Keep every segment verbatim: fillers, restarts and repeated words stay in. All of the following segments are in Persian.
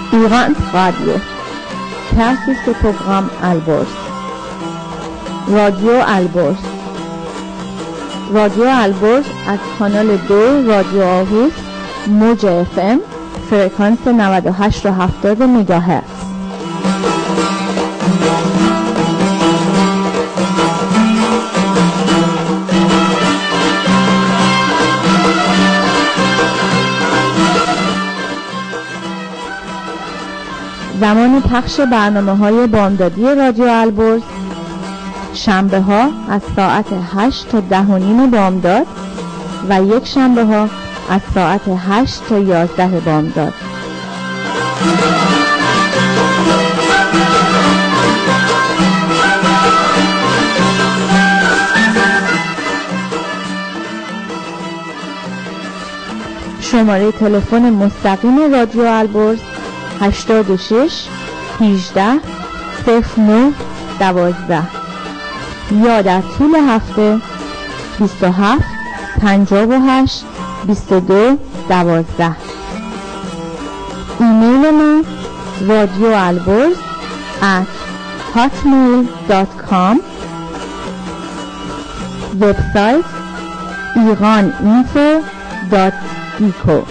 Iran Radio. Das ist das Programm Alborz. رادیو البرز. رادیو البرز از کانال دو رادیو آهوز موج اف ام فرکانس نود و هشت و هفتاد مگاهرتز. زمان پخش برنامه‌های بامدادی رادیو البرز شنبه ها از ساعت هشت تا ده و نیم بامداد و یک شنبه ها از ساعت هشت تا یازده بامداد. شماره تلفن مستقیم رادیو البرز هشتاد و شش هجده صفر نه دوازده یا در طول هفته بیست و هفت پنجاه و هشت بیست و دو دوازده. ایمیل من رادیو البرز at hotmail dot com. وبسایت ایران اینفو دات دیکو.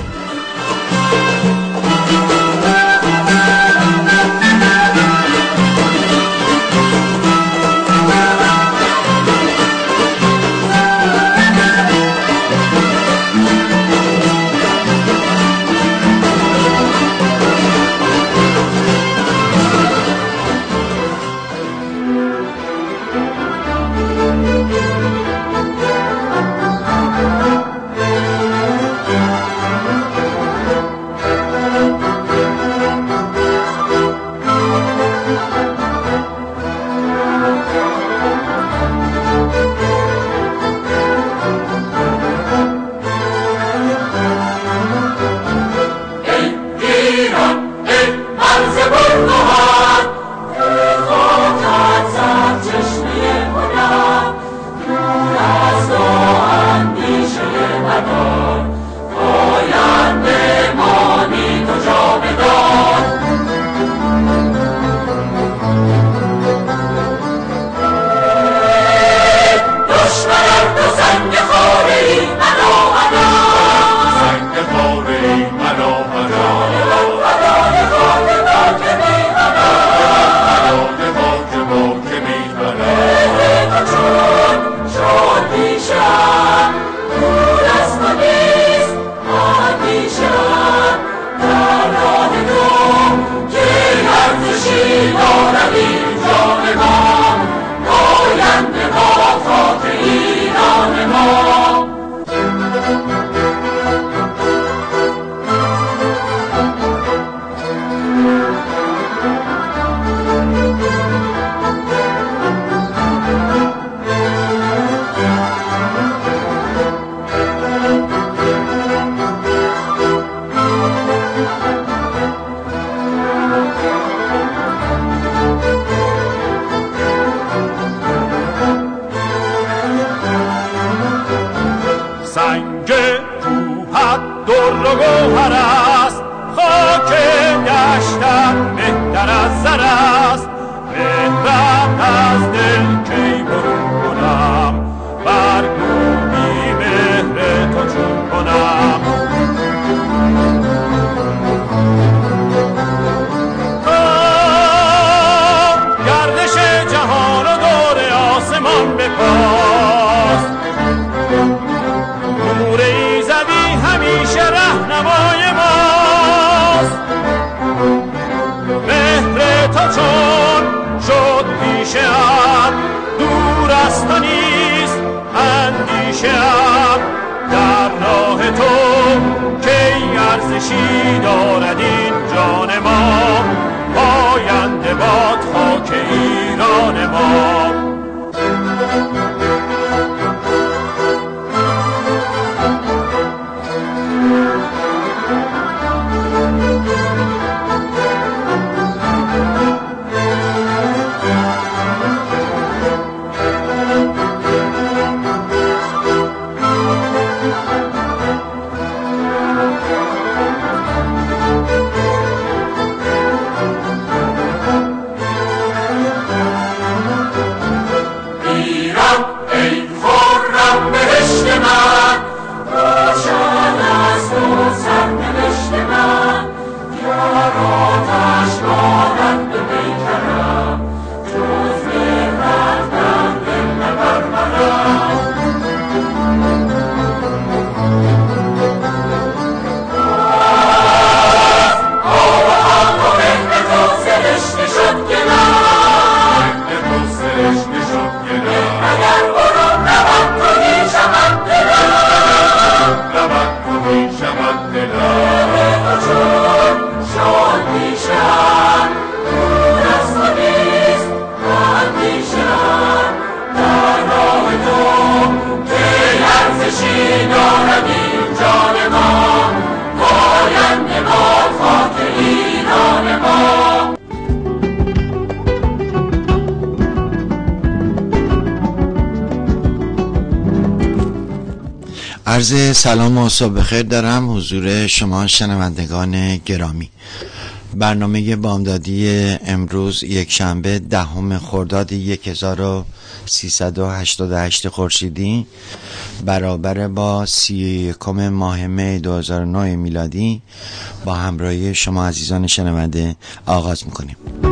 عرض سلام و صبح بخیر دارم حضور شما شنوندگان گرامی. برنامه بامدادی امروز یک شنبه دهم خرداد هزار و سیصد و هشتاد و هشت خورشیدی برابر با سی و یکم ماه می دو هزار و نه میلادی با همراهی شما عزیزان شنونده آغاز میکنیم.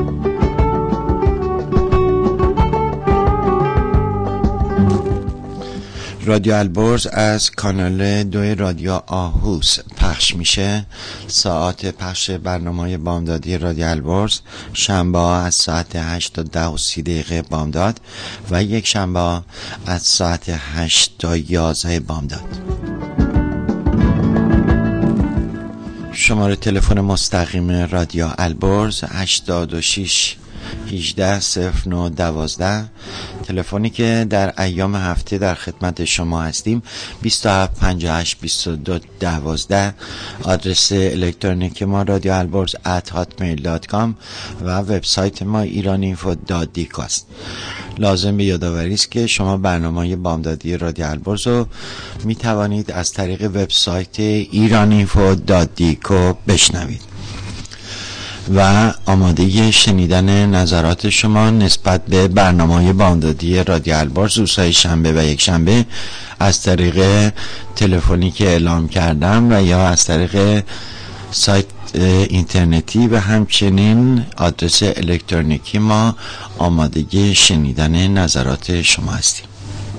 رادیو البرز از کانال دو رادیو آهوس پخش میشه. ساعت پخش برنامه بامدادی رادیو البرز شنبه از ساعت هشت تا ده و سی دقیقه بامداد و یک شنبه از ساعت هشت تا یازده بامداد. شماره تلفن مستقیم رادیو البرز هشتاد و شش هجده صفر نه دوازده، تلفنی که در ایام هفته در خدمت شما هستیم. بیست و هفت پنجاه و هشت بیست و دو دوازده. آدرس الکترونیک ما رادیو البرز ات هاتمیل دات کام و وبسایت ما ایرانینفو دات دیکو است. لازم به یادآوری است که شما برنامه بامدادی رادیو البرز رو می توانید از طریق وبسایت ایرانینفو دات دیکو بشنوید و آماده شنیدن نظرات شما نسبت به برنامه بامدادی رادیو البرز روزهای شنبه و یک شنبه از طریق تلفنی که اعلام کردم و یا از طریق سایت اینترنتی و همچنین آدرس الکترونیکی ما آماده شنیدن نظرات شما هستیم.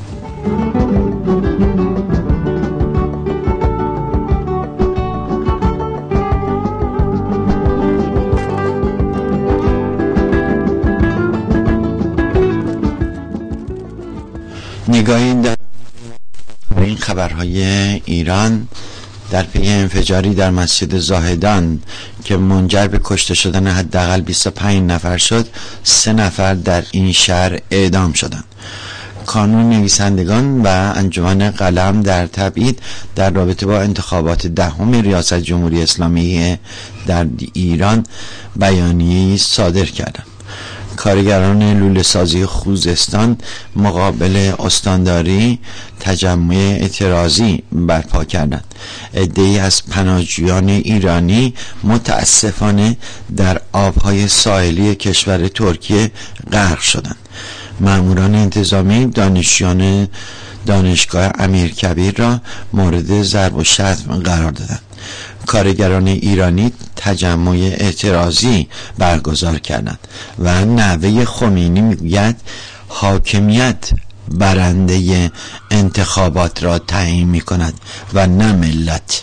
نگاهی در این خبرهای ایران در پی انفجاری در مسجد زاهدان که منجر به کشته شدن حداقل بیست و پنج نفر شد، سه نفر در این شهر اعدام شدند. کانون نویسندگان و انجمن قلم در تبعید در رابطه با انتخابات دهم ریاست جمهوری اسلامی در ایران بیانیه‌ای صادر کردند. کارگران لوله سازی خوزستان مقابل استانداری تجمع اعتراضی برپا کردند. عده‌ای از پناهجویان ایرانی متاسفانه در آبهای ساحلی کشور ترکیه غرق شدند. ماموران انتظامی دانشجویان دانشگاه امیرکبیر را مورد ضرب و شتم قرار دادند. کارگران ایرانی تجمع اعتراضی برگزار کردند و نوه خمینی میگوید حاکمیت برنده انتخابات را تعیین می کند و نه ملت.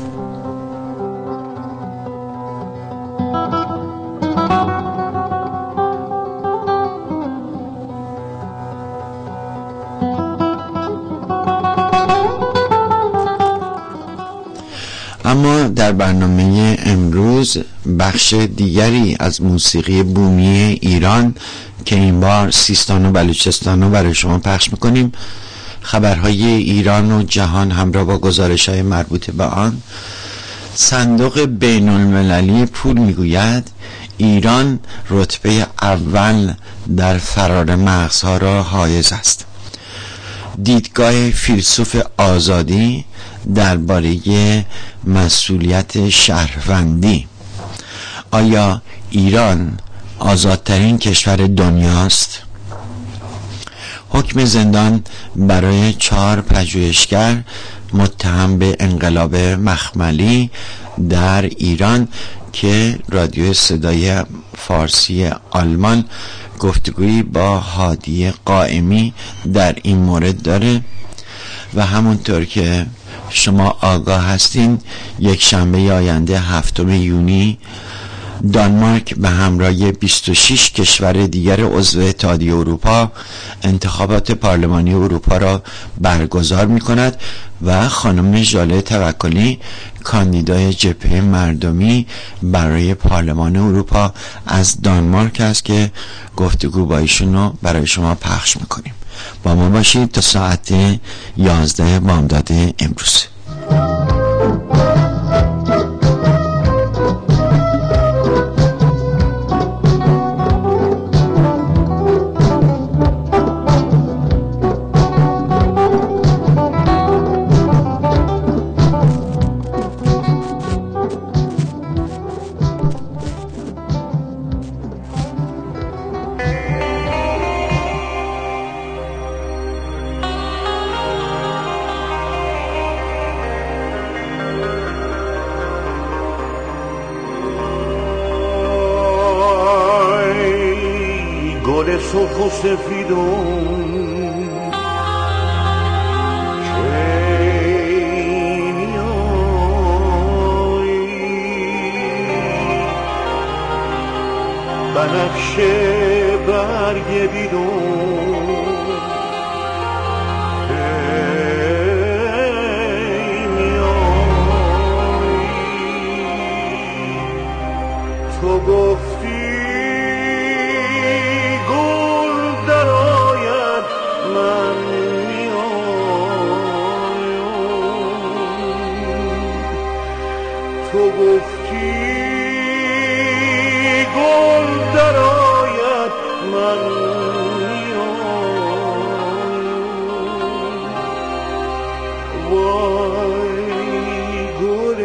اما در برنامه امروز بخش دیگری از موسیقی بومی ایران که این بار سیستان و بلوچستان رو برای شما پخش میکنیم. خبرهای ایران و جهان همراه با گزارش‌های مربوط به آن. صندوق بین المللی پول میگوید ایران رتبه اول در فرار مغزها را حائز است. دیدگاه فیلسوف آزادی درباره مسئولیت شهروندی. آیا ایران آزادترین کشور دنیاست؟ حکم زندان برای چهار پژوهشگر متهم به انقلاب مخملی در ایران که رادیو صدای فارسی آلمان گفتگویی با هادی قائمی در این مورد داره. و همونطور که شما آگاه هستین یک شنبه آینده هفتم یونی دانمارک به همراه بیست و شش کشور دیگر عضو اتحادیه اروپا انتخابات پارلمانی اروپا را برگزار می کند و خانم ژاله توکلی کاندیدای جبهه مردمی برای پارلمان اروپا از دانمارک است که گفتگو با ایشون رو برای شما پخش میکنیم. با ما باشید تا ساعت یازده بامداد امروز. سرخ و سفیدون که میایی بنفشه برگ بیدون که میایی تو گفتی تو گفتی گل در آید من میام. وای گل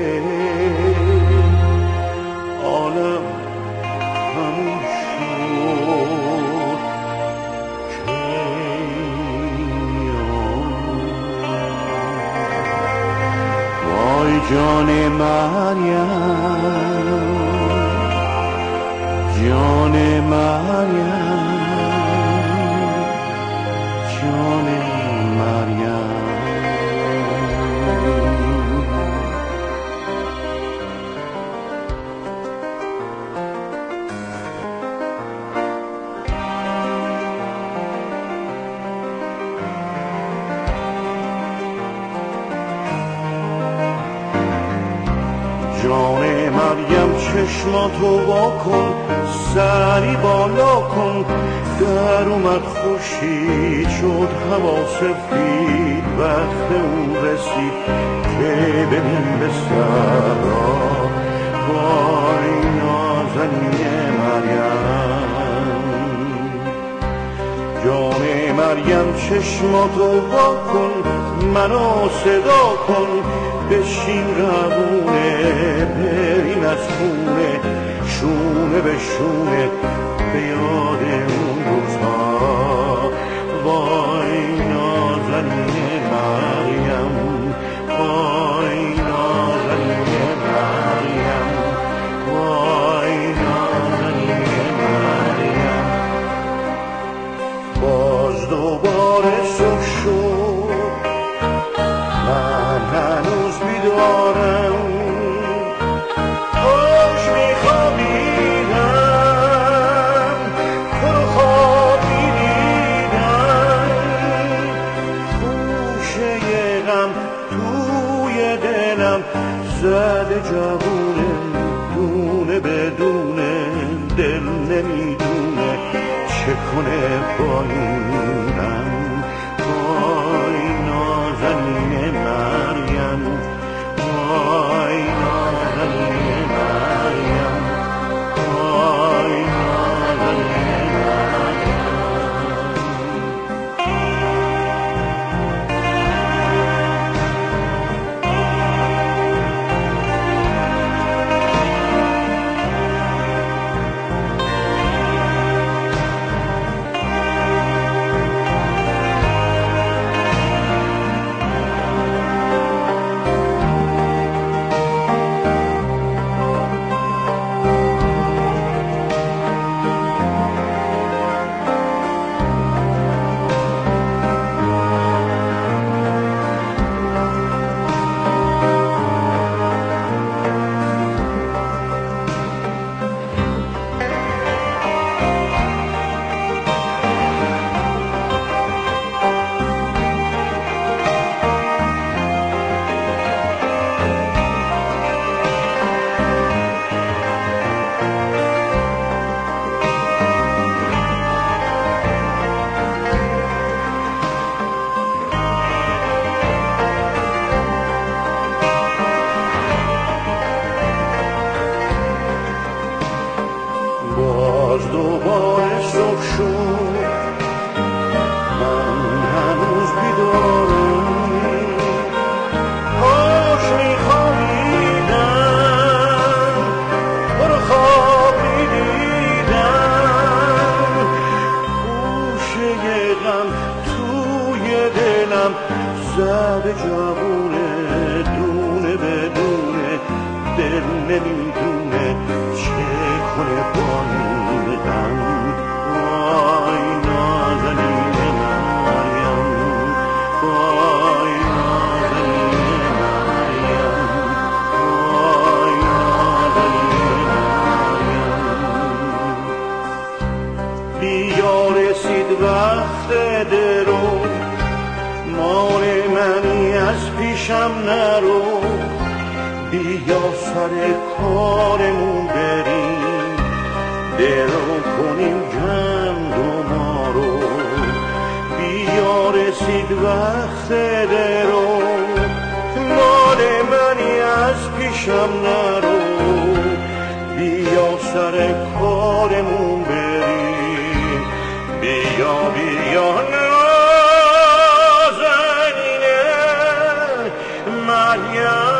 عالم همون شد که میام. وای جان مریم جان مریم جان مریم. جان مریم چشماتو وا کن سری بالا کن در اومد خورشید شد هوا سفید وقت اون رسید که ببین به سرا وای نازنین مریم. جان مریم چشماتو وا کن منو صدا کن بشین روونه بریم از خونه شونه به شونه به یاد اون روزها. وای نازنین مریم وای نازنین مریم وای نازنین مریم. باز دوباره صبح شد من هنوز بیدارم خوش میخوابیدم تو رو خوابی دیدم خوشه غم توی دلم زده جوونه دونه بدونه دل نمیدونه چه کنه با اینم. وای نازنین مریم وای نازنین مریم وای نازنین مریم. صبح شد من هنوز بیدارم کاش میخوابیدم برو خواب میدیدم گوشه غم توی دلم زده جوونه دونه بدونه دل نمیدونه چه کنه با این غم وای نازنین مریم وای نازنین مریم وای نازنین مریم بیا رسید وقت درو مال منی از پیشم نرو بیا سر کارمون بریم درو کنیم جمع و ما رو بیا رسید وقت درو مال منی از پیشم نرو بیا سر کارمون بریم بیا بیا نازنینه مریم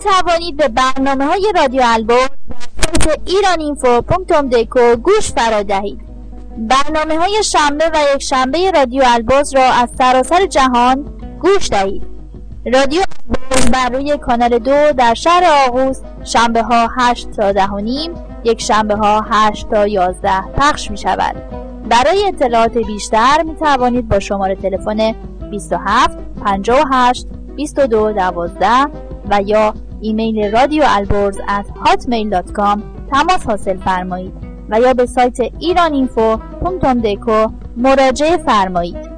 توانید به برنامه های رادیو البرز در ایران اینفو پومتوم دکو گوش فرا دهید. برنامه های شنبه و یک شنبه رادیو البرز را از سراسر جهان گوش دهید. رادیو البرز بر روی کانال دو در شهر آغوس شنبه ها هشت تا ده و نیم، یک شنبه ها هشت تا یازده پخش می شود. برای اطلاعات بیشتر می توانید با شماره تلفن بیست و هفت پنجاه و هشت بیست و دو دوازده و یا ایمیل رادیو البرز ات هاتمیل دات کام تماس حاصل فرمایید و یا به سایت ایران اینفو پومتوم دکو مراجعه فرمایید.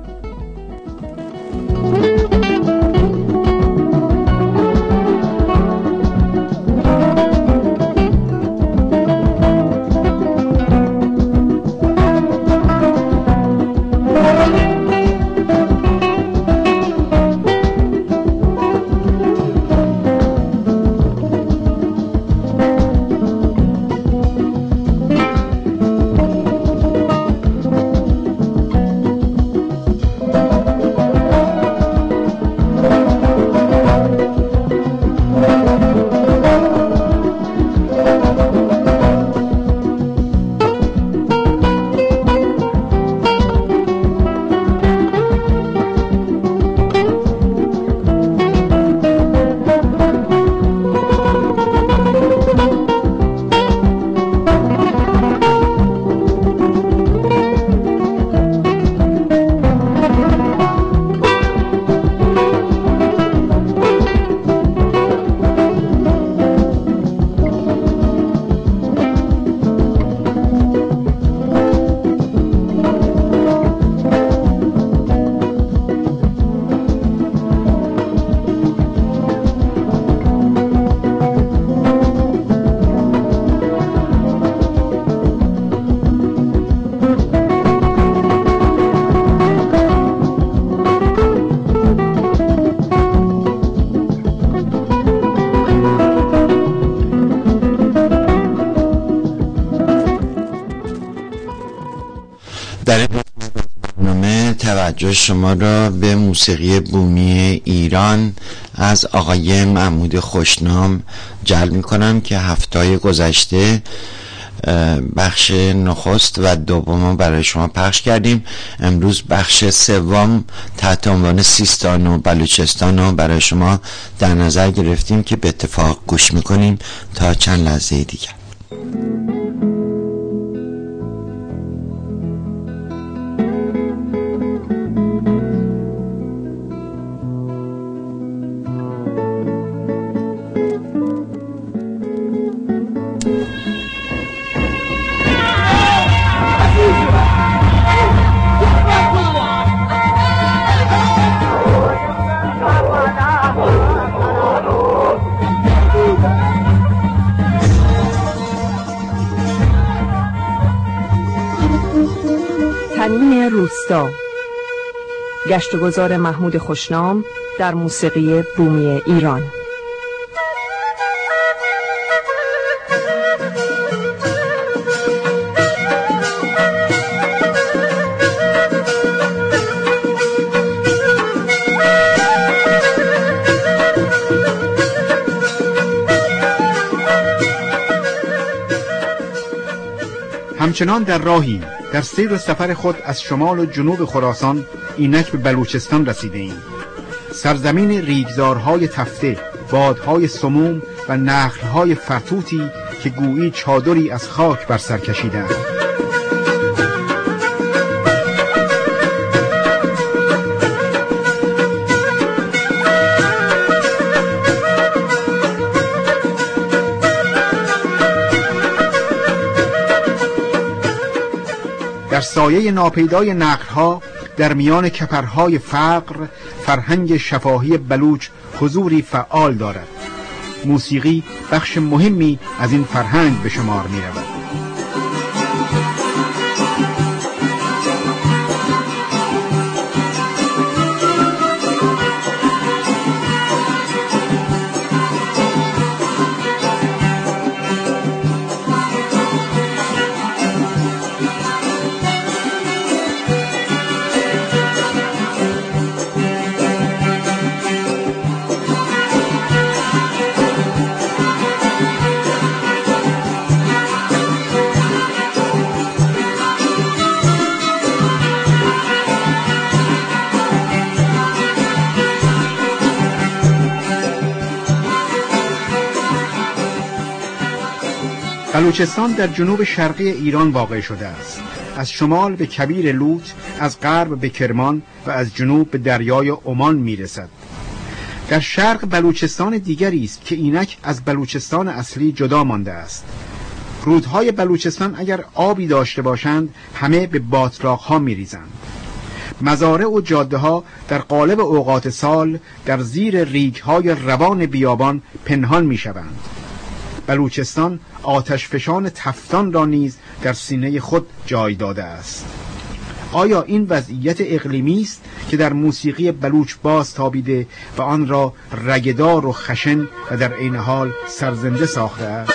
در برنامه توجه شما را به موسیقی بومی ایران از آقای محمود خوشنام جلب می کنم که هفته‌های گذشته بخش نخست و دوم برای شما پخش کردیم. امروز بخش سوم تحت عنوان سیستان و بلوچستان رو برای شما در نظر گرفتیم که به اتفاق گوش میکنیم تا چند لحظه دیگر. ترانه روستا، گشت و گذار محمود خوشنام در موسیقی بومی ایران. همچنان در راهی در سیر و سفر خود از شمال و جنوب خراسان اینک به بلوچستان رسیده ایم. سرزمین ریگزارهای تفته، بادهای سموم و نخلهای فرتوتی که گویی چادری از خاک بر سر کشیدند. در سایه ناپیدای نقل‌ها در میان کپرهای فقر فرهنگ شفاهی بلوچ حضوری فعال دارد. موسیقی بخش مهمی از این فرهنگ به شمار می رود. بلوچستان در جنوب شرقی ایران واقع شده است. از شمال به کویر لوط، از غرب به کرمان و از جنوب به دریای عمان میرسد. در شرق بلوچستان دیگری است که اینک از بلوچستان اصلی جدا مانده است. رودهای بلوچستان اگر آبی داشته باشند همه به باتلاق‌ها می‌ریزند. مزارع و جاده‌ها در قالب اوقات سال در زیر ریگ‌های روان بیابان پنهان می‌شوند. بلوچستان آتشفشان تفتان را نیز در سینه خود جای داده است. آیا این وضعیت اقلیمی است که در موسیقی بلوچ باز تابیده و آن را رگدار و خشن و در عین حال سرزنده ساخته است؟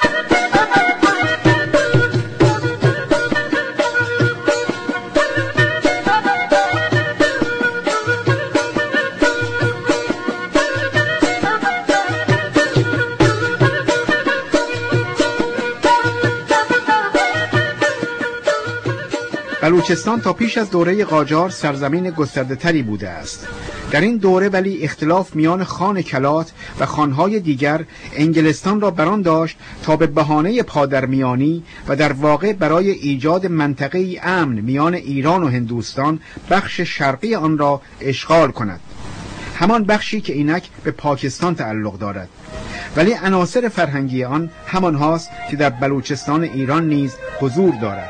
بلوچستان تا پیش از دوره قاجار سرزمین گسترده تری بوده است. در این دوره ولی اختلاف میان خان کلات و خانهای دیگر انگلستان را بران داشت تا به بهانه پادرمیانی و در واقع برای ایجاد منطقه‌ای امن میان ایران و هندوستان بخش شرقی آن را اشغال کند، همان بخشی که اینک به پاکستان تعلق دارد. ولی عناصر فرهنگی آن همان هاست که در بلوچستان ایران نیز حضور دارد.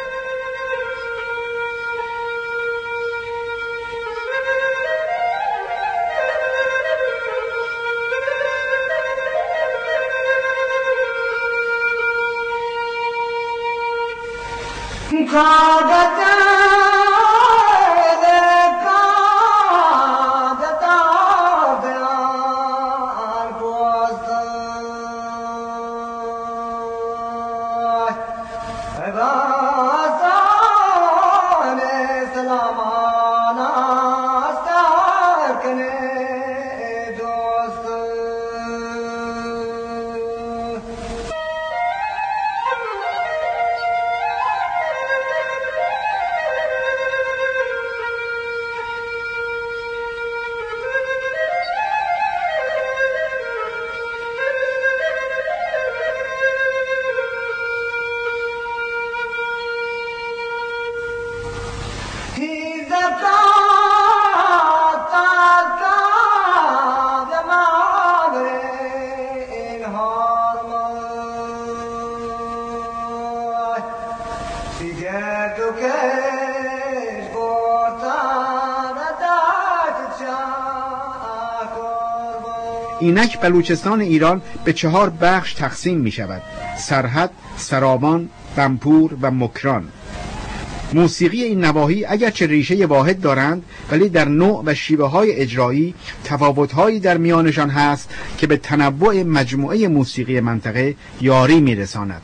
اینک بلوچستان ایران به چهار بخش تقسیم می شود: سرحد، سرابان، بمپور و مکران. موسیقی این نواحی اگرچه ریشه واحد دارند ولی در نوع و شیوه های اجرایی تفاوت‌هایی در میانشان هست که به تنوع مجموعه موسیقی منطقه یاری می رساند.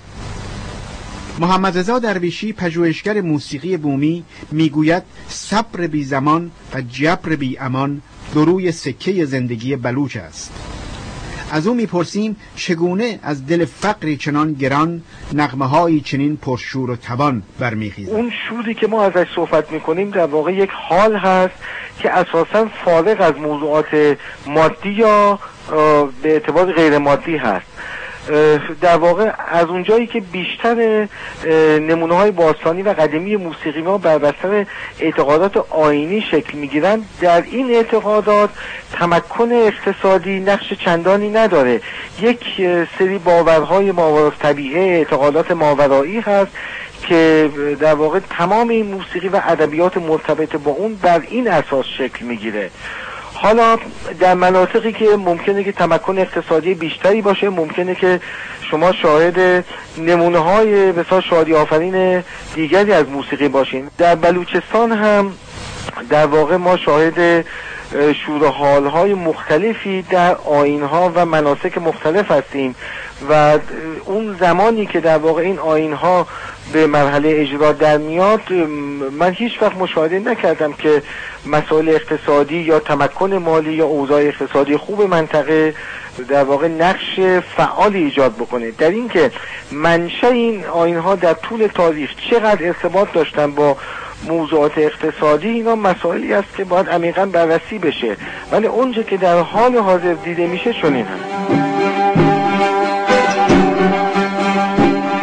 محمد رضا درویشی پژوهشگر موسیقی بومی میگوید صبر بی زمان و جبر بی امان دروی سکه زندگی بلوچ است. از او میپرسیم چگونه از دل فقری چنان گران نغمه هایی چنین پرشور و توان برمیخیزد. اون شوری که ما ازش صحبت میکنیم در واقع یک حال هست که اساساً فارغ از موضوعات مادی یا به اعتبار غیر مادی هست. در واقع از اونجایی که بیشتر نمونه های باستانی و قدیمی موسیقی ما بر بستر اعتقادات آیینی شکل میگیرن، در این اعتقادات تمکن اقتصادی نقش چندانی نداره. یک سری باورهای ماوراءالطبیعه، اعتقادات ماورایی هست که در واقع تمام این موسیقی و ادبیات مرتبط با اون بر این اساس شکل میگیره. حالا در مناطقی که ممکنه که تمکن اقتصادی بیشتری باشه، ممکنه که شما شاهد نمونه های بسیار شادی آفرین دیگری از موسیقی باشین. در بلوچستان هم در واقع ما شاهد شور و حال‌های مختلفی در آیین‌ها و مناسک مختلف هستیم و اون زمانی که در واقع این آیین‌ها به مرحله اجرا در میاد، من هیچ وقت مشاهده نکردم که مسائل اقتصادی یا تمکن مالی یا اوضاع اقتصادی خوب منطقه در واقع نقش فعالی ایجاد بکنه. در این که منشأ این آیین‌ها در طول تاریخ چقدر ارتباط داشتن با موضوعات اقتصادی، اینا مسائلی است که باید عمیقاً بررسی بشه، ولی اونجا که در حال حاضر دیده میشه چنین هست.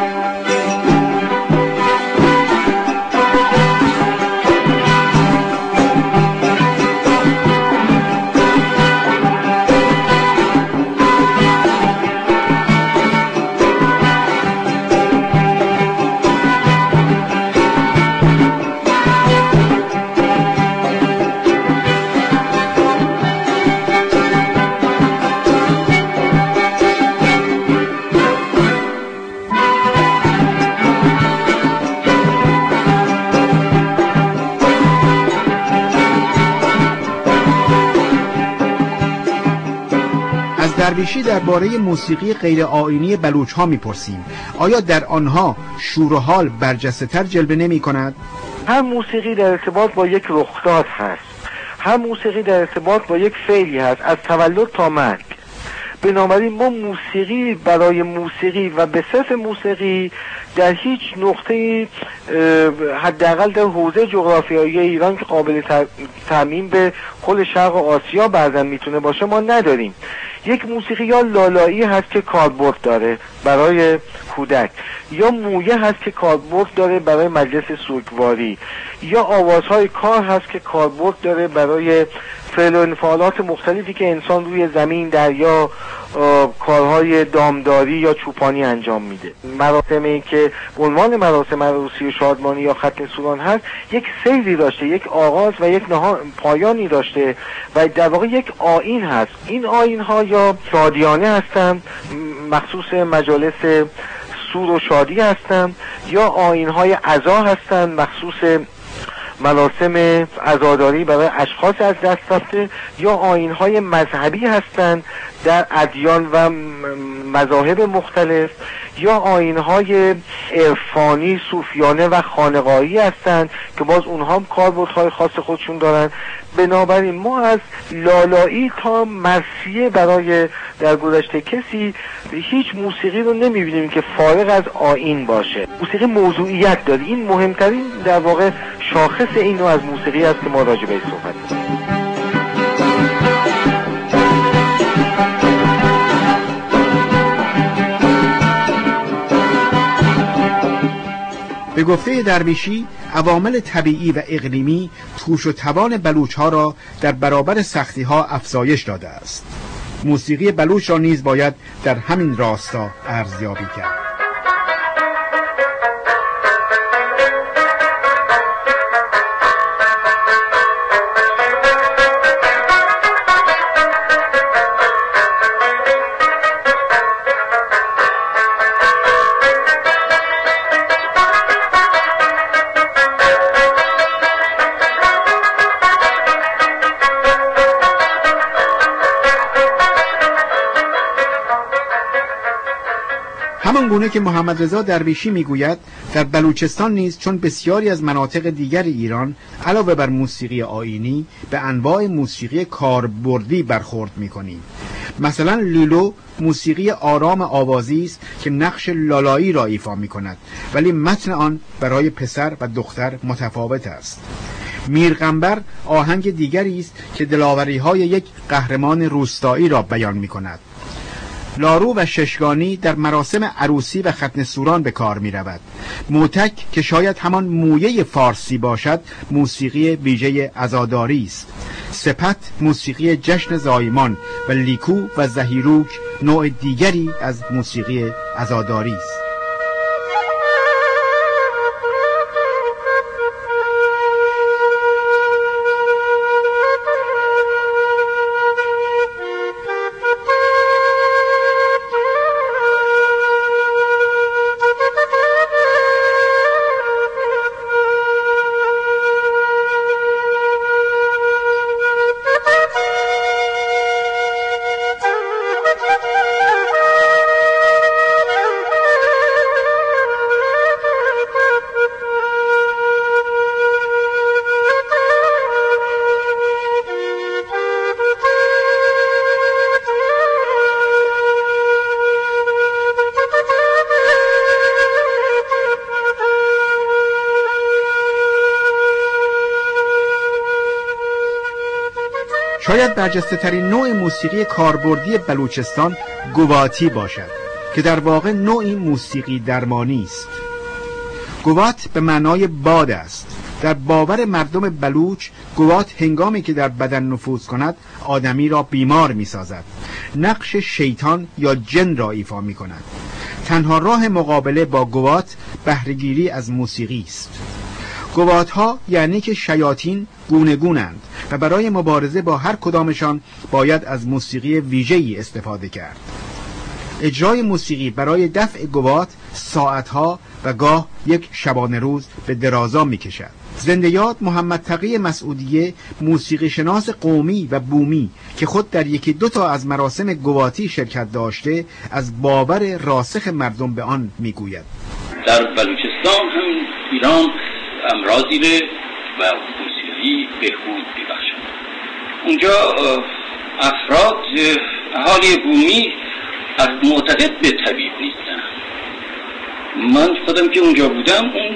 درویشی درباره موسیقی غیر آیینی بلوچ ها میپرسیم. آیا در آنها شور و حال برجسته تر جلوه نمی کند؟ هم موسیقی در ارتباط با یک رخداد هست، هم موسیقی در ارتباط با یک فعلی هست از تولد تا مرگ. بنابراین ما موسیقی برای موسیقی و به صرف موسیقی در هیچ نقطه حداقل در حوزه جغرافیایی ایران که قابل تعمیم به کل شرق آسیا بعضا میتونه باشه ما نداریم. یک موسیقی یا لالایی هست که کاربرد داره برای کودک، یا مویه هست که کاربرد داره برای مجلس سوگواری، یا آوازهای کار هست که کاربرد داره برای فعل و انفعالات مختلفی که انسان روی زمین، دریا، کارهای دامداری یا چوپانی انجام میده. مراسمی که عنوان مراسم عروسی شادمانی یا ختن سوران هست یک سیری داشته، یک آغاز و یک پایانی داشته و در واقع یک آیین هست. این آیین ها یا شادیانه هستند، مخصوص مجالس سور و شادی هستند، یا آیین های عزا هستند، مخصوص مراسم عزاداری برای اشخاص از دست رفته، یا آیین‌های مذهبی هستند در ادیان و مذاهب مختلف، یا آیین‌های عرفانی، صوفیانه و خانقاهی هستند که باز اونها هم کاربردهای خاص خودشون دارن. بنابراین ما از لالایی تا مرثیه برای در گذشته کسی هیچ موسیقی رو نمیبینیم که فارغ از آیین باشه. موسیقی موضوعیت داره. این مهمترین در واقع شاخص این نوع از موسیقی است که ما راجع بهش صحبت می‌کنیم. به گفته درویشی عوامل طبیعی و اقلیمی توش و توان بلوچ ها را در برابر سختی ها افزایش داده است. موسیقی بلوچ را نیز باید در همین راستا ارزیابی کرد. همان گونه که محمد رضا درویشی میگوید در بلوچستان نیز چون بسیاری از مناطق دیگر ایران علاوه بر موسیقی آیینی به انواع موسیقی کاربردی برخورد میکنیم. مثلا لیلو موسیقی آرام آوازی است که نقش لالایی را ایفا میکند، ولی متن آن برای پسر و دختر متفاوت است. میرغنبر آهنگ دیگری است که دلاوری‌های یک قهرمان روستایی را بیان میکند. لارو و ششگانی در مراسم عروسی و ختن سوران به کار می رود. موتک که شاید همان مویه فارسی باشد موسیقی ویژه عزاداری است. سپت موسیقی جشن زایمان و لیکو و زهیروک نوع دیگری از موسیقی عزاداری است. شاید برجسته ترین نوع موسیقی کاربردی بلوچستان گواتی باشد که در واقع نوعی موسیقی درمانی است. گوات به معنای باد است. در باور مردم بلوچ گوات هنگامی که در بدن نفوذ کند آدمی را بیمار می سازد. نقش شیطان یا جن را ایفا می کند. تنها راه مقابله با گوات بهره‌گیری از موسیقی است. گوات ها یعنی که شیاطین گونه گونند و برای مبارزه با هر کدامشان باید از موسیقی ویژه‌ای استفاده کرد. اجرای موسیقی برای دفع گوات ساعتها و گاه یک شبانه روز به درازا می کشد. زنده یاد محمد تقی مسعودیه، موسیقی شناس قومی و بومی که خود در یکی دو تا از مراسم گواتی شرکت داشته، از باور راسخ مردم به آن میگوید. در بلوچستان هم ایران امراضی ره و موسیقی بهبود میبخشند. اونجا افراد اهالی بومی معتقد به طبیب نیستن. من خودم که اونجا بودم، اون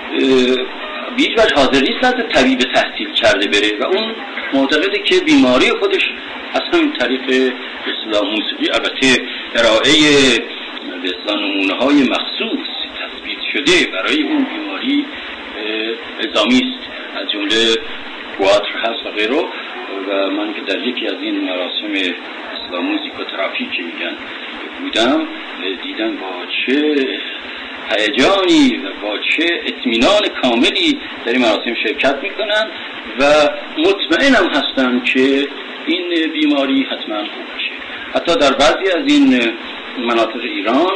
بیش وجه حاضر نیست از طبیب تحصیل کرده بره و اون معتقده که بیماری خودش از همین طریق اصطلاح موسیقی، البته ارائه به نمونه های مخصوص تثبیت شده برای اون بیماری الزامی است، از جمله کواتر هست و غیره. و من که در یکی از این مراسم اصطلاح موزیکوتراپی که میگن بودم، دیدم با چه هیجانی و با چه اطمینان کاملی در این مراسم شرکت میکنن و مطمئنم هستن که این بیماری حتما خوب بشه. حتی در بعضی از این مناطق ایران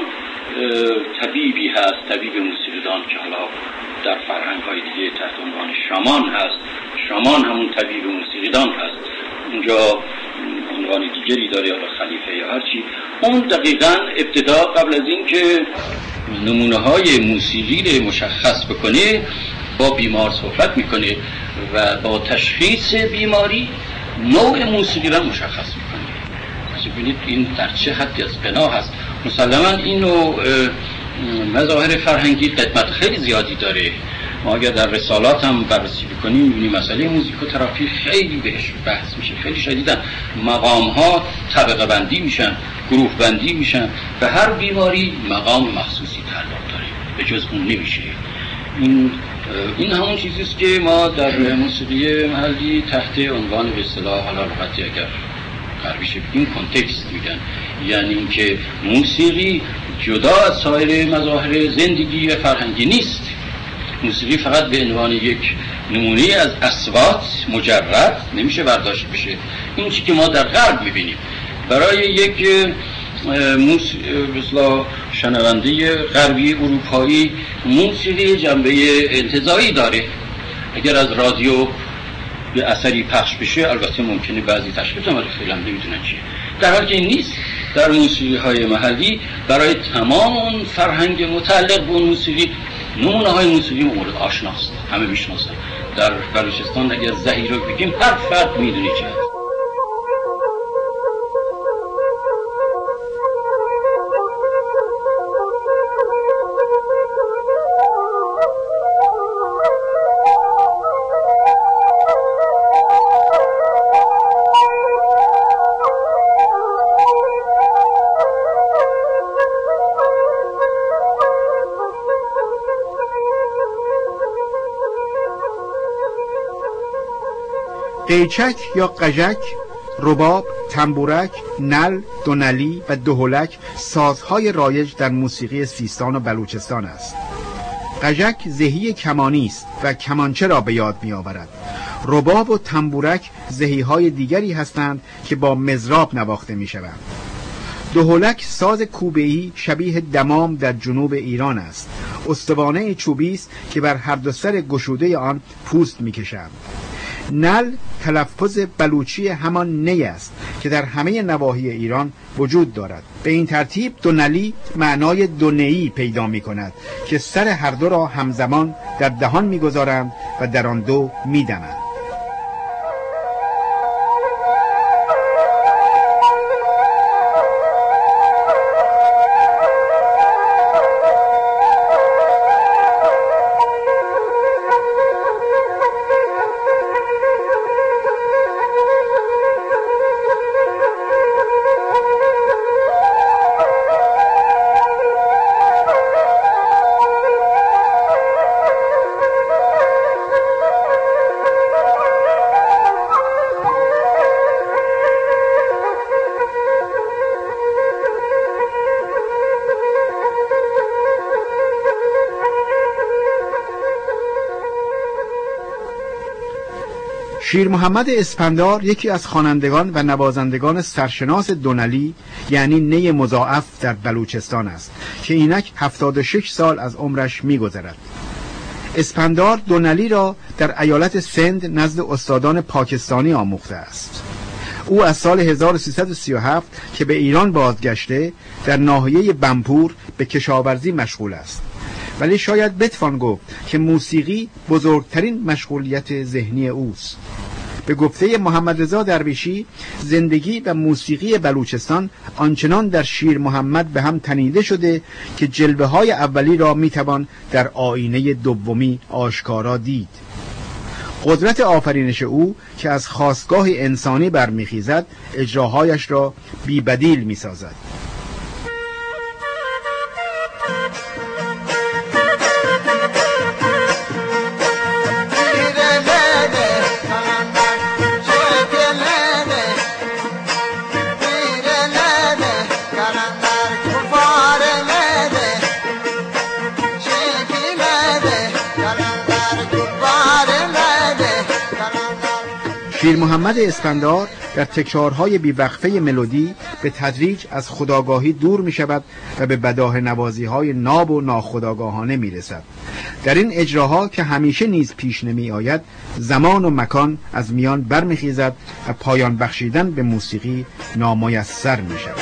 طبیبی هست، طبیب موسیقیدان که حالا در فرهنگ‌های دیگه تحت عنوان شامان هست. شامان همون طبیب موسیقیدان هست. اونجا عنوان دیگری داره، یا خلیفه یا هرچی. اون دقیقاً ابتدا قبل از این که نمونه های موسیقی رو مشخص بکنه، با بیمار صحبت میکنه و با تشخیص بیماری نوع موسیقی رو مشخص میکنه. ببینید این در چه حدی از غنا هست. مسلماً این نوع مظاهر فرهنگی قدمت خیلی زیادی داره. ما اگر در رسالات هم بررسی بکنیم می‌بینیم مسئله موزیکوتراپی خیلی بهش بحث میشه، خیلی شدیداً مقام ها طبقه بندی میشن، گروه بندی میشن، به هر بیماری مقام مخصوصی تعلق داره، به جز اون نمیشه. این این همون چیزی است که ما در موسیقی محلی تحت عنوان به اصطلاح حالا لغتی اگر غربیش بگیم کانتکست میگن، یعنی اینکه موسیقی جدا از سایر مظاهر زندگی و فرهنگی نیست. موسیقی فقط به عنوان یک نمونه از اصوات مجرد نمیشه برداشت بشه. این چیزی که ما در غرب میبینیم برای یک مثلا شنونده غربی اروپایی موسیقی جنبه انتزاعی داره. اگر از رادیو به اثری پخش بشه البته ممکنه بعضی تشکیل هم خیلی هم نمیدونن چیه، در حالی که این نیست. در موسیقی های محلی برای تمام اون فرهنگ متعلق به اون موسیقی نمونه های موسیقی مورد آشناست، همه میشناسن. در بلوچستان اگر زهیر رو بگیم هر فرد میدونه چه هست. قیچک یا قژک، رباب، تنبورک، نل، دونلی و دهلک سازهای رایج در موسیقی سیستان و بلوچستان است. قژک زهی کمانی است و کمانچه را به یاد می آورد. رباب و تنبورک زهیهای دیگری هستند که با مضراب نواخته می شوند. دهلک ساز کوبه‌ای شبیه دمام در جنوب ایران است. استوانه چوبی است که بر هر دو سر گشوده آن پوست می کشند. نل تلفظ بلوچی همان نی است که در همه نواحی ایران وجود دارد. به این ترتیب دونلی معنای دونه‌ای پیدا می کند که سر هر دو را همزمان در دهان می گذارند و در آن دو می دمند. شیر محمد اسپندار یکی از خوانندگان و نوازندگان سرشناس دونلی یعنی نی مضاعف در بلوچستان است که اینک هفتاد و شش سال از عمرش می‌گذرد. اسفندار دونلی را در ایالت سند نزد استادان پاکستانی آموخته است. او از سال هزار و سیصد و سی و هفت که به ایران بازگشته در ناحیه بنپور به کشاورزی مشغول است، ولی شاید بتوان گفت که موسیقی بزرگترین مشغولیت ذهنی اوست. به گفته محمد رضا درویشی، زندگی و موسیقی بلوچستان آنچنان در شیر محمد به هم تنیده شده که جلوه های اولی را میتوان در آینه دومی آشکارا دید. قدرت آفرینش او که از خاستگاه انسانی برمیخیزد اجراهایش را بی بدیل میسازد. شیر محمد اسفندار در تکرارهای بیوقفه ملودی به تدریج از خودآگاهی دور می شود و به بداهه نوازی های ناب و ناخودآگاهانه می رسد. در این اجراها که همیشه نیز پیش نمی آید، زمان و مکان از میان برمی خیزد و پایان بخشیدن به موسیقی نامیسر می شود.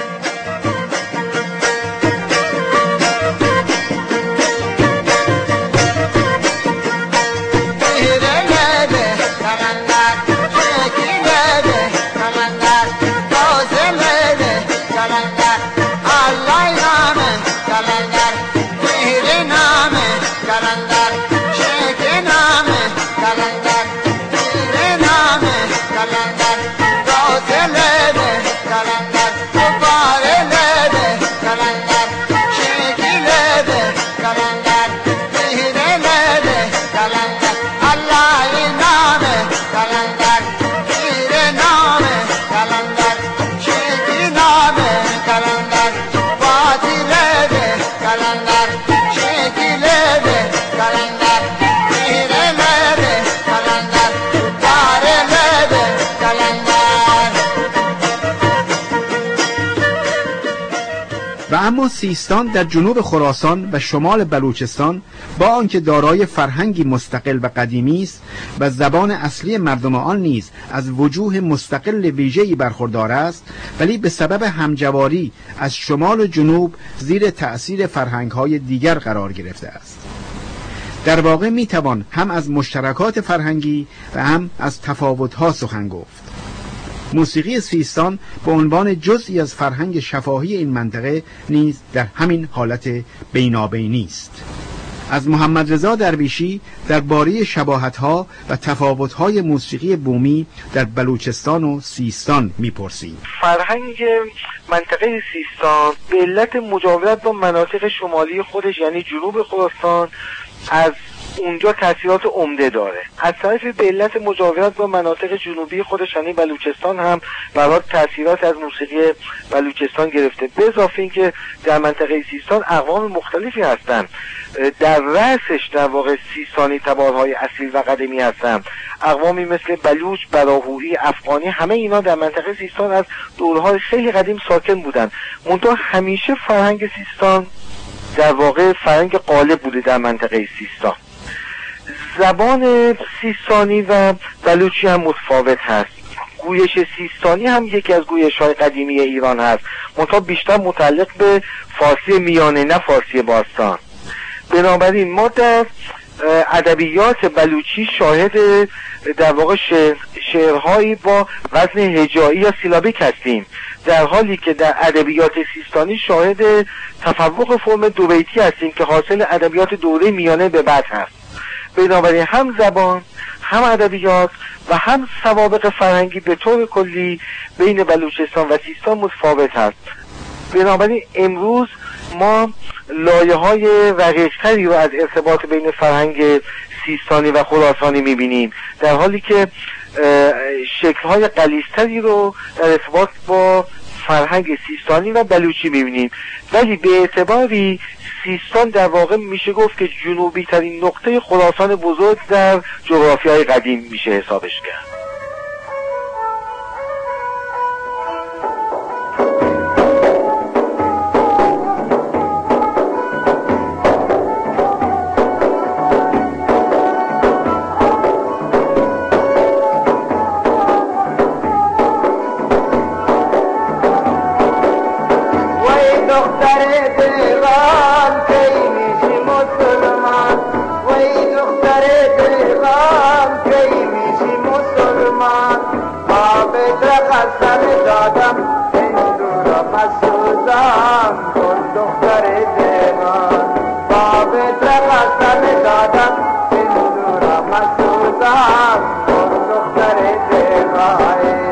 و اما سیستان در جنوب خراسان و شمال بلوچستان با آنکه دارای فرهنگی مستقل و قدیمی است و زبان اصلی مردم آن نیز از وجوه مستقل ویژه‌ای برخوردار است، ولی به سبب همجواری از شمال و جنوب زیر تأثیر فرهنگ‌های دیگر قرار گرفته است. در واقع میتوان هم از مشترکات فرهنگی و هم از تفاوت‌ها سخن گفت. موسیقی سیستان به عنوان جزئی از فرهنگ شفاهی این منطقه نیز در همین حالت بینابینی است. از محمد رضا درویشی درباره شباهت‌ها و تفاوت‌های موسیقی بومی در بلوچستان و سیستان می‌پرسیم. فرهنگ منطقه سیستان به علت مجاورت با مناطق شمالی خودش یعنی جنوب خراسان از اونجا تأثیرات عمده داره. از طرفی به علت مجاورت با مناطق جنوبی خودش یعنی بلوچستان هم برای تأثیرات از موسیقی بلوچستان گرفته. به اضافه اینکه در منطقه سیستان اقوام مختلفی هستند، در رأسش در واقع سیستانی تبارهای اصیل و قدیمی هستند. اقوامی مثل بلوچ، براهویی، افغانی، همه اینا در منطقه سیستان از دورهای خیلی قدیم ساکن بودند. منتها همیشه فرهنگ سیستان در واقع فرهنگ غالب بوده در منطقه سیستان. زبان سیستانی و بلوچی هم متفاوت هست. گویش سیستانی هم یکی از گویش‌های قدیمی ایران هست، منتها بیشتر متعلق به فارسی میانه نه فارسی باستان. بنابراین ما در ادبیات بلوچی شاهد در واقع شعر، شعرهایی با وزن هجایی یا سیلابیک هستیم، در حالی که در ادبیات سیستانی شاهد تفوق فرم دو بیتی هستیم که حاصل ادبیات دوره میانه به بعد هست. بنابراین هم زبان، هم ادبیات و هم سوابق فرهنگی به طور کلی بین بلوچستان و سیستان متفاوت هست. بنابراین امروز ما لایه‌های رقیق‌تری رو از ارتباط بین فرهنگ سیستانی و خراسانی می‌بینیم، در حالی که شکل‌های غلیظتری رو در ارتباط با فرهنگ سیستانی و بلوچی می‌بینیم. ولی به اعتباری سیستان در واقع میشه گفت که جنوبی ترین نقطه خراسان بزرگ در جغرافیای قدیم میشه حسابش کرد. قسم دادم سندورم مسودم دختر دقای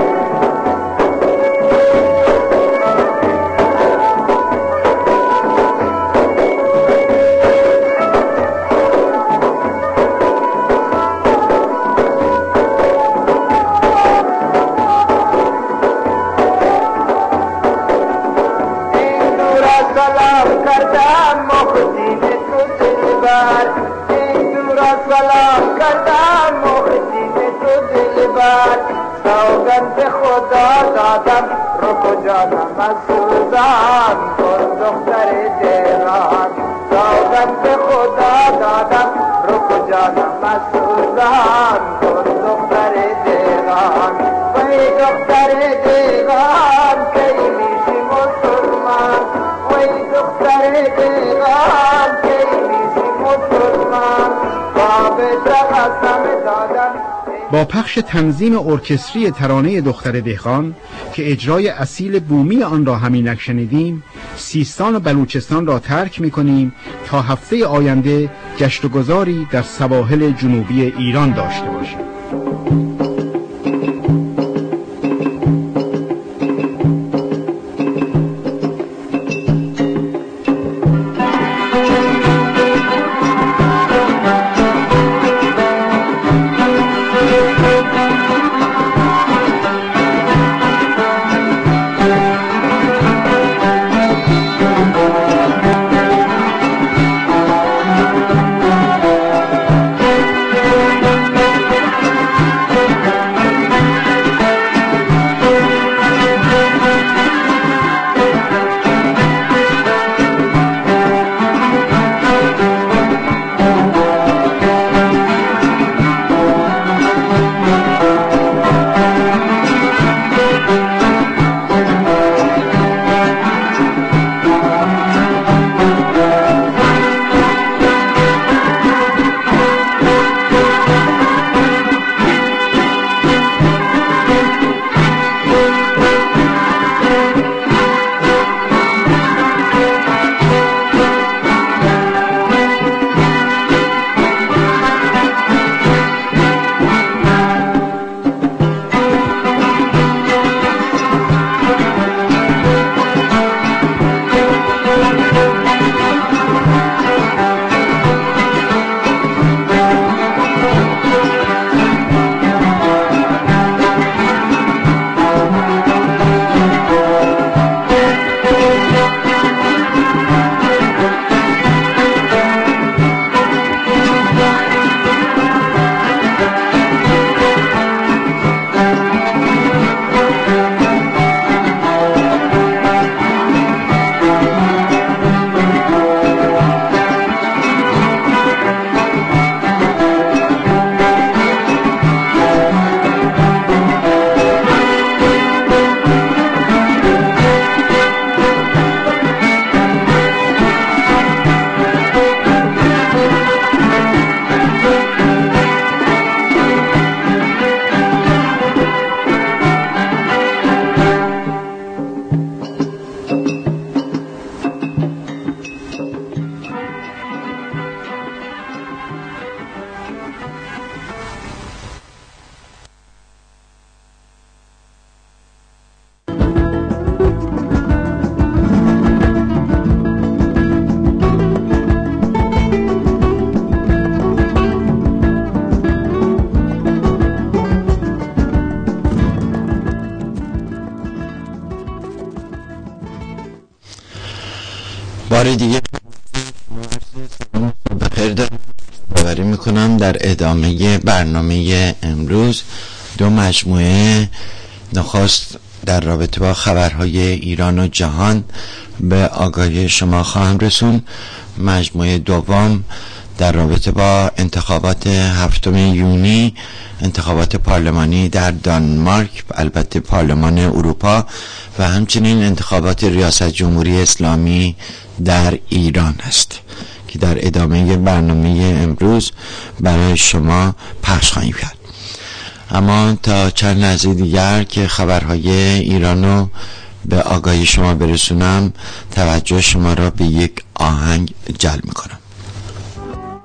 سلام کردم مخدین تو دلبر سوگند خدا دادم رو جانم مسودم کن دختر دقان سوگند خدا دادم رو جانم مسودم کن دختر دقان وی دختر دقان کی میشی مسلمان وی دختر دقان کی میشی مسلمان با پخش تنظیم ارکستری ترانه دختر دهقان که اجرای اصیل بومی آن را همینک شنیدیم، سیستان و بلوچستان را ترک می‌کنیم تا هفته آینده گشت و گذاری در سواحل جنوبی ایران داشته باشیم. بار دیگه بخیر دارم باوری میکنم در ادامه برنامه امروز دو مجموعه نخست در رابطه با خبرهای ایران و جهان به آگاهی شما خواهم رسون. مجموعه دوم در رابطه با انتخابات هفتم یونی، انتخابات پارلمانی در دانمارک، البته پارلمان اروپا، و همچنین انتخابات ریاست جمهوری اسلامی در ایران است که در ادامه برنامه امروز برای شما پخش خواهیم کرد. اما تا چند لحظه دیگر که خبرهای ایرانو به آگاهی شما برسونم، توجه شما را به یک آهنگ جلب میکنم.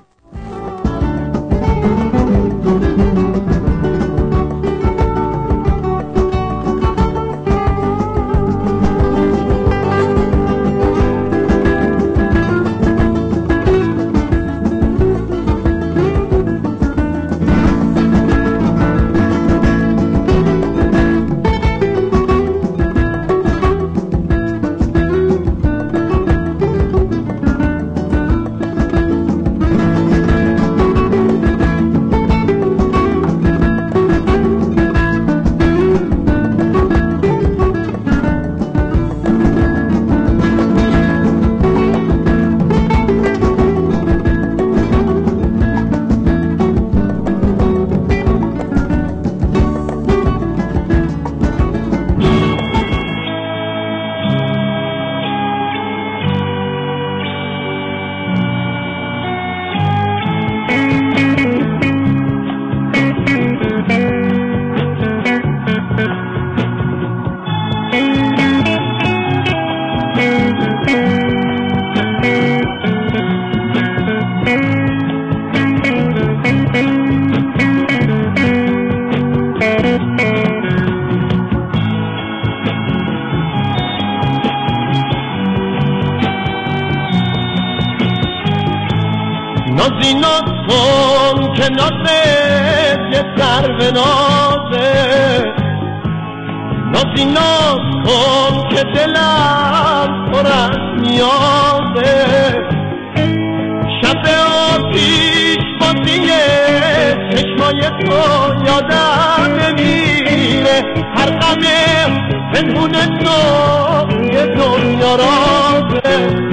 ناز کن که نازه یه سر به نازه، نازی ناز کن که دلم پر از نیازه. شب آتیش بازیه چشمای تو یادم نمیره، هر غم پنهون تو یه دنیا رازه.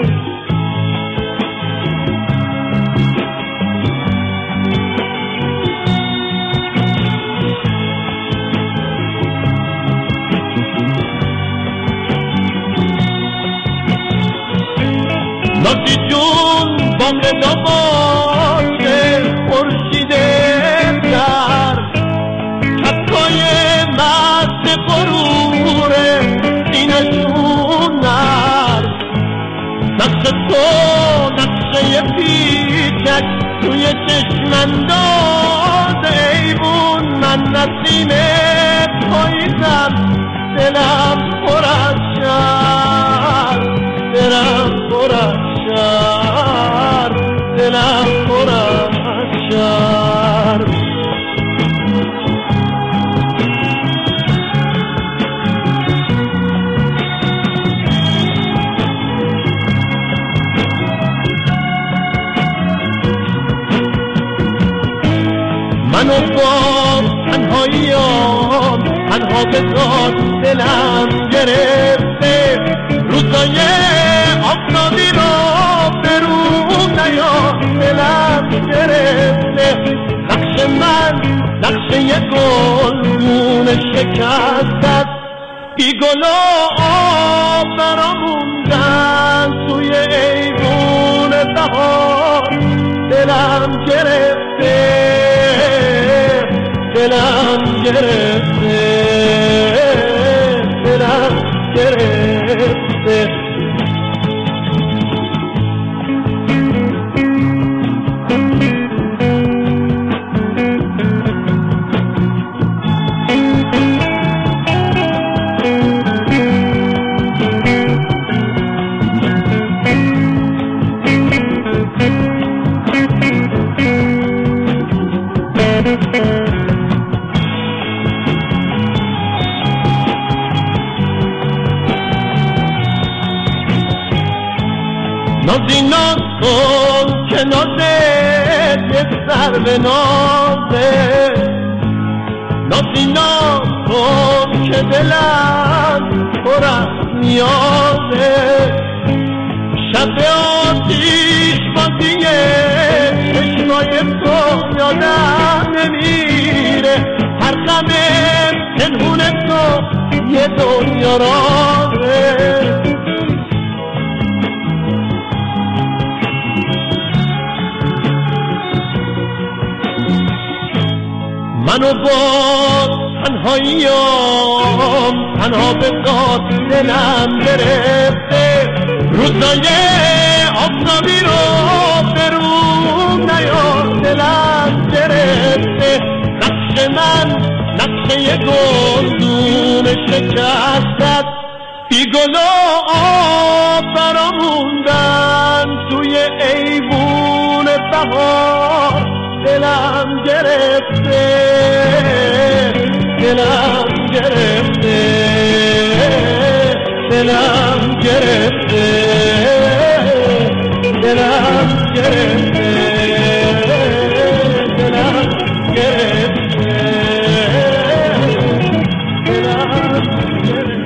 نازی جون بام داماشه خورشید در کتای مست غروره سینشون نر، نقش تو نقشه پیچک توی چشم انداز ایوون، من نسیم پاییزم دلم پر از شر، دلم پر از شر، دلم پر از شر. منو با تنهاییام تنها بذار، دلم گرفته روزای آفتابی رو برو نیا، دلم گرفته نقش من نقشه یه گلگون شکست است، بی گل و آب براموندن توی ایوون بهار، دلم گرفته دلم گرفته دلم گرفته. نازی ناز کن که نازه یه سر به نازه، نازی ناز کن که دلم پر از نیازه. شب آتیش بازیه چشمای تو یادم نمیره، هر غم پنهون تو یه دنیا رازه. منو با تنهاییام تنها بذار، دلم گرفته روزای آفتابی رو برو نیا، دلم گرفته نقش من نقشه یه گلدون شکست است، بی گل و آب براموندن توی ایوون بهار، دلم گرفته دلم گرفته دلم گرفته دلم گرفته دلم گرفته دلم گرفته.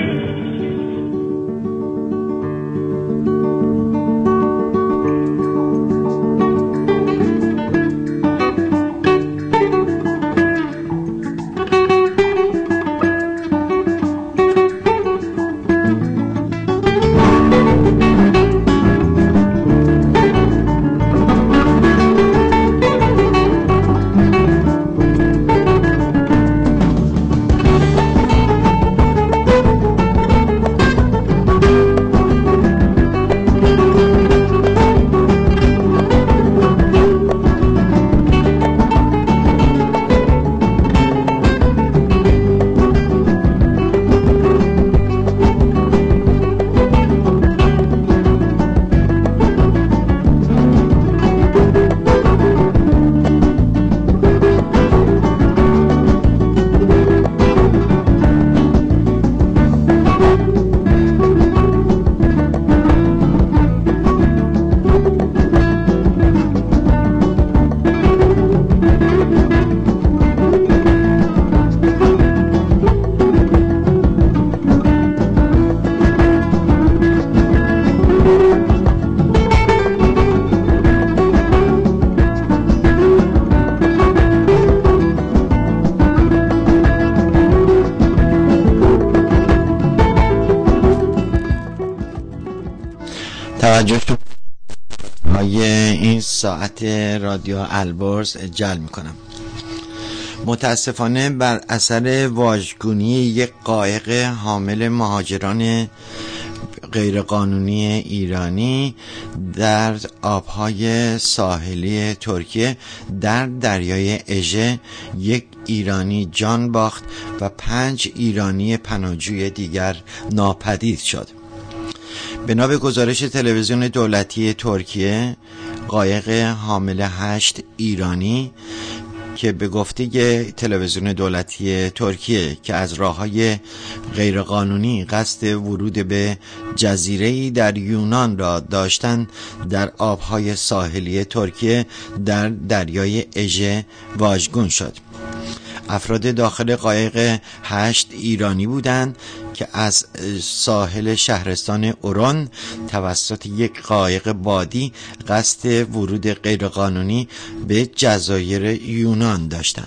توجه های این ساعت رادیو البرز جلب میکنم. متاسفانه بر اثر واژگونی یک قایق حامل مهاجران غیرقانونی ایرانی در آبهای ساحلی ترکیه در دریای اژه یک ایرانی جان باخت و پنج ایرانی پناهجوی دیگر ناپدید شد. بنا به گزارش تلویزیون دولتی ترکیه، قایق حامل هشت ایرانی که به گفته تلویزیون دولتی ترکیه که از راه‌های غیرقانونی قصد ورود به جزیره‌ای در یونان را داشتند، در آبهای ساحلی ترکیه در دریای اژه واژگون شد. افراد داخل قایق هشت ایرانی بودند که از ساحل شهرستان اورون توسط یک قایق بادی قصد ورود غیرقانونی به جزایر یونان داشتند.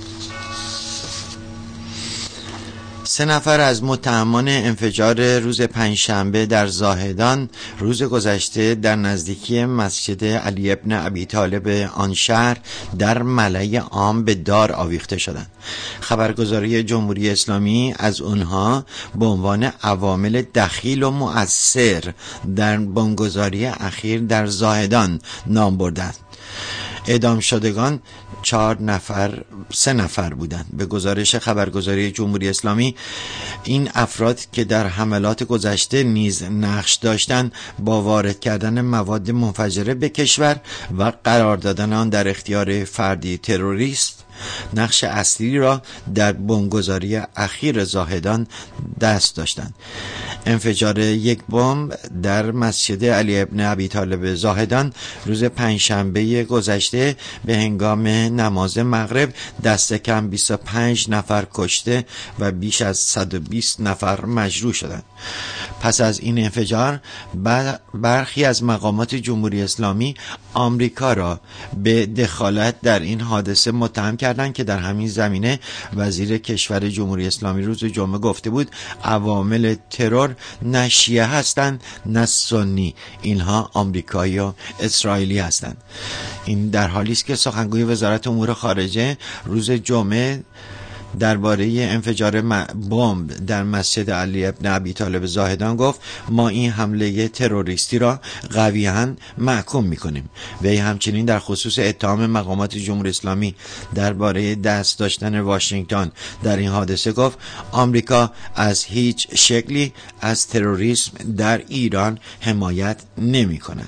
سه نفر از متهمان انفجار روز پنجشنبه در زاهدان روز گذشته در نزدیکی مسجد علی ابن ابی طالب آن شهر در ملأ عام به دار آویخته شدند. خبرگزاری جمهوری اسلامی از اونها به عنوان عوامل دخیل و مؤثر در بمبگذاری اخیر در زاهدان نام بردند. اعدام شدگان چهار نفر سه نفر بودند. به گزارش خبرگزاری جمهوری اسلامی، این افراد که در حملات گذشته نیز نقش داشتند با وارد کردن مواد منفجره به کشور و قرار دادن آن در اختیار فردی تروریست نقش اصلی را در بمبگذاری اخیر زاهدان دست داشتند. انفجار یک بمب در مسجد علی ابن ابی طالب زاهدان روز پنجشنبه گذشته به هنگام نماز مغرب دست کم بیست و پنج نفر کشته و بیش از صد و بیست نفر مجروح شدند. پس از این انفجار برخی از مقامات جمهوری اسلامی آمریکا را به دخالت در این حادثه متهم کردند که در همین زمینه وزیر کشور جمهوری اسلامی روز جمعه گفته بود عوامل ترور نه شیعه هستند نه سنی، اینها آمریکایی و اسرائیلی هستند. این در حالی است که سخنگوی وزارت امور خارجه روز جمعه درباره انفجار بمب در مسجد علی ابن ابی طالب زاهدان گفت ما این حمله تروریستی را قویاً محکوم می‌کنیم. وی همچنین در خصوص اتهام مقامات جمهوری اسلامی درباره دست داشتن واشنگتن در این حادثه گفت آمریکا از هیچ شکلی از تروریسم در ایران حمایت نمی‌کند.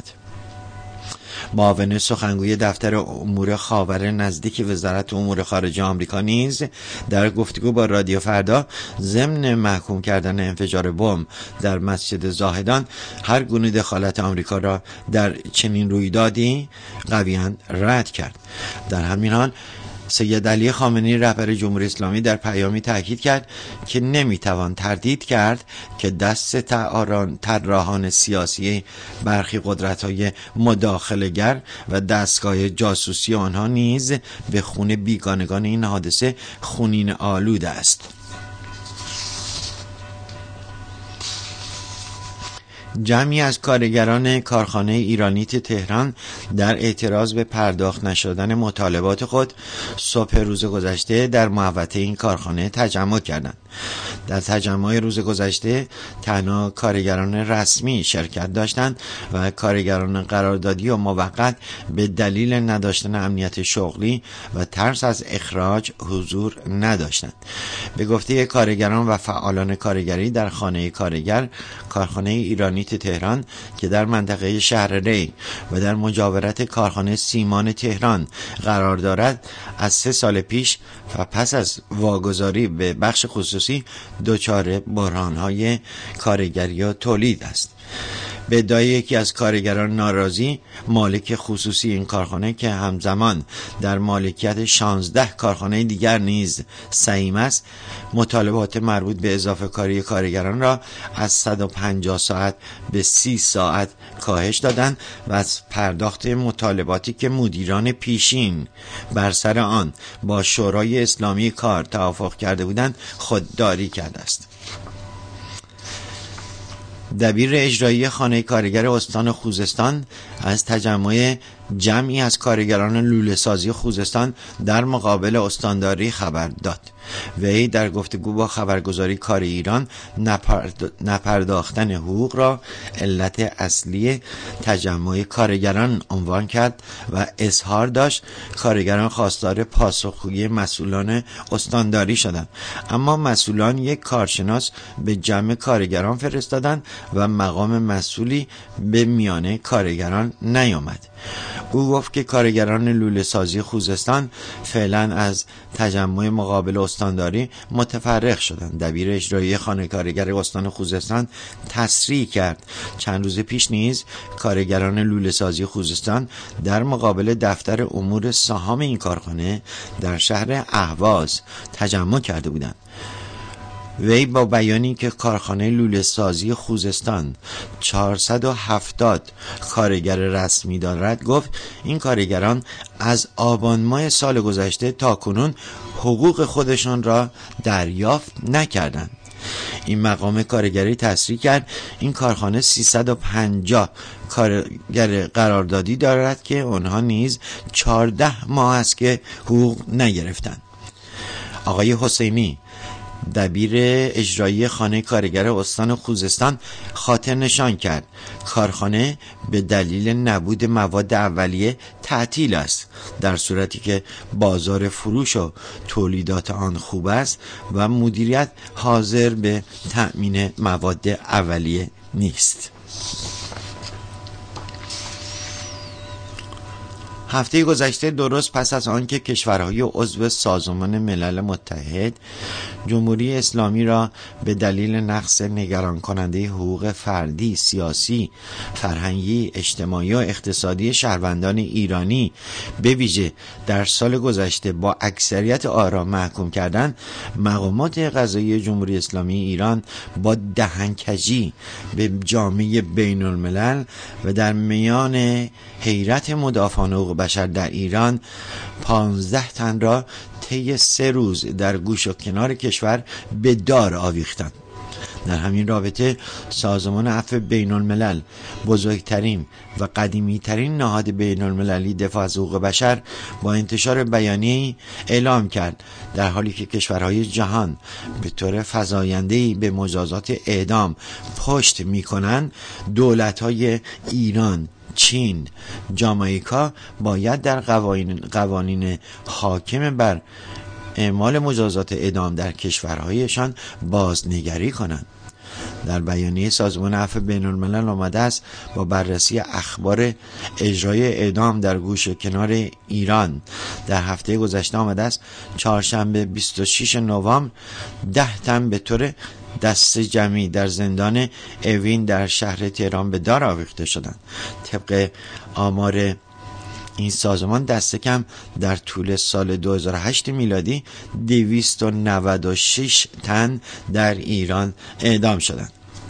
معاون سخنگوی دفتر امور خاور نزدیک وزارت امور خارجه آمریکا نیز در گفتگو با رادیو فردا ضمن محکوم کردن انفجار بمب در مسجد زاهدان هر گونه دخالت آمریکا را در چنین رویدادی قویاً رد کرد. در همین حال سید علی خامنه‌ای رهبر جمهوری اسلامی در پیامی تاکید کرد که نمیتوان تردید کرد که دست طراحان سیاسی برخی قدرت‌های مداخله‌گر و دستگاه جاسوسی آنها نیز به خون بیگانگان این حادثه خونین آلود است. جمعی از کارگران کارخانه ایرانیت تهران در اعتراض به پرداخت نشدن مطالبات خود صبح روز گذشته در محوطه این کارخانه تجمع کردند. در تجمع روز گذشته تنها کارگران رسمی شرکت داشتند و کارگران قراردادی و موقت به دلیل نداشتن امنیت شغلی و ترس از اخراج حضور نداشتند. به گفته کارگران و فعالان کارگری در خانه کارگر کارخانه ایرانیت تهران که در منطقه شهر ری و در مجاورت کارخانه سیمان تهران قرار دارد، از سه سال پیش و پس از واگذاری به بخش خصوصی دچار بحران‌های کارگری و تولید است. به ادعای یکی از کارگران ناراضی، مالک خصوصی این کارخانه که همزمان در مالکیت شانزده کارخانه دیگر نیز سهیم است، مطالبات مربوط به اضافه کاری کارگران را از صد و پنجاه ساعت به سی ساعت کاهش دادند و از پرداخت مطالباتی که مدیران پیشین بر سر آن با شورای اسلامی کار توافق کرده بودند خودداری کرده است. دبیر اجرایی خانه کارگر استان خوزستان از تجمع جمعی از کارگران لوله سازی خوزستان در مقابل استانداری خبر داد. وی در گفتگو با خبرگزاری کار ایران نپرد... نپرداختن حقوق را علت اصلی تجمع کارگران عنوان کرد و اظهار داشت کارگران خواستار پاسخگویی مسئولان استانداری شدند، اما مسئولان یک کارشناس به جمع کارگران فرستادند و مقام مسئولی به میان کارگران نیامد. او گفت که کارگران لوله سازی خوزستان فعلا از تجمع مقابل استانداری متفرق شدند. دبیر اجرایی خانه کارگر استان خوزستان تصریح کرد چند روز پیش نیز کارگران لوله سازی خوزستان در مقابل دفتر امور سهام این کارخانه در شهر اهواز تجمع کرده بودند. وی با بیانی که کارخانه لوله سازی خوزستان چهارصد و هفتاد کارگر رسمی دارد گفت این کارگران از آبان ماه سال گذشته تا کنون حقوق خودشان را دریافت نکردند. این مقام کارگری تصریح کرد این کارخانه سیصد و پنجاه کارگر قراردادی دارد که آنها نیز چهارده ماه است که حقوق نگرفتند. آقای حسینی دبیر اجرایی خانه کارگر استان خوزستان خاطر نشان کرد کارخانه به دلیل نبود مواد اولیه تعطیل است، در صورتی که بازار فروش و تولیدات آن خوب است و مدیریت حاضر به تأمین مواد اولیه نیست. هفته گذشته درست پس از آنکه کشورهای عضو سازمان ملل متحد جمهوری اسلامی را به دلیل نقض نگران کننده حقوق فردی، سیاسی، فرهنگی، اجتماعی و اقتصادی شهروندان ایرانی به ویژه در سال گذشته با اکثریت آرا محکوم کردند، مقامات قضایی جمهوری اسلامی ایران با دهنکجی به جامعه بین الملل و در میان حیرت مدافعان حقوق بشر در ایران پانزده تن را طی سه روز در گوش و کنار کشور به دار آویختند. در همین رابطه سازمان عفو بین الملل، بزرگترین و قدیمی ترین نهاد بین المللی دفاع از حقوق بشر، با انتشار بیانیه‌ای اعلام کرد در حالی که کشورهای جهان به طور فزاینده‌ای به مجازات اعدام پشت می‌کنند، دولت‌های ایران، چین، جامائیکا باید در قوانین, قوانین حاکم بر اعمال مجازات اعدام در کشورهایشان بازنگری کنند. در بیانیه سازمان عفو بین الملل آمده است با بررسی اخبار اجرای اعدام در گوش و کنار ایران در هفته گذشته آمده است چهارشنبه بیست و ششم نوامبر ده تن به طور دست جمعی در زندان اوین در شهر تهران به دار آویخته شدند. طبق آمار این سازمان دست کم در طول سال دو هزار و هشت میلادی دویست و نود و شش تن در ایران اعدام شدند.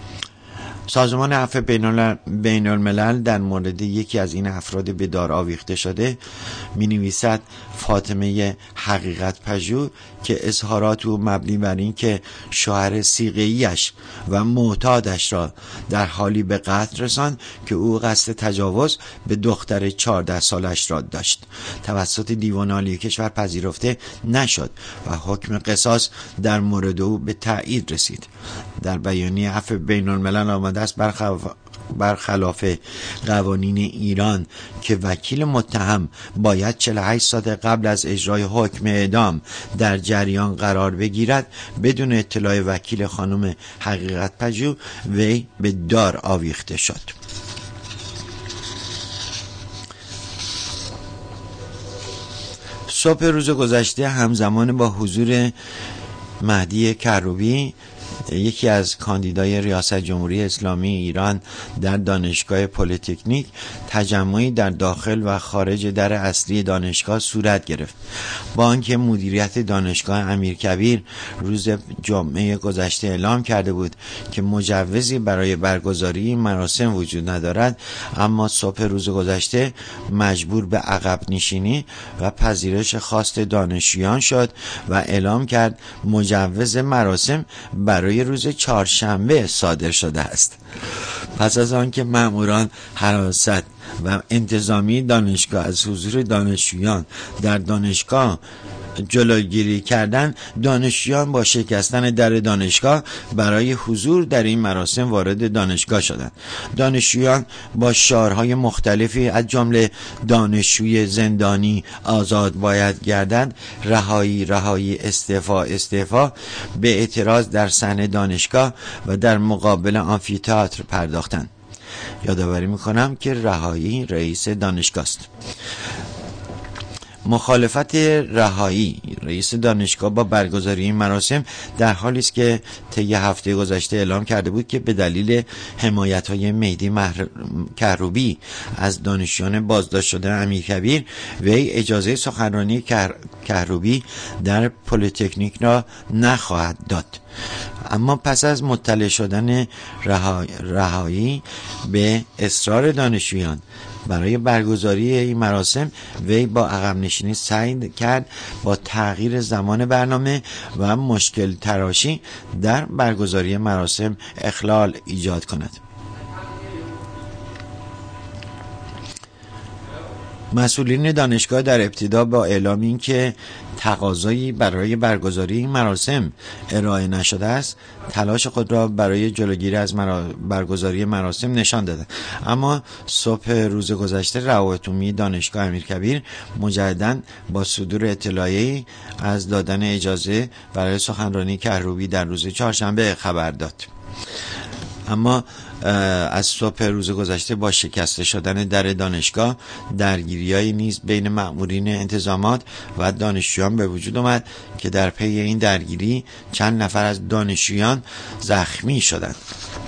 سازمان عفو بین الملل در مورد یکی از این افراد به دار آویخته شده می نویسد فاطمه حقیقت پژوه که اظهارات او مبنی بر این که شوهر صیغه‌ایش و معتادش را در حالی به قتل رساند که او قصد تجاوز به دختر چهارده سالش را داشت توسط دیوان عالی کشور پذیرفته نشد و حکم قصاص در مورد او به تایید رسید. در بیانیه عفو بین الملل آمده است برخلاف برخلاف قوانین ایران که وکیل متهم باید چهل و هشت ساعت قبل از اجرای حکم اعدام در جریان قرار بگیرد، بدون اطلاع وکیل خانم حقیقت پژوه وی به دار آویخته شد. صبح روز گذشته همزمان با حضور مهدی کروبی، یکی از کاندیدای ریاست جمهوری اسلامی ایران در دانشگاه پلی‌تکنیک، تجمعی در داخل و خارج در اصلی دانشگاه صورت گرفت. با آنکه مدیریت دانشگاه امیرکبیر روز جمعه گذشته اعلام کرده بود که مجوزی برای برگزاری مراسم وجود ندارد، اما صبح روز گذشته مجبور به عقب نشینی و پذیرش خواست دانشجویان شد و اعلام کرد مجوز مراسم برای برای روز چهارشنبه صادر شده است. پس از آن که مأموران حراست و انتظامی دانشگاه از حضور دانشجویان در دانشگاه جلوگیری کردن، دانشجویان با شکستن در دانشگاه برای حضور در این مراسم وارد دانشگاه شدند. دانشجویان با شعارهای مختلفی از جمله دانشجوی زندانی آزاد باید گردد، رهایی رهایی، استعفا استعفا، به اعتراض در صحن دانشگاه و در مقابل آمفی‌تئاتر پرداختند. یادآوری میکنم که رهایی رئیس دانشگاه است. مخالفت رهایی رئیس دانشگاه با برگزاری این مراسم در حالی است که طی هفته گذشته اعلام کرده بود که به دلیل حمایت‌های مهدی مهر... کروبی از دانشجویان بازداشت شده امیرکبیر وی اجازه سخنرانی کر... کروبی در پلی‌تکنیک را نخواهد داد. اما پس از مطلع شدن رها... رهایی به اصرار دانشجویان برای برگزاری این مراسم، وی با عقب نشینی سعی کرد با تغییر زمان برنامه و مشکل تراشی در برگزاری مراسم اخلال ایجاد کند. مسئولین دانشگاه در ابتدا با اعلام این که تقاضایی برای برگزاری این مراسم ارائه نشده است، تلاش خود را برای جلوگیری از مرا... برگزاری مراسم نشان دادند. اما صبح روز گذشته روابط عمومی دانشگاه امیرکبیر مجدداً با صدور اطلاعیه‌ای از دادن اجازه برای سخنرانی کروبی در روز چهارشنبه خبر داد. اما از صبح روز گذشته با شکسته شدن در دانشگاه درگیری‌های نیز بین مأمورین انتظامات و دانشجویان به وجود آمد که در پی این درگیری چند نفر از دانشجویان زخمی شدند.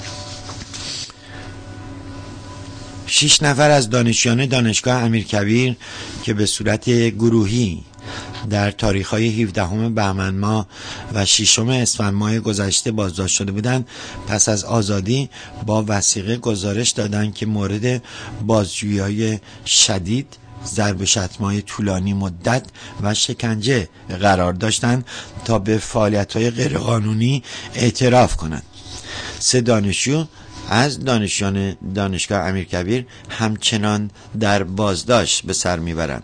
شش نفر از دانشجویان دانشگاه امیرکبیر که به صورت گروهی در تاریخ‌های هفدهم بهمن ماه و ششم اسفند ماه گذشته بازداشت شده بودند، پس از آزادی با وثیقه گزارش دادند که مورد بازجویی‌های شدید، ضرب و شتم‌های طولانی مدت و شکنجه قرار داشتند تا به فعالیت‌های غیرقانونی اعتراف کنند. سه دانشجو از دانشجویان دانشگاه امیرکبیر همچنان در بازداشت به سر میبرند.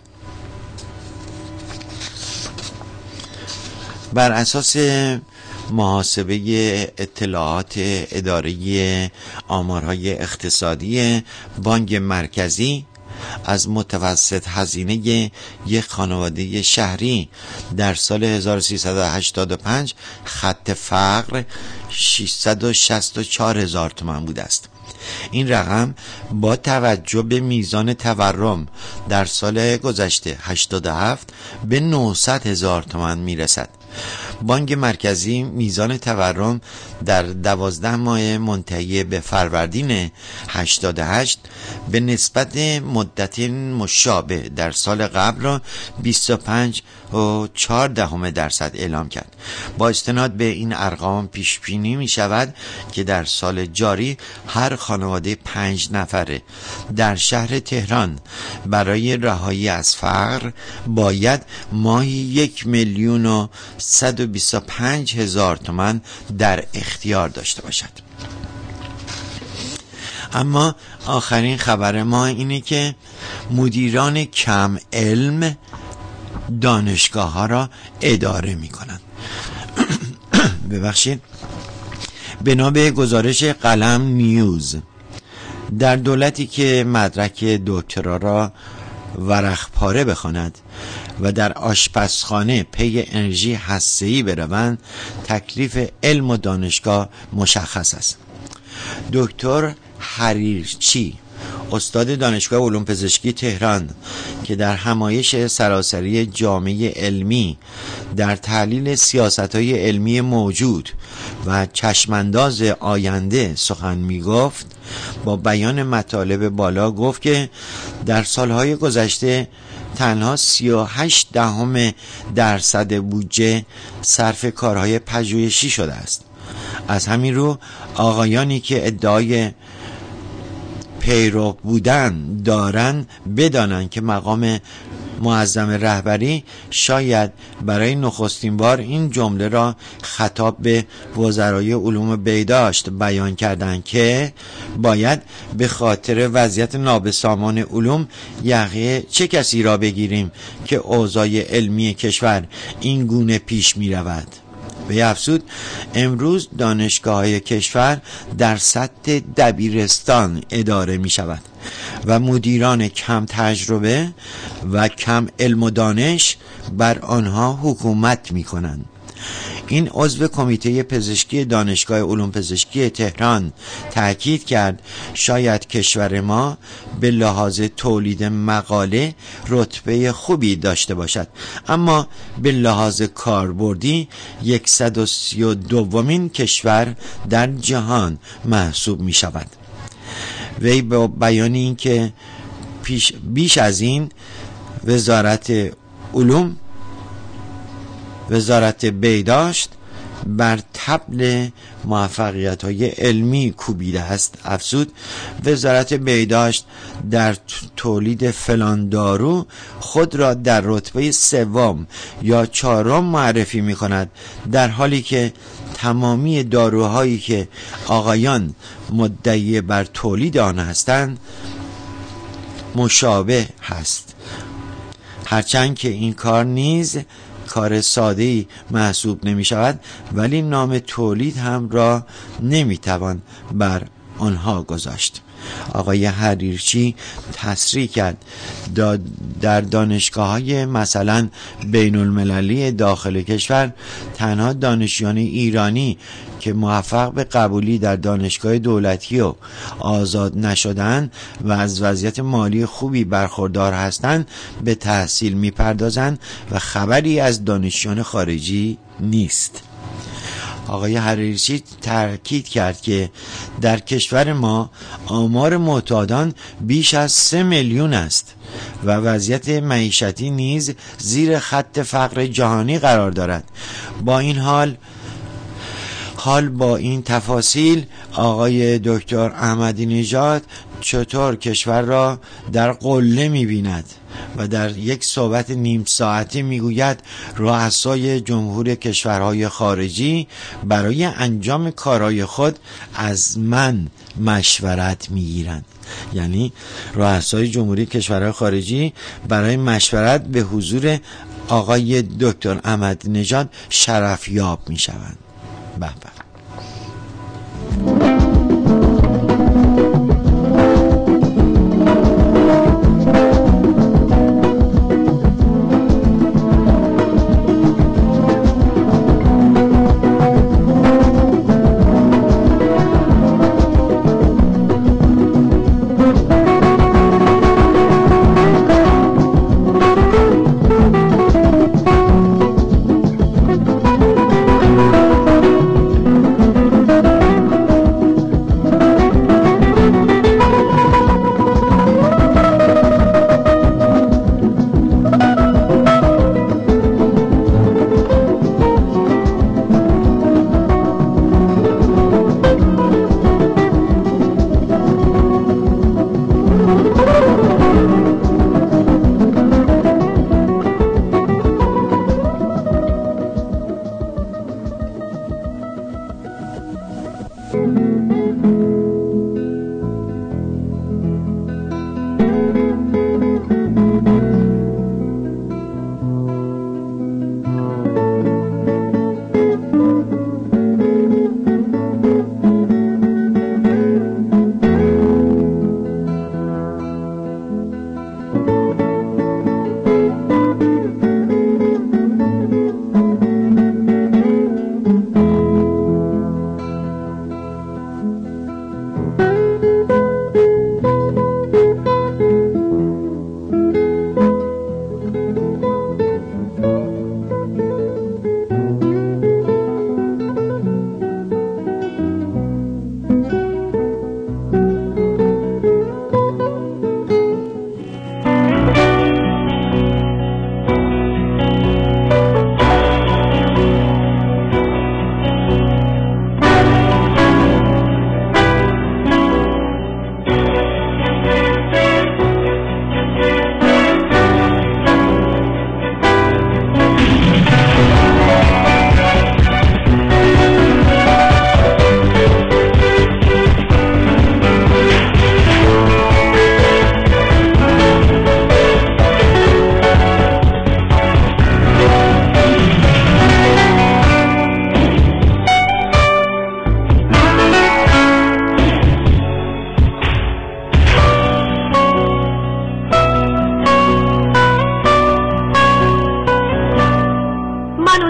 بر اساس محاسبه اطلاعات اداره آمارهای اقتصادی بانک مرکزی، از متوسط هزینه یک خانواده شهری در سال هزار و سیصد و هشتاد و پنج خط فقر ششصد و شصت و چهار هزار تومان بوده است. این رقم با توجه به میزان تورم در سال گذشته هشتاد و هفت به نهصد هزار تومان میرسد. بانک مرکزی میزان تورم در دوازده ماه منتهی به فروردین هشتاد و هشت به نسبت مدت مشابه در سال قبل را بیست و پنج و چهار دهم درصد اعلام کرد. با استناد به این ارقام پیش بینی می شود که در سال جاری هر خانواده پنج نفره در شهر تهران برای رهایی از فقر باید ماهی یک میلیون و صد و بیست و پنج هزار تومان در اختیار داشته باشد. اما آخرین خبر ما اینه که مدیران کم علم دانشگاه ها را اداره می کنند. ببخشید. بنا به گزارش قلم نیوز، در دولتی که مدرک دکترا را ورق پاره بخواند و در آشپزخانه پی انرژی هسته‌ای بروند، تکلیف علم و دانشگاه مشخص است. دکتر حریرچی، استاد دانشگاه علوم پزشکی تهران که در همایش سراسری جامعه علمی در تحلیل سیاست‌های علمی موجود و چشمانداز آینده سخن می‌گفت، با بیان مطالب بالا گفت که در سالهای گذشته تنها سی و هشت دهم درصد بودجه صرف کارهای پژوهشی شده است. از همین رو آقایانی که ادعای پیرو بودن دارن بدانن که مقام معظم رهبری شاید برای نخستین بار این جمله را خطاب به وزرای علوم بهداشت بیان کردند که باید به خاطر وضعیت نابسامان علوم یقه چه کسی را بگیریم که اوضاع علمی کشور این گونه پیش می رود. به افزود امروز دانشگاه‌های کشور در سطح دبیرستان اداره می شود و مدیران کم تجربه و کم علم و دانش بر آنها حکومت می کنند. این عضو کمیته پزشکی دانشگاه علوم پزشکی تهران تاکید کرد شاید کشور ما به لحاظ تولید مقاله رتبه خوبی داشته باشد، اما به لحاظ کاربردی صد و سی و دومین کشور در جهان محسوب می شود. وی با بیان این که پیش بیش از این وزارت علوم وزارت بهداشت بر طبل موفقیت‌های علمی کوبیده است، افزود وزارت بهداشت در تولید فلان دارو خود را در رتبه سوم یا چهارم معرفی می‌کند، در حالی که تمامی داروهایی که آقایان مدعی بر تولید آن هستند مشابه هست، هرچند که این کار نیز کار ساده‌ای محسوب نمی شود، ولی نام تولید هم را نمی توان بر آنها گذاشت. آقای حریرچی تصریح کرد در دانشگاه‌های مثلا بین المللی داخل کشور تنها دانشجویان ایرانی که موفق به قبولی در دانشگاه دولتی و آزاد نشدن و از وضعیت مالی خوبی برخوردار هستند به تحصیل می‌پردازند و خبری از دانشجویان خارجی نیست. آقای حریرچی تاکید کرد که در کشور ما آمار معتادان بیش از سه میلیون است و وضعیت معیشتی نیز زیر خط فقر جهانی قرار دارد. با این حال حال با این تفاصیل آقای دکتر احمدی نژاد چطور کشور را در قله می‌بیند و در یک صحبت نیم ساعته میگوید رؤسای جمهور کشورهای خارجی برای انجام کارهای خود از من مشورت میگیرند. یعنی رؤسای جمهوری کشورهای خارجی برای مشورت به حضور آقای دکتر احمدی نژاد شرفیاب میشوند. به به.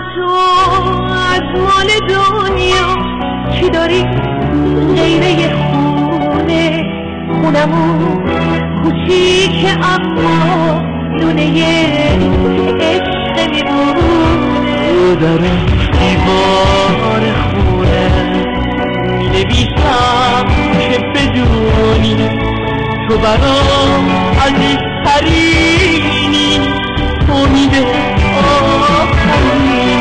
تو از مال دنیا چی داری غیره خونه؟ خونمون کوچیک اما دونه عشق میمونه. دارم دیوار خونه نویسم که بدونی تو برام عزیزترینی، امید آخرینی.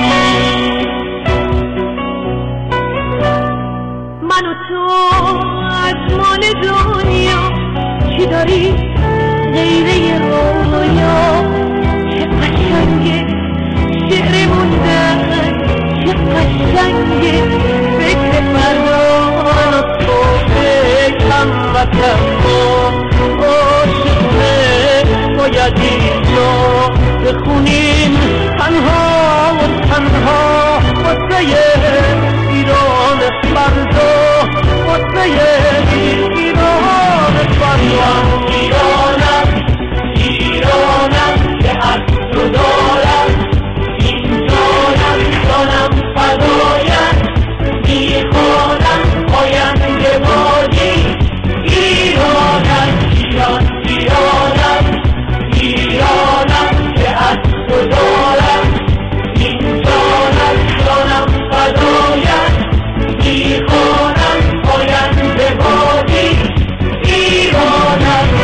من و تو از مال دنیا چی داری غیره رویا؟ چه قشنگه شعر موندن، چه قشنگه فکر فردا. من و تو فکرم وطن ما عاشقونه، باید اینجا بخونیم تنها و تنها واسه ایران فردا، واسه ایران فردا. ایرانم ایرانم که از تو دارم، این جانم جانم فدایم، میخوانم پاینده بادی. ایرانم ایران ایرانم ایرانم که از تو دارم، این جانم جانم فدایم، میخوانم پاینده بادی. ایرانم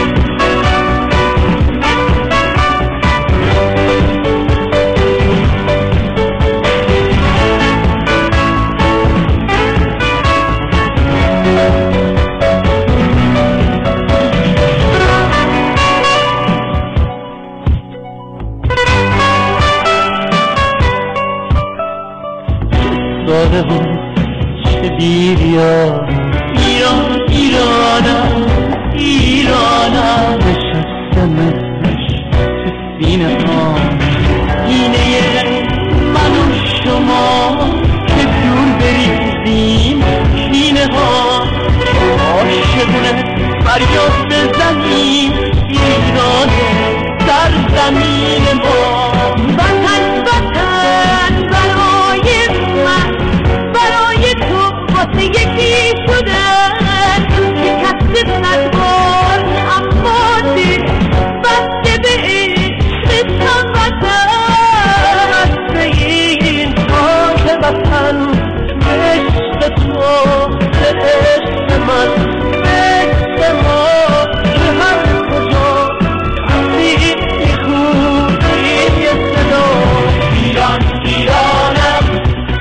ساله چه بیریا. ایران ایرانم ایرانم نشستم ازش تو سینه ها، سینه من و شما که دور بریزیم سینه ها. عاشقونه فریاد بزنیم ایران سرزمین ما. وطن وطن برای من، برای تو واسه یکی شدن، شکست صدبار اما دل بسته به عشق وطن. بسته این خاک وطن به عشق تو، به عشق من، به عشق ما، که هر کجا هستی میخونی یه صدا. ایران ایرانم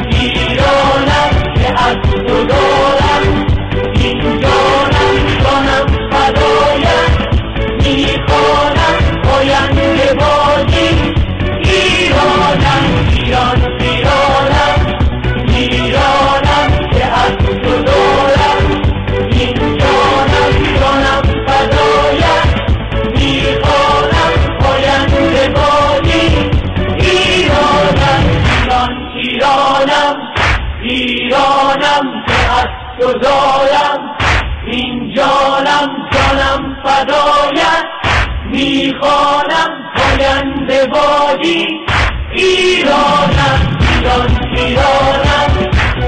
ایرانم که از تو دارم، این جانم جانم فدایم، میخوانم پاینده بادی. ایرانم ایران ایرانم ایرانم که از تو دارم، این جانم جانم فدایم، میخوانم پاینده بادی. ایرانم ایران ایرانم ایرانم که از تو دارم، این جانم جانم فدایم، میخوانم پاینده بادی. ایرانم ایران ایرانم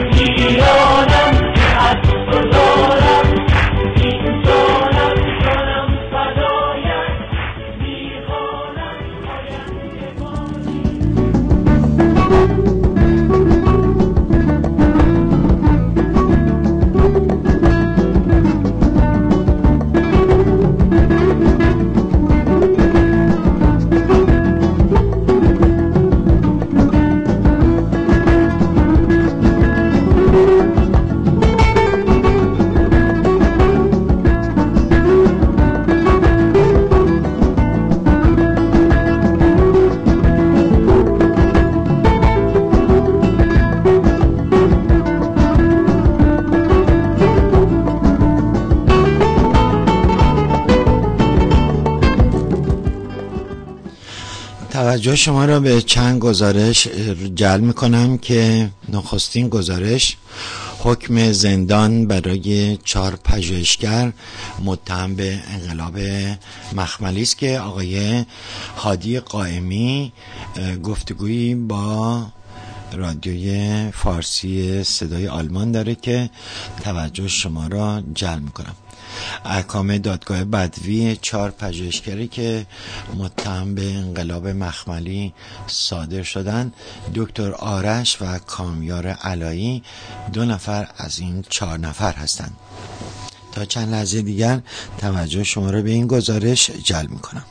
ایرانم که از تو دارم، این جانم جانم فدایم، میخوانم پاینده بادی. توجه شما را به چند گزارش جلب میکنم که نخستین گزارش حکم زندان برای چهار پژوهشگر متهم به انقلاب مخملی است که آقای هادی قائمی گفتگویی با رادیوی فارسی صدای آلمان داره که توجه شما را جلب میکنم. احکام دادگاه بدوی چهار پژوهشگری که متهم به انقلاب مخملی صادر شدن، دکتر آرش و کامیار علایی، دو نفر از این چهار نفر هستند. تا چند لحظه دیگر توجه شما را به این گزارش جلب میکنم.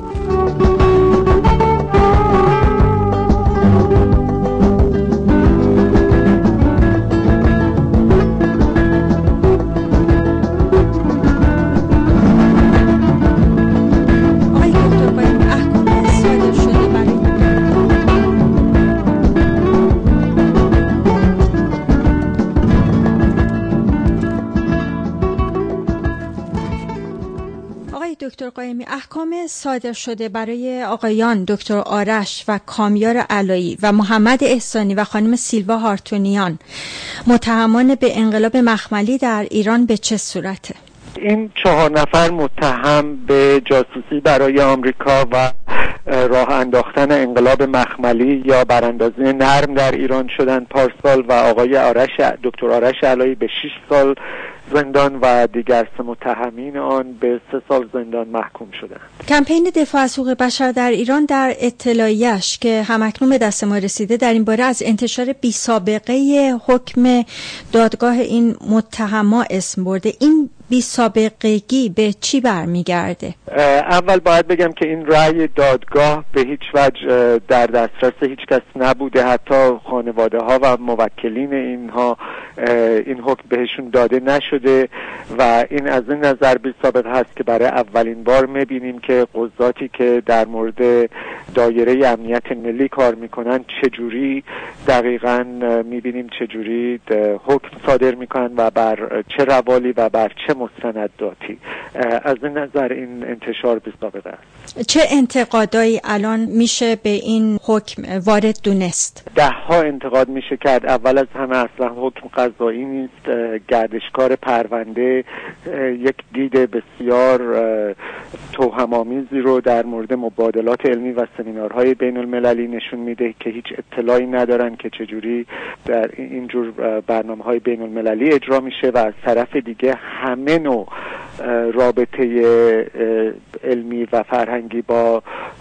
دکتر قائمی، احکام صادر شده برای آقایان دکتر آرش و کامیار علایی و محمد احسانی و خانم سیلوا هارتونیان متهمان به انقلاب مخملی در ایران به چه صورته؟ این چهار نفر متهم به جاسوسی برای آمریکا و راه انداختن انقلاب مخملی یا براندازی نرم در ایران شدند پارسال و آقای آرش دکتر آرش علایی به شش سال زندان و دیگر سه متهمین آن به سه سال زندان محکوم شدند. کمپین دفاع از حقوق بشر در ایران در اطلاعیه‌اش که همکنون به دست ما رسیده در این باره از انتشار بی سابقه حکم دادگاه این متهما اسم برده. این بی سابقگی به چی برمیگرده؟ اول باید بگم که این رأی دادگاه به هیچ وجه در دسترس هیچ کس نبوده، حتی خانواده ها و موکلین اینها این حکم بهشون داده نشده و این از این نظر بی سابقه هست که برای اولین بار میبینیم که قضاتی که در مورد دایره امنیت ملی کار میکنن چجوری دقیقاً میبینیم چجوری حکم صادر میکنن و بر چه روالی و بر چه مستنداتی. از این نظر این انتشار بی سابقه است. چه انتقادایی الان میشه به این حکم وارد دونست؟ ده ها انتقاد میشه کرد. اول از همه اصلا حکم قضایی نیست، گردشکار پرونده یک دید بسیار توهم‌آمیزی رو در مورد مبادلات علمی و سمینارهای بین المللی نشون میده که هیچ اطلاعی ندارن که چجوری در اینجور برنامه‌های بین المللی اجرا میشه و از طرف دیگه همه نوع رابطه علمی و فرهنگی با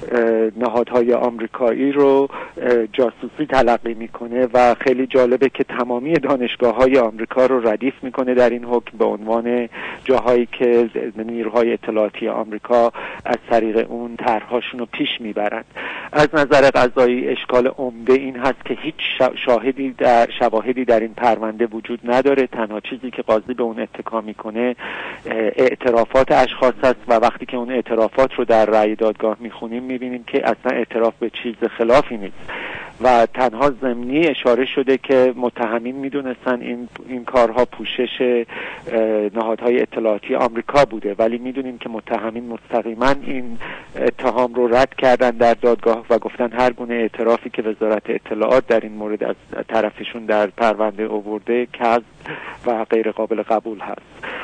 نهادهای آمریکایی رو جاسوسی تلقی میکنه و خیلی جالبه که تمامی دانشگاه‌های آمریکا رو ردیف میکنه در این حکم به عنوان جاهایی که نیروهای اطلاعاتی آمریکا از طریق اون طرح‌هاشون رو پیش میبرند. از نظر قضایی اشکال عمده این هست که هیچ شاهدی در شواهدی در این پرونده وجود نداره. تنها چیزی که قاضی به اون اتکا میکنه اعترافات اشخاص است و وقتی که اون اعترافات رو در رأی دادگاه میخونیم میبینیم که اصلا اعتراف به چیز خلافی نیست و تنها ضمنی اشاره شده که متهمین میدونستن این این کارها پوشش نهادهای اطلاعاتی آمریکا بوده، ولی میدونیم که متهمین مستقیما این اتهام رو رد کردن در دادگاه و گفتن هر گونه اعترافی که وزارت اطلاعات در این مورد از طرفشون در پرونده آورده کذب و غیر قابل قبول هست.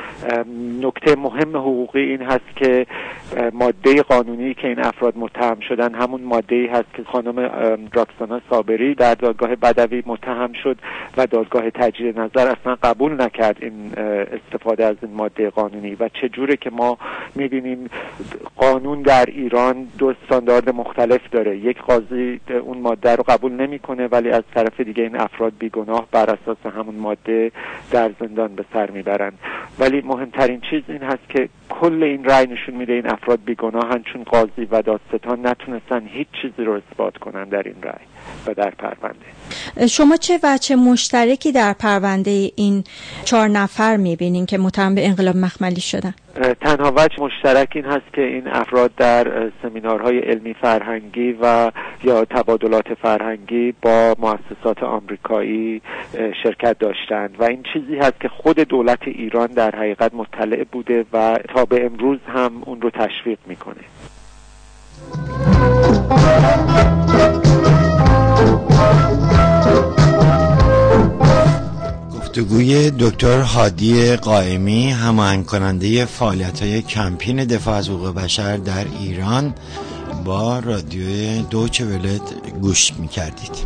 نکته مهم حقوقی این هست که ماده قانونی که این افراد متهم شدن همون ماده‌ای هست که خانم راکسانا صابری در دادگاه بدوی متهم شد و دادگاه تجدید نظر اصلا قبول نکرد این استفاده از این ماده قانونی و چجوره که ما میبینیم قانون در ایران دو استاندارد مختلف داره. یک قاضی اون ماده رو قبول نمیکنه ولی از طرف دیگه این افراد بیگناه بر اساس همون ماده در زندان به سر میبرند. ولی مهمترین چیز این هست که کل این رأی نشون میده این افراد بیگناهن چون قاضی و دادستان نتونستن هیچ چیزی رو اثبات کنن در این رأی و در پرونده. شما چه وجه مشترکی در پرونده این چهار نفر میبینین که متهم به انقلاب مخملی شدن؟ تنها وجه مشترک این هست که این افراد در سمینارهای علمی فرهنگی و یا تبادلات فرهنگی با مؤسسات آمریکایی شرکت داشتند و این چیزی هست که خود دولت ایران در حقیقت مطلع بوده و تا به امروز هم اون رو تشویق میکنه. گفتگوی دکتر هادی قائمی، هماهنگ کننده فعالیت‌های کمپین دفاع از حقوق بشر در ایران، با رادیو دویچه وله گوش میکردید.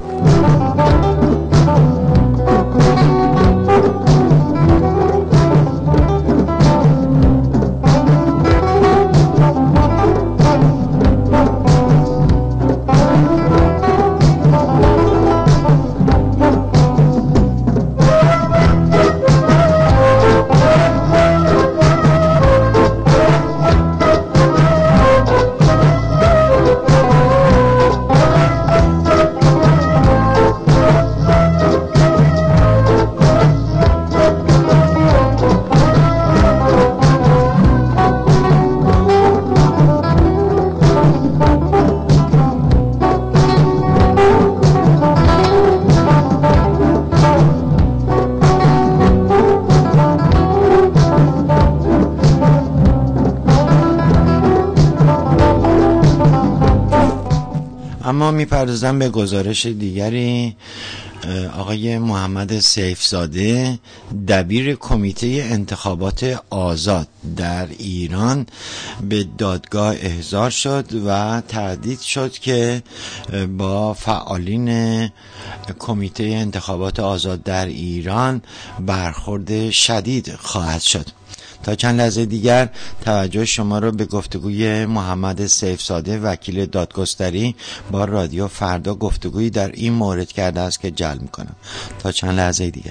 اما میپردازم به گزارش دیگری. آقای محمد سیفزاده دبیر کمیته انتخابات آزاد در ایران به دادگاه احضار شد و تهدید شد که با فعالین کمیته انتخابات آزاد در ایران برخورد شدید خواهد شد. تا چند لحظه دیگر توجه شما را به گفتگوی محمد سیفزاده وکیل دادگستری با رادیو فردا گفتگویی در این مورد کرده است که جلب می‌کنم. تا چند لحظه دیگر.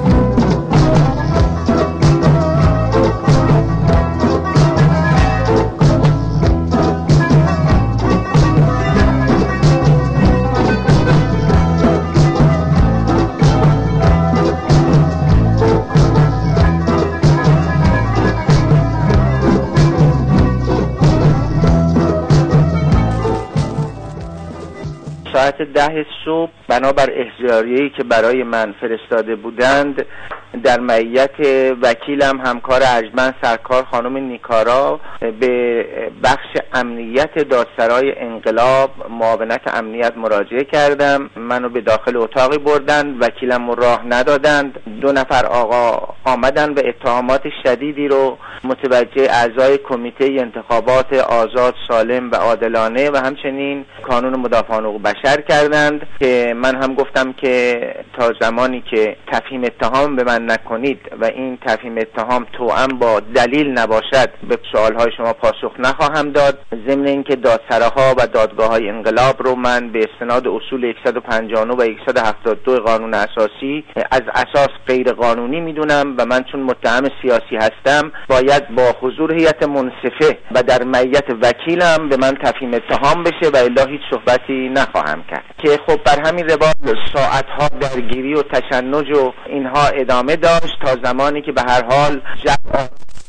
ساعت ده صبح بنابر احضاریه‌ای که برای من فرستاده بودند در معیت وکیلم همکار ارجمند سرکار خانم نیکارا به بخش امنیت دادسرای انقلاب معاونت امنیت مراجعه کردم. منو به داخل اتاقی بردند، وکیلم رو راه ندادند. دو نفر آقا آمدن و اتهامات شدیدی رو متوجه اعضای کمیته انتخابات آزاد سالم و عادلانه و همچنین کانون مدافعان حقوق بشر کردند که من هم گفتم که تا زمانی که تفهیم اتهام به من نکنید و این تفهیم اتهام توأم با دلیل نباشد به سوالهای شما پاسخ نخواهم داد. ضمن اینکه دادسراها و دادگاه‌های انقلاب رو من به استناد اصول صد و پنجاه و نه و صد و هفتاد و دو قانون اساسی از اساس غیر قانونی میدونم و من چون متهم سیاسی هستم باید با حضور هیئت منصفه و در معیت وکیلم به من تفهیم اتهام بشه و الا هیچ صحبتی نخواهم کرد که خب بر همین روال ساعتها درگیری و تشنج و اینها ادامه داشت تا زمانی که به هر حال جمع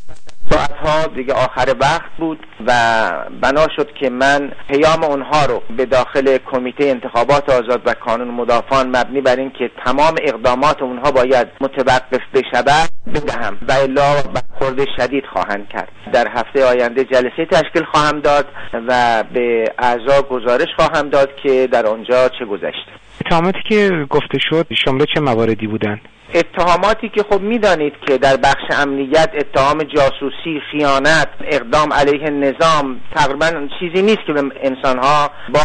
ساعتها دیگه آخر وقت بود و بنا شد که من پیام اونها رو به داخل کمیته انتخابات آزاد و کانون مدافعان مبنی بر این که تمام اقدامات اونها باید متوقف بشود بدهم و الا برخورد شدید خواهند کرد. در هفته آینده جلسه تشکیل خواهم داد و به اعضا گزارش خواهم داد که در آنجا چه گذشته. اتهاماتی که گفته شد شامل چه مواردی بودند؟ اتهاماتی که خب میدانید که در بخش امنیت اتهام جاسوسی، خیانت، اقدام علیه نظام تقریبا چیزی نیست که به انسانها با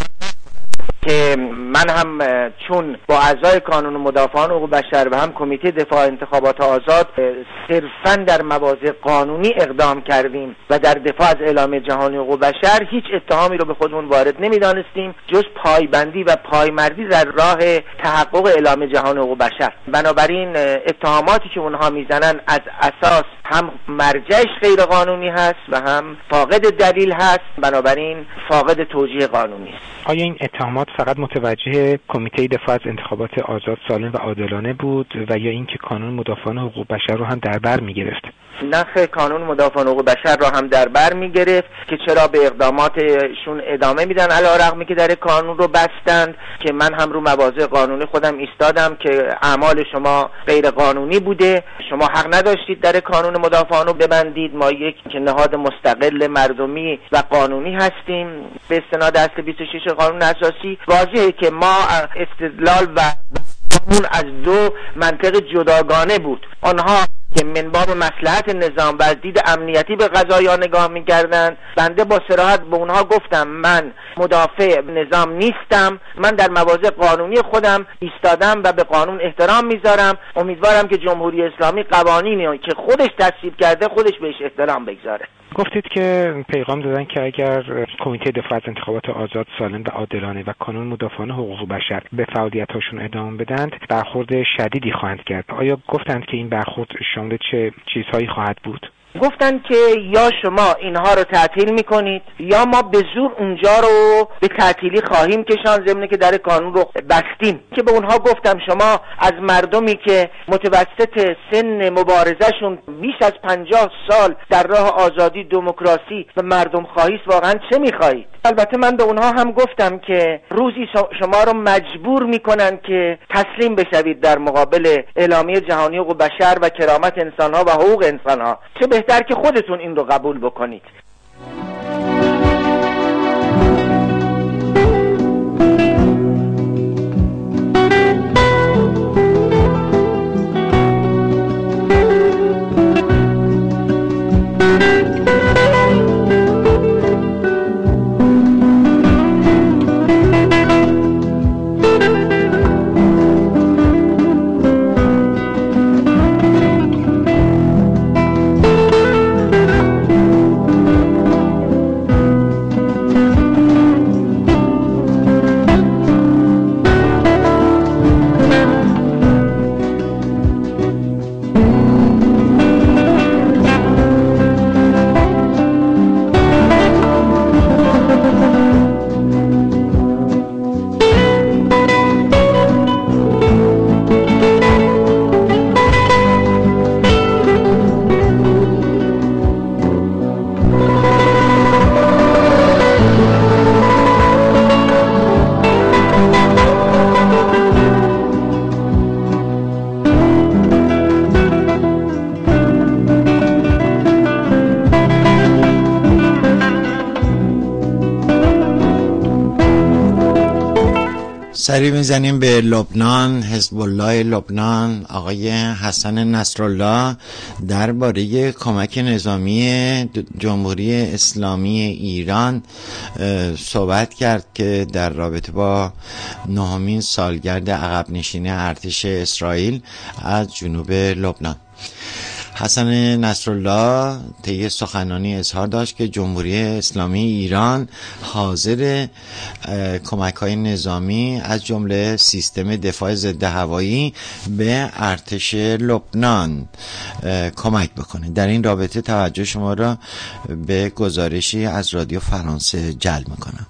که من هم چون با اعضای کانون مدافعان حقوق بشر و هم کمیته دفاع انتخابات آزاد صرفاً در مواضع قانونی اقدام کردیم و در دفاع از اعلامیه جهانی حقوق بشر هیچ اتهامی رو به خودمون وارد نمیدانستیم جز پایبندی و پایمردی در راه تحقق اعلامیه جهانی حقوق بشر. بنابراین اتهاماتی که اونها میزنن از اساس هم مرجعش غیر قانونی هست و هم فاقد دلیل هست، بنابراین فاقد توجیه قانونی است. آیا این اتهامات فقط متوجه کمیته دفاع از انتخابات آزاد سالم و عادلانه بود و یا اینکه کانون مدافعان حقوق بشر رو هم در بر می‌گرفت؟ نخ کانون مدافعان حقوق بشر را هم در بر می‌گرفت که چرا به اقداماتشون ادامه میدن علیرغم که در کانون رو بستند، که من هم رو مواضع قانونی خودم ایستادم که اعمال شما غیر قانونی بوده، شما حق نداشتید در کانون مدافعان رو ببندید، ما یک نهاد مستقل مردمی و قانونی هستیم به استناد اصل بیست و شش قانون اساسی. واضحه که ما استدلال و قانون از دو منطق جداگانه بود. آنها که من باب مصلحت نظام و از دید امنیتی به قضایا نگاه میکردن. بنده با صراحت به اونها گفتم من مدافع نظام نیستم، من در مواضع قانونی خودم ایستادم و به قانون احترام میذارم. امیدوارم که جمهوری اسلامی قوانینی که خودش تصویب کرده خودش بهش احترام بگذاره. گفتید که پیغام دادن که اگر کمیته دفاع از انتخابات آزاد، سالم و عادلانه و کانون مدافعان حقوق بشر به فعالیت‌هاشون ادامه بدند برخورد شدیدی خواهند کرد. آیا گفتند که این برخورد شامل چه چیزهایی خواهد بود؟ گفتن که یا شما اینها رو تعطیل میکنید یا ما به زور اونجا رو به تعطیلی خواهیم کشان، ضمن که در قانون رو بستیم. که به اونها گفتم شما از مردمی که متوسط سن مبارزشون بیش از پنجاه سال در راه آزادی، دموکراسی و مردم خواهی است واقعا چه میخواهید؟ البته من به اونها هم گفتم که روزی شما رو مجبور میکنن که تسلیم بشوید در مقابل اعلامیه جهانی حقوق بشر و کرامت انسانها و حقوق انسانها، چه بهتر که خودتون این رو قبول بکنید. سری میزنیم به لبنان. حزب الله لبنان آقای حسن نصرالله درباره کمک نظامی جمهوری اسلامی ایران صحبت کرد که در رابطه با نهمین سالگرد عقب نشینی ارتش اسرائیل از جنوب لبنان. حسن نصرالله طی سخنرانی اظهار داشت که جمهوری اسلامی ایران حاضر کمک‌های نظامی از جمله سیستم دفاع ضد هوایی به ارتش لبنان کمک بکنه. در این رابطه توجه شما را به گزارشی از رادیو فرانسه جلب میکنم.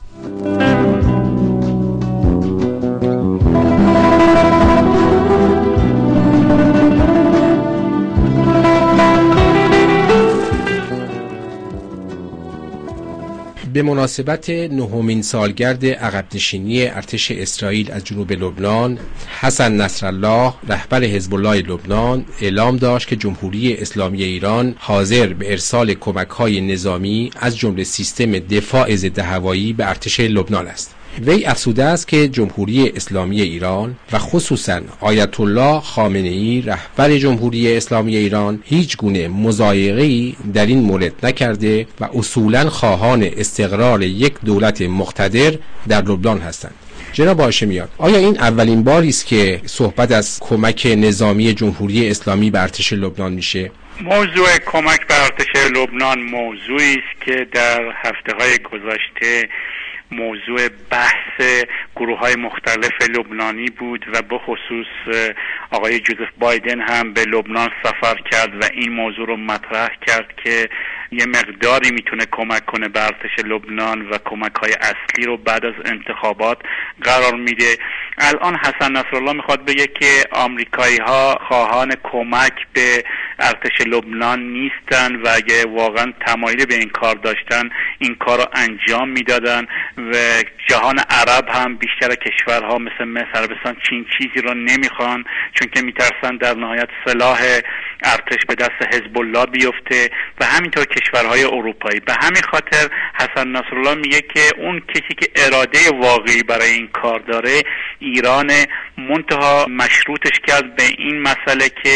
به مناسبت نهمین سالگرد عقب نشینی ارتش اسرائیل از جنوب لبنان، حسن نصرالله رهبر حزب الله لبنان اعلام داشت که جمهوری اسلامی ایران حاضر به ارسال کمک‌های نظامی از جمله سیستم دفاع ضد هوایی به ارتش لبنان است. وی افزوده است که جمهوری اسلامی ایران و خصوصا آیت الله خامنه‌ای رهبر جمهوری اسلامی ایران هیچ گونه مضایقه‌ای در این مورد نکرده و اصولاً خواهان استقرار یک دولت مقتدر در لبنان هستند. جناب هاشمیان، آیا این اولین باری است که صحبت از کمک نظامی جمهوری اسلامی به ارتش لبنان میشه؟ موضوع کمک به ارتش لبنان موضوعی است که در هفته‌های گذشته موضوع بحث گروه‌های مختلف لبنانی بود و به خصوص آقای جوزف بایدن هم به لبنان سفر کرد و این موضوع رو مطرح کرد که یه مقداری میتونه کمک کنه به ارتش لبنان و کمک‌های اصلی رو بعد از انتخابات قرار میده. الان حسن نصرالله میخواد بگه که آمریکایی‌ها خواهان کمک به ارتش لبنان نیستن و اگه واقعا تمایل به این کار داشتن این کار رو انجام میدادن و جهان عرب هم بیشتر کشورها مثل مصر، عربستان، چین چیزی رو نمیخوان چون که میترسن در نهایت سلاح ارتش به دست حزب الله بیفته و همینطور کشورهای اروپایی. به همین خاطر حسن نصرالله میگه که اون کسی که اراده واقعی برای این کار داره ایران، منتها مشروطش کرد به این مسئله که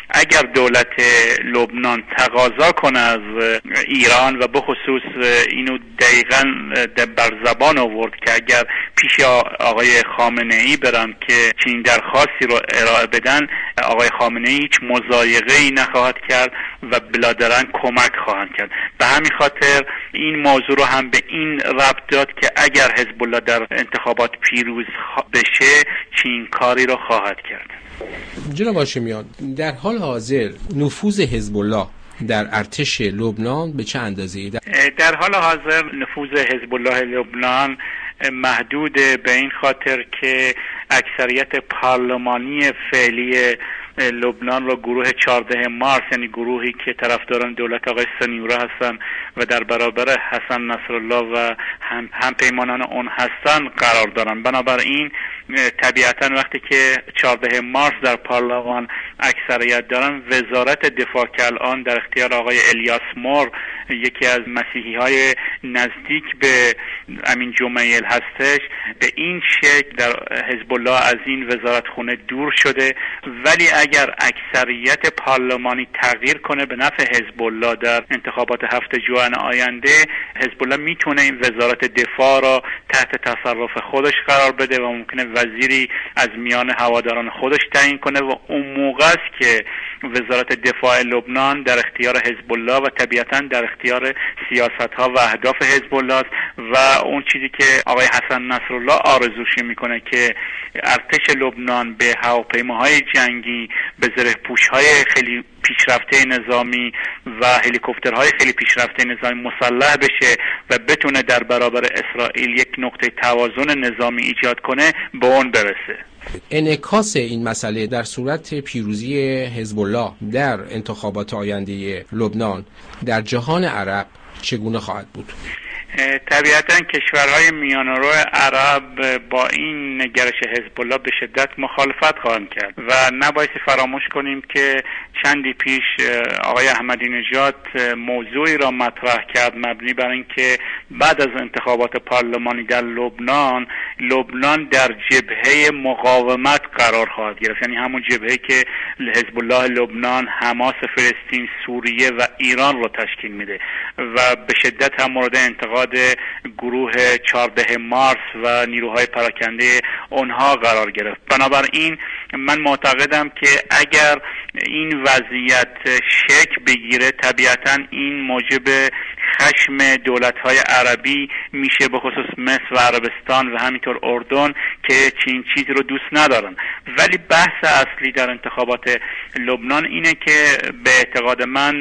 اگر دولت لبنان تقاضا کنه از ایران و به خصوص اینو دقیقاً بر زبان آورد که اگر پیش آقای خامنه ای برن که چنین درخواستی رو ارائه بدن، آقای خامنه ای هیچ مضایقه ای نخواهد کرد و بلادرن کمک خواهند کرد. به همین خاطر این موضوع رو هم به این ربط داد که اگر حزب الله در انتخابات پیروز بشه چنین کاری رو خواهد کرد. جناب هاشمیان، در حال حاضر نفوذ حزب الله در ارتش لبنان به چه اندازه‌ای؟ در حال حاضر نفوذ حزب الله لبنان محدود به این خاطر که اکثریت پارلمانی فعلی لبنان را گروه چهاردهم مارس، یعنی گروهی که طرفداران دولت آقای سنیوره هستن و در برابر حسن نصرالله و هم, هم پیمانان اون هستن قرار دارن. بنابراین طبیعتا وقتی که چهاردهم مارس در پارلمان اکثریت دارن، وزارت دفاع که الان در اختیار آقای الیاس مور، یکی از مسیحی های نزدیک به امین جمیل هستش، به این شکل در حزب الله از این وزارت خونه دور شده. ولی اگر اکثریت پارلمانی تغییر کنه به نفع حزب الله در انتخابات هفته ژوئن آینده، حزب الله میتونه این وزارت دفاع را تحت تصرف خودش قرار بده و ممکنه وزیری از میان هواداران خودش تعیین کنه و اون موقع است که وزارت دفاع لبنان در اختیار حزب الله و طبیعتا در اختیار سیاست‌ها و اهداف حزب الله است. و اون چیزی که آقای حسن نصرالله آرزوش میکنه که ارتش لبنان به هواپیماهای جنگی، به زره‌پوش‌های خیلی پیشرفته نظامی و هلیکوپترهای خیلی پیشرفته نظامی مسلح بشه و بتونه در برابر اسرائیل یک نقطه توازن نظامی ایجاد کنه، به اون برسه. انعکاس این مسئله در صورت پیروزی حزب الله در انتخابات آینده لبنان در جهان عرب چگونه خواهد بود؟ طبیعتا کشورهای میانه‌رو عرب با این نگرش حزب الله به شدت مخالفت خواهند کرد و نباید فراموش کنیم که چندی پیش آقای احمدی نژاد موضوعی را مطرح کرد مبنی بر اینکه بعد از انتخابات پارلمانی در لبنان، لبنان در جبهه مقاومت قرار خواهد گرفت، یعنی همون جبهه که حزب الله لبنان، حماس فلسطین، سوریه و ایران را تشکیل میده و به شدت هم مورد انتقاد گروه چهاردهم مارس و نیروهای پراکنده اونها قرار گرفت. بنابراین من معتقدم که اگر این وضعیت شکل بگیره، طبیعتا این موجب خشم دولت‌های عربی میشه، به خصوص مصر و عربستان و همینطور اردن که چین چیزی رو دوست ندارن. ولی بحث اصلی در انتخابات لبنان اینه که به اعتقاد من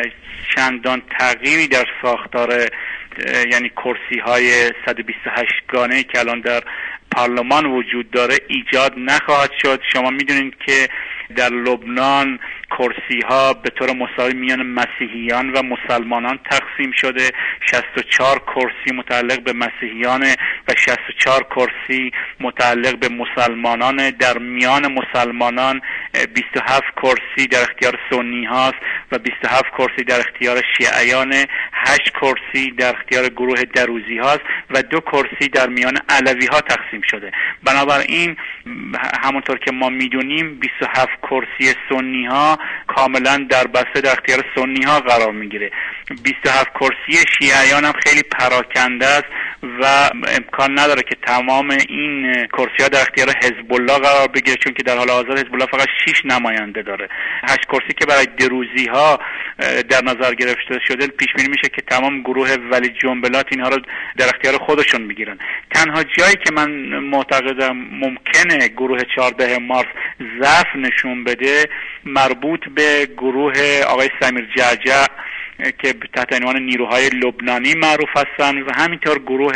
چندان تغییری در ساختار یعنی کرسی های صد و بیست و هشت گانه که الان در پارلمان وجود داره ایجاد نخواهد شد. شما میدونید که در لبنان کرسی ها به طور مساوی میان مسیحیان و مسلمانان تقسیم شده. شصت و چهار کرسی متعلق به مسیحیان و شصت و چهار کرسی متعلق به مسلمانان. در میان مسلمانان بیست و هفت کرسی در اختیار سنی هاست و بیست و هفت کرسی در اختیار شیعیان. هشت کرسی در اختیار گروه دروزی هاست و دو کرسی در میان علوی ها تقسیم شده. بنابراین همونطور که ما میدونیم بیست و هفت کرسی سنی ها کاملا در بسته در اختیار سنی ها قرار میگیره. بیست و هفت کرسی شیعیان هم خیلی پراکنده است و امکان نداره که تمام این کرسی ها در اختیار حزب الله قرار بگیره، چون که در حال حاضر حزب الله فقط شش نماینده داره. هشت کرسی که برای دروزی ها در نظر گرفته شده، پیش بینی میشه که تمام گروه ولی جنبلات اینها رو در اختیار خودشون بگیرن. تنها جایی که من معتقدم ممکنه گروه چهاردهم مارس ضعف نشون بده مربوط به گروه آقای سمیر جعجع که تحت عنوان نیروهای لبنانی معروف هستن و همینطور گروه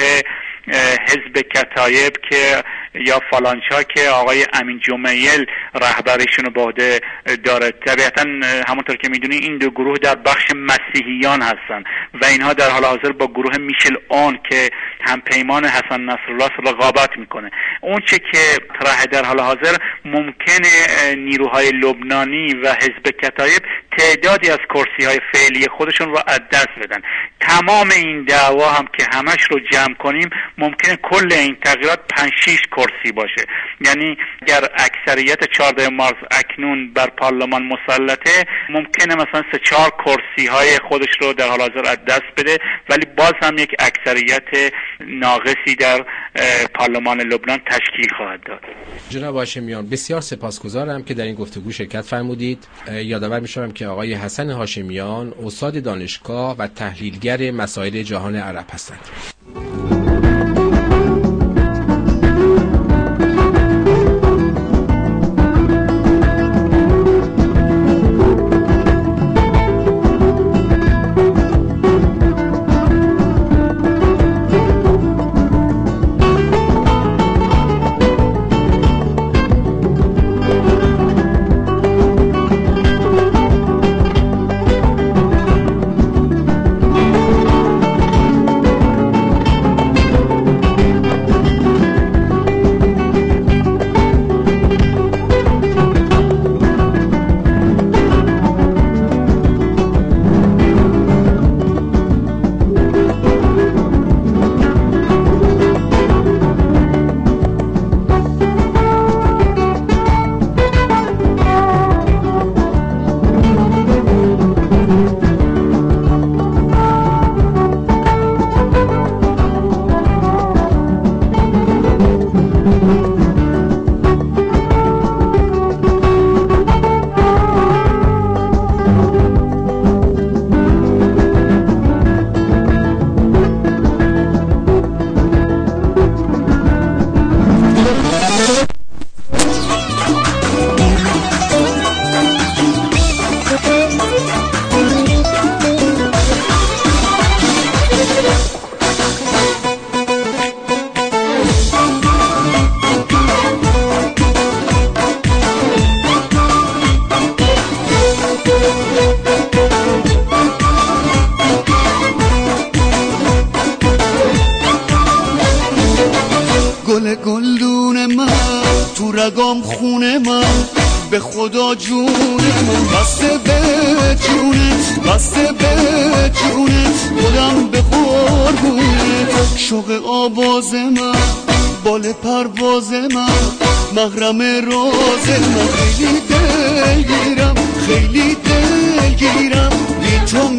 حزب کتایب که یا فالانچا که آقای امین جمیل رهبریشون رو به عهده داره. طبیعتا همونطور که میدونی این دو گروه در بخش مسیحیان هستن و اینها در حال حاضر با گروه میشل اون که هم پیمان حسن نصرالله رقابت میکنه. اون چه که طرح در حال حاضر ممکنه نیروهای لبنانی و حزب کتایب تعدادی از کرسی های فعلی خودشون رو از دست بدن. تمام این دعوا هم که همش رو جمع کنیم ممکنه کل این تغییرات پنج شش کرسی باشه. یعنی اگر اکثریت چهاردهم مارس اکنون بر پارلمان مسلطه، ممکنه مثلا سه چهار کرسی های خودش رو در حال حاضر از دست بده، ولی باز هم یک اکثریت ناقصی در پارلمان لبنان تشکیل خواهد داد. جناب هاشمیان، بسیار سپاسگزارم که در این گفتگو شرکت فرمودید. یادآور می‌شوم که آقای حسن هاشمیان استاد دانشگاه و تحلیلگر مسائل جهان عرب هستند. گل گلدون من تو رگام خونه من، به خدا جون من بسته به جونت، بسته به جونت، خودم به قربونت. شوق آواز من، بال پرواز من، مغرم راز من، خیلی دلگیرم، خیلی دلگیرم، بی تو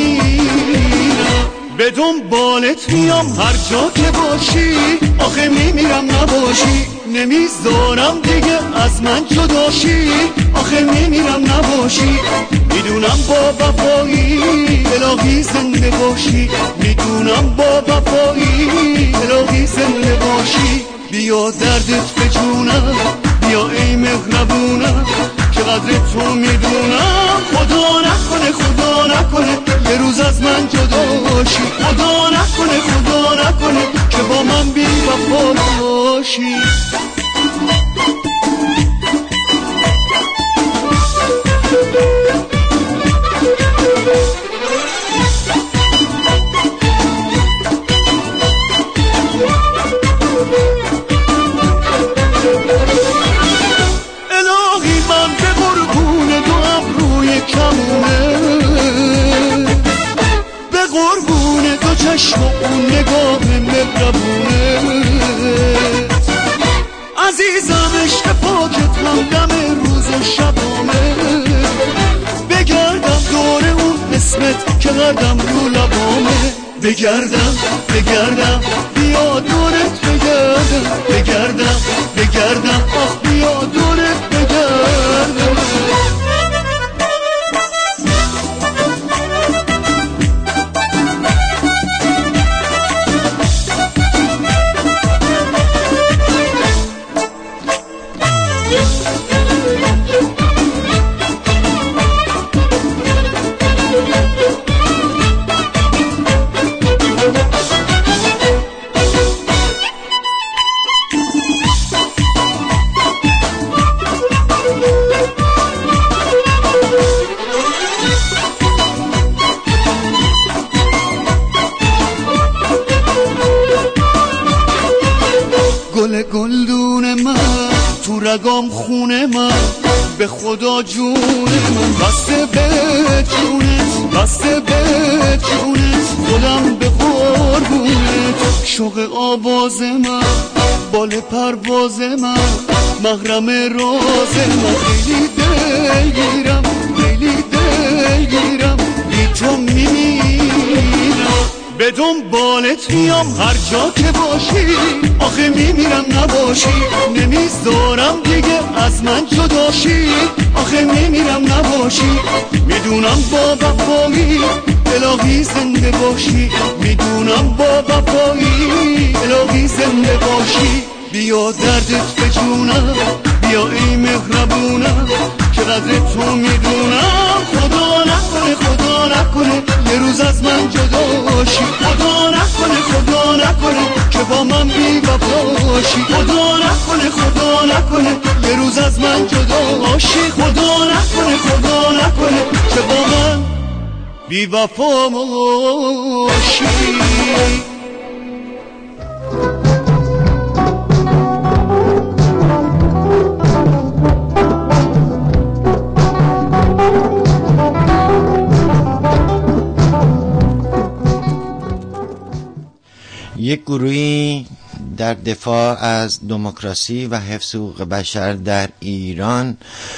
میمیرم. به دنبالت میام هر جا که باشی، آخه میمیرم نباشی، نمیذارم دیگه از من جداشی، آخه میمیرم نباشی. میدونم با وفایی الهی زنده باشی، میدونم با وفایی الهی زنده باشی. بیا دردت به جونم، بیا ای مهربونم، که قدر تو میدونم. خدا نکنه خدا نکنه یه روز از من جداشی، خدا نکنه خدا نکنه که با من بی وفا باشی. الهی من به قربون دو ابروی کمونه، به قربون دو چشم و اون نگاه مهربونه. عزیزم عشق پاکت همدم روز و شبامه، بگردم دور اون اسمت که قدم رو لبامه. بگردم بگردم بیا دورت بگردم، بگردم بگردم آخ بیا دورت بگردم. گل گلدون من تو رگام خونه من، به خدا جون من، بسته به جونه، بسته به جونه، خودم به قربونه. شوق آواز من، بال پرواز من، محرم راز من، خیلی دلگیرم، خیلی دلگیرم، بی تو میمیرم. به دنبالت میام هر جا که باشی، آخه میمیرم نباشی، نمیذارم دیگه از من جداشی، آخه میمیرم نباشی. میدونم با وفایی الهی زنده باشی، میدونم با وفایی الهی زنده باشی. بیا دردت به جونم، بیا ای مهربونم، که قدر تو میدونم. خدا نکنه، خدا نکنه یه روز از من جداشی، خدا نکنه، خدا نکنه که با من بی وفاشی، خدا نکنه، خدا نکنه یه روز از من جداشی، خدا نکنه، خدا نکنه که با من بی وفاشی. یک گروهی در دفاع از دموکراسی و حفظ حقوق بشر در ایران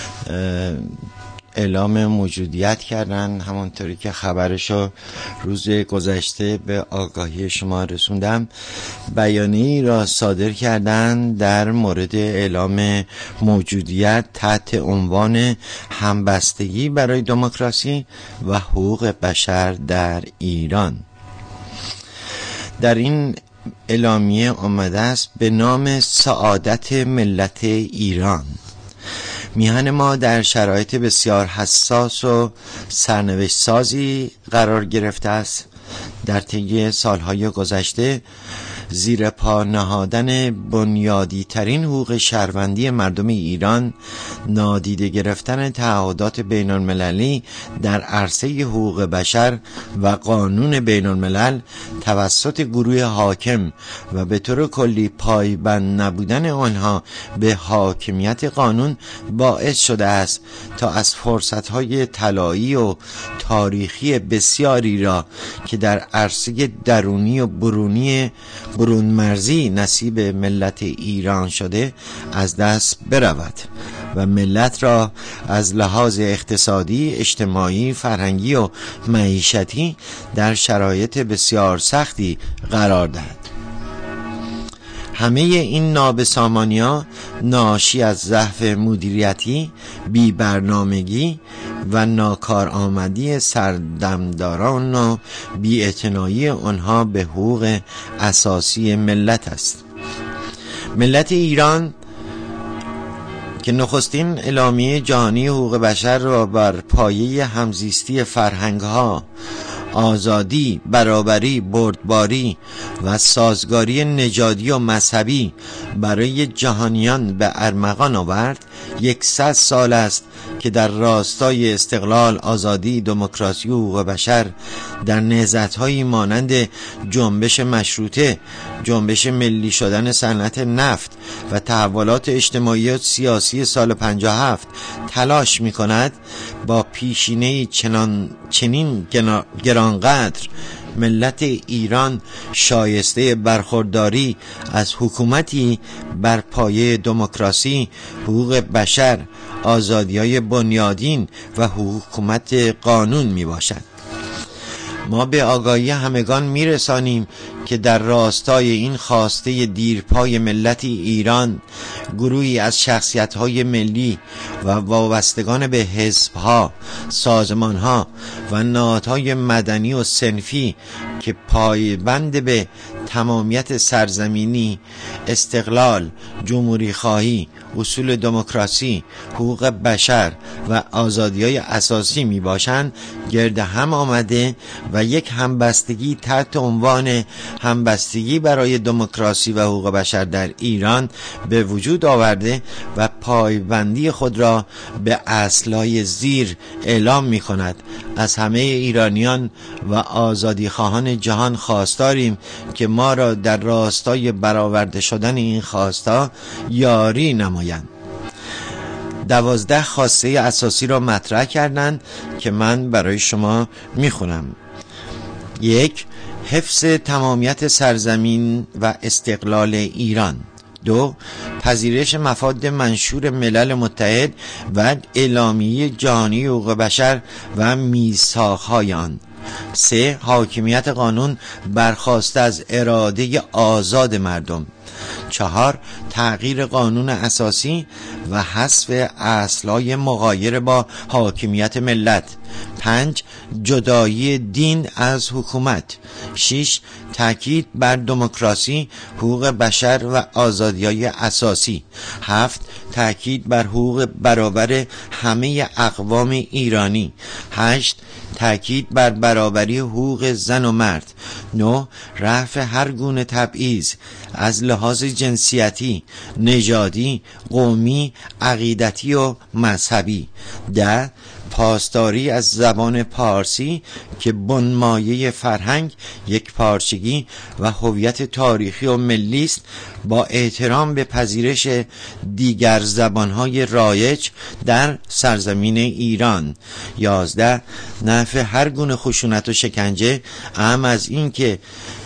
اعلام موجودیت کردن، همانطوری که خبرشو روز گذشته به آگاهی شما رسوندم. بیانیه‌ای را صادر کردن در مورد اعلام موجودیت تحت عنوان همبستگی برای دموکراسی و حقوق بشر در ایران. در این اعلامیه آمده است به نام سعادت ملت ایران. میهن ما در شرایط بسیار حساس و سرنوشت سازی قرار گرفته است. در طی سالهای گذشته زیر پا نهادن بنیادی ترین حقوق شهروندی مردم ایران، نادیده گرفتن تعهدات بین المللی در عرصه حقوق بشر و قانون بین الملل توسط گروه حاکم و به طور کلی پایبند نبودن آنها به حاکمیت قانون باعث شده است تا از فرصتهای طلایی و تاریخی بسیاری را که در عرصه درونی و برونی برون مرزی نصیب ملت ایران شده از دست برود و ملت را از لحاظ اقتصادی، اجتماعی، فرهنگی و معیشتی در شرایط بسیار سختی قرار دهد. همه این نابسامانی‌ها ناشی از ضعف مدیریتی، بی برنامگی و ناکارآمدی سردمداران و بی‌اعتنایی آنها به حقوق اساسی ملت است. ملت ایران که نخستین اعلامیه جهانی حقوق بشر را بر پایه همزیستی فرهنگ‌ها، آزادی، برابری، بردباری و سازگاری نژادی و مذهبی برای جهانیان به ارمغان آورد، یکصد سال است که در راستای استقلال، آزادی، دموکراسی و حقوق بشر در نهضت‌هایی مانند جنبش مشروطه، جنبش ملی شدن صنعت نفت و تحولات اجتماعی و سیاسی سال پنجاه و هفت تلاش می‌کند با پیشینه‌ای چنان چنین گرانقدر ملت ایران شایسته برخورداری از حکومتی بر پایه دموکراسی، حقوق بشر، آزادی‌های بنیادین و حکومت قانون می باشد. ما به آگاهی همگان میرسانیم که در راستای این خواسته دیرپای ملت ایران، گروهی از شخصیت‌های ملی و وابستگان به حزب‌ها، سازمان‌ها و نهادهای مدنی و صنفی که پایبند به تمامیت سرزمینی، استقلال، جمهوری خواهی، اصول دموکراسی، حقوق بشر و آزادی‌های اساسی می باشند، گرد هم آمده و یک همبستگی تحت عنوان همبستگی برای دموکراسی و حقوق بشر در ایران به وجود آورده و پایبندی خود را به اصل‌های زیر اعلام می کند. از همه ایرانیان و آزادی خواهان جهان خواستاریم که ما را در راستای برآورده شدن این خواستا یاری نمایند. دوازده خواسته اساسی را مطرح کردند که من برای شما میخونم. یک، حفظ تمامیت سرزمین و استقلال ایران. دو، پذیرش مفاد منشور ملل متحد و اعلامیه جهانی حقوق بشر و میثاق‌های آن. سه، حاکمیت قانون برخواسته از اراده آزاد مردم. چهار، تغییر قانون اساسی و حذف اصل‌های مغایر با حاکمیت ملت. پنج، جدایی دین از حکومت. شش، تاکید بر دموکراسی، حقوق بشر و آزادی‌های اساسی. هفت، تاکید بر حقوق برابر همه اقوام ایرانی. هشت، تاکید بر برابری حقوق زن و مرد. نه، رفع هر گونه تبعیض از لحاظ جنسیتی، نژادی، قومی، عقیدتی و مذهبی. ده، پاسداری از زبان پارسی که بنمایه فرهنگ، یک پارچگی و هویت تاریخی و ملی است، با احترام به پذیرش دیگر زبانهای رایج در سرزمین ایران. یازده، نفی هر گونه خشونت و شکنجه، اهم از این که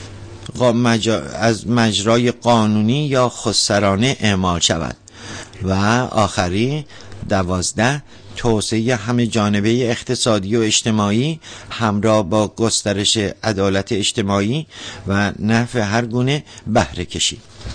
از مجرای قانونی یا خودسرانه اعمال شود. و آخری دوازده، توسعه همه جانبه اقتصادی و اجتماعی همراه با گسترش عدالت اجتماعی و نفی هر گونه بهره کشی.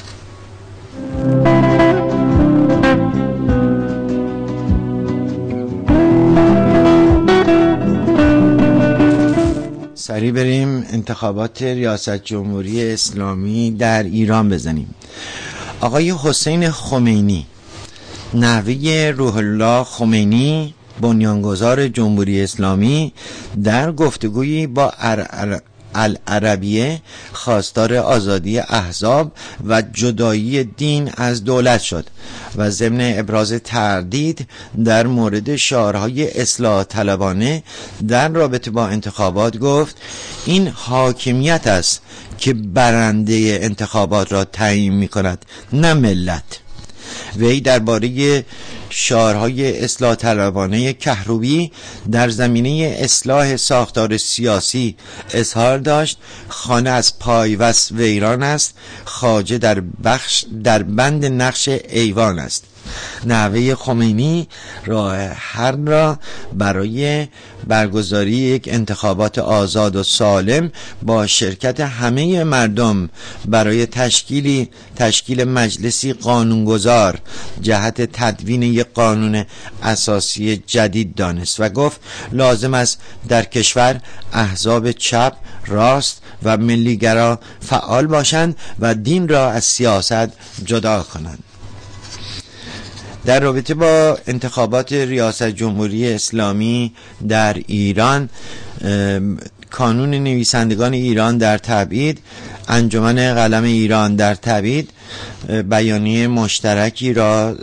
سریع بریم انتخابات ریاست جمهوری اسلامی در ایران بزنیم. آقای حسین خمینی، نوه روح الله خمینی، بنیانگذار جمهوری اسلامی، در گفتگویی با العربیه خواستار آزادی احزاب و جدایی دین از دولت شد و ضمن ابراز تردید در مورد شعارهای اصلاح طلبانه در رابطه با انتخابات گفت این حاکمیت است که برنده انتخابات را تعیین می کند، نه ملت. وی درباره شعارهای اصلاح طلبانه کهروی در زمینه اصلاح ساختار سیاسی اظهار داشت خانه از پایوس ویران است، خواجه در بخش در بند نقش ایوان است. نحوه خمینی راه حل را برای برگزاری یک انتخابات آزاد و سالم با شرکت همه مردم برای تشکیلی تشکیل مجلسی قانونگذار جهت تدوین یک قانون اساسی جدید دانست و گفت لازم است در کشور احزاب چپ، راست و ملیگرا فعال باشند و دین را از سیاست جدا کنند. در رابطه با انتخابات ریاست جمهوری اسلامی در ایران، کانون نویسندگان ایران در تبعید، انجمن قلم ایران در تبعید بیانیه مشترکی را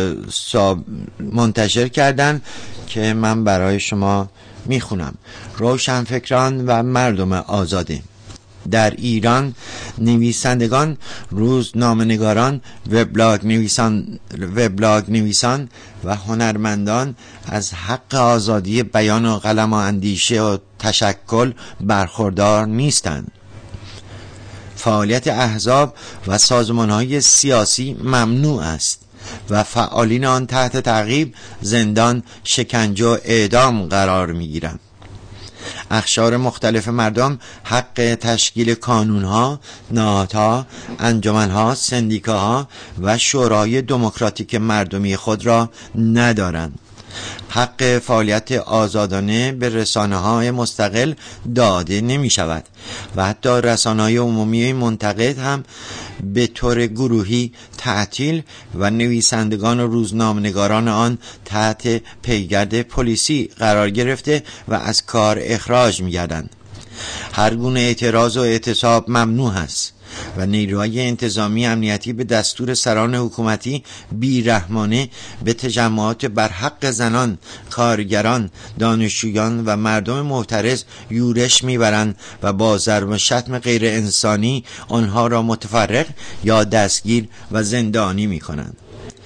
منتشر کردند که من برای شما میخونم. روشنفکران و مردم آزاده. در ایران نویسندگان، روزنامه‌نگاران، وبلاگ نویسان، وبلاگ نویسان و هنرمندان از حق آزادی بیان و قلم و اندیشه و تشکل برخوردار نیستند. فعالیت احزاب و سازمان‌های سیاسی ممنوع است و فعالین آن تحت تعقیب، زندان، شکنجه و اعدام قرار می‌گیرند. اقشار مختلف مردم حق تشکیل کانونها، نهادها، انجمنها، سندیکاها و شورای دموکراتیک مردمی خود را ندارند. حق فعالیت آزادانه به رسانه‌های مستقل داده نمی شود و حتی رسانه‌های عمومی منتقد هم به طور گروهی تعطیل و نویسندگان و روزنامه‌نگاران آن تحت پیگرد پلیسی قرار گرفته و از کار اخراج می‌گردند. هر گونه اعتراض و اعتصاب ممنوع است و نیروهای انتظامی امنیتی به دستور سران حکومتی بیرحمانه به تجمعات بر حق زنان، کارگران، دانشجویان و مردم معترض یورش میبرند و با ضرب و شتم غیر انسانی آنها را متفرق یا دستگیر و زندانی میکنند.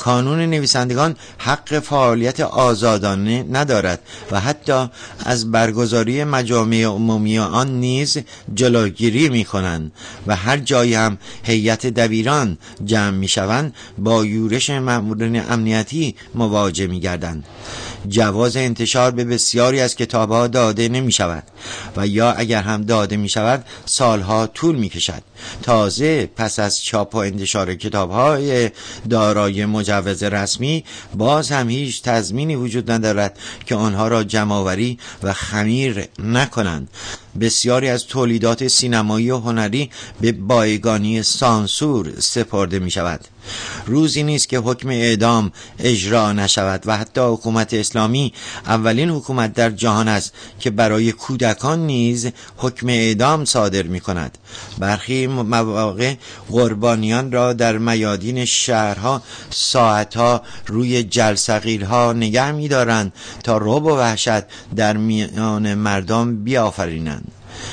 کانون نویسندگان حق فعالیت آزادانه ندارد و حتی از برگزاری مجامع عمومی آن نیز جلوگیری می کنند و هر جایی هم هیئت دبیران جمع می شوند با یورش مأمورین امنیتی مواجه می گردند. جواز انتشار به بسیاری از کتاب‌ها داده نمی شود و یا اگر هم داده می شود سالها طول می کشد. تازه پس از چاپ و انتشار کتاب‌های دارای مجوز رسمی باز هم هیچ تضمینی وجود ندارد که آنها را جمع‌آوری و خمیر نکنند. بسیاری از تولیدات سینمایی و هنری به بایگانی سانسور سپرده می شود. روزی نیست که حکم اعدام اجرا نشود و حتی حکومت اسلامی اولین حکومت در جهان است که برای کودکان نیز حکم اعدام صادر می کند. برخی مواقع قربانیان را در میادین شهرها ساعتها روی جلسقیل‌ها نگه می دارند تا رعب و وحشت در میان مردم بیافرینند.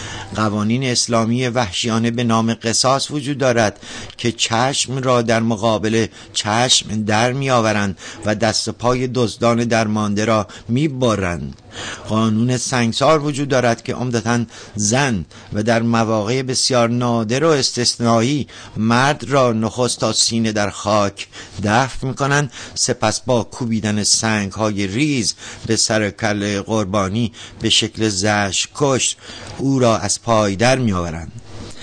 قوانین اسلامی وحشیانه به نام قصاص وجود دارد که چشم را در مقابل چشم در می آورند و دست پای دزدان درمانده را می برند. قانون سنگسار وجود دارد که عمدتاً زن و در مواقع بسیار نادر و استثنایی مرد را نخست تا سینه در خاک دفن می کنند، سپس با کوبیدن سنگ های ریز به سر کله قربانی به شکل زشت کش او را از پای در می آورند.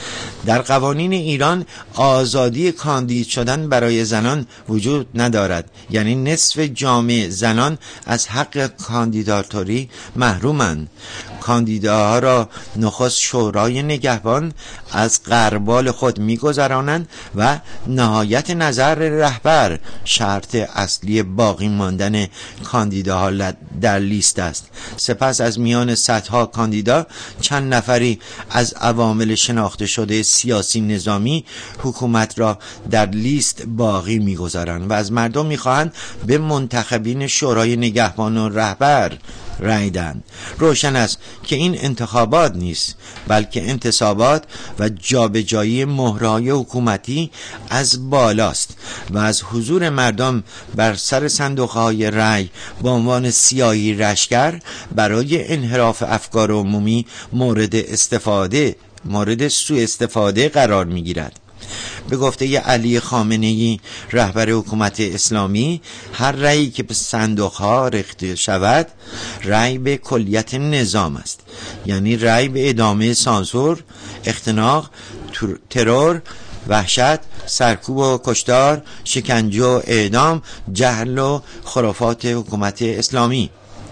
در قوانین ایران آزادی کاندید شدن برای زنان وجود ندارد، یعنی نصف جامعه زنان از حق کاندیداتوری محرومند. کاندیداها را نخست شورای نگهبان از غربال خود می‌گذرانند و نهایت نظر رهبر شرط اصلی باقی ماندن کاندیداها در لیست است. سپس از میان صدها کاندیدا چند نفری از عوامل شناخته شده سیاسی نظامی حکومت را در لیست باقی می‌گذارند و از مردم می‌خواهند به منتخبین شورای نگهبان و رهبر رای دهند. روشن است که این انتخابات نیست، بلکه انتصابات و جابجایی مهرهای حکومتی از بالاست و از حضور مردم بر سر صندوقهای رای به عنوان سیاهی رشگر برای انحراف افکار عمومی مورد استفاده مورد سوء استفاده قرار می‌گیرد. به گفته علی خامنه‌ای رهبر حکومت اسلامی، هر رأیی که به صندوق‌ها ریخته شود رأی به کلیت نظام است، یعنی رأی به ادامه سانسور، اختناق، ترور، وحشت، سرکوب و کشتار، شکنجه و اعدام، جهل و خرافات حکومت اسلامی.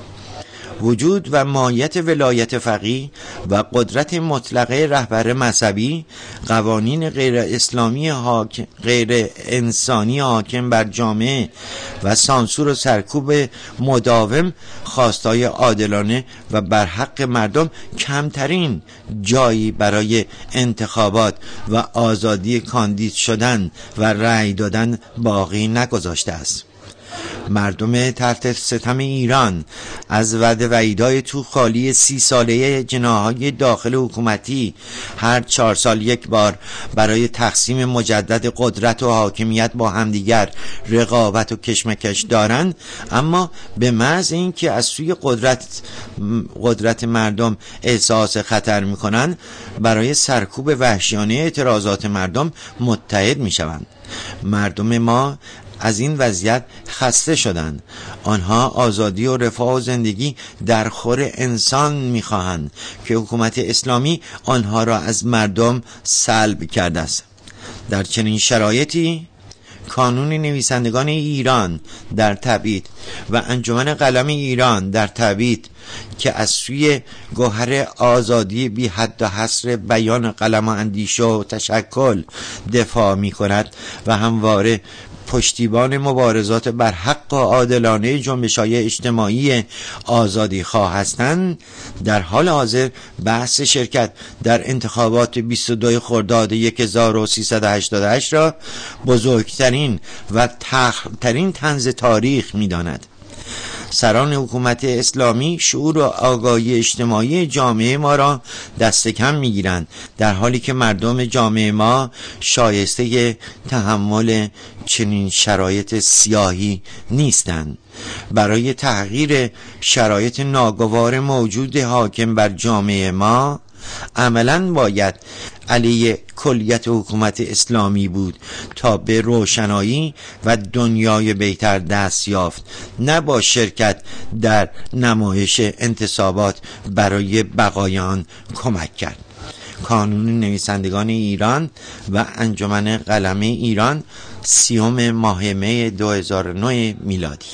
وجود و ماهیت ولایت فقیه و قدرت مطلقه رهبر مذهبی، قوانین غیر اسلامی حاکم غیر انسانی حاکم بر جامعه و سانسور و سرکوب مداوم خواستای عادلانه و بر حق مردم کمترین جایی برای انتخابات و آزادی کاندید شدن و رأی دادن باقی نگذاشته است. مردم تحت ستم ایران از وعده وعیدهای تو خالی سی ساله جناحهای داخل حکومتی هر چهار سال یک بار برای تقسیم مجدد قدرت و حاکمیت با همدیگر رقابت و کشمکش دارند، اما به محض اینکه از سوی قدرت قدرت مردم احساس خطر میکنند برای سرکوب وحشیانه اعتراضات مردم متحد میشوند. مردم ما از این وضعیت خسته شدند. آنها آزادی و رفاه و زندگی در خور انسان می‌خواهند که حکومت اسلامی آنها را از مردم سلب کرده است. در چنین شرایطی کانون نویسندگان ایران در تبعید و انجمن قلم ایران در تبعید که از سوی گوهر آزادی بی حد و حصر بیان قلم و اندیشه و تشکل دفاع می کند و همواره پشتیبان مبارزات بر حق و عادلانه جنبش‌های اجتماعی آزادی خواه هستند، در حال حاضر بحث شرکت در انتخابات بیست و دو خرداد هزار و سیصد و هشتاد و هشت را بزرگترین و تخم‌ترین طنز تاریخ می‌داند. سران حکومت اسلامی شعور و آگاهی اجتماعی جامعه ما را دست کم میگیرند، در حالی که مردم جامعه ما شایسته تحمل چنین شرایط سیاهی نیستند. برای تغییر شرایط ناگوار موجود حاکم بر جامعه ما عملاً باید علیه کلیت حکومت اسلامی بود تا به روشنایی و دنیای بهتر دست یافت، نه با شرکت در نمایش انتصابات برای بقای آن کمک کرد. کانون نویسندگان ایران و انجمن قلمه ایران، سیوم ماه می دو هزار و نه میلادی.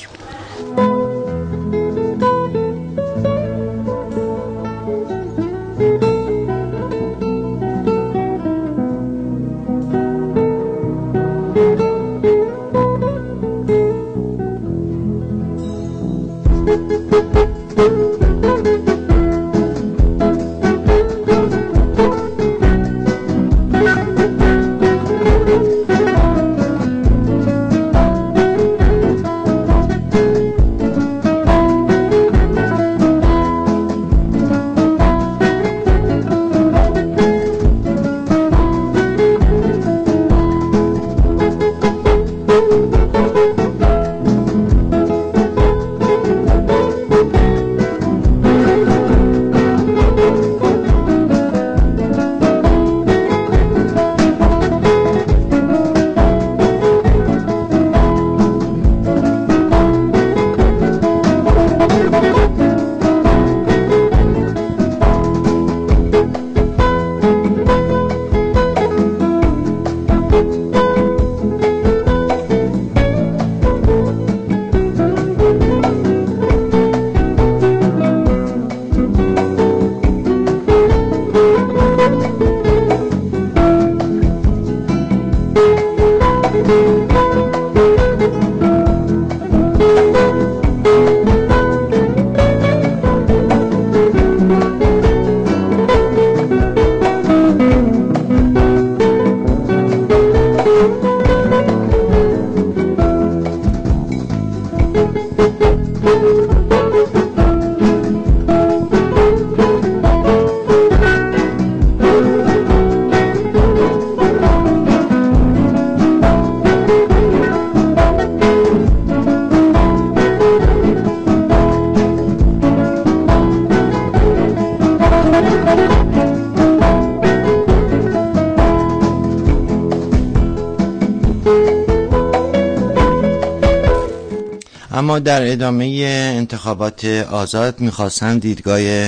اما در ادامه انتخابات آزاد میخواستم دیدگاه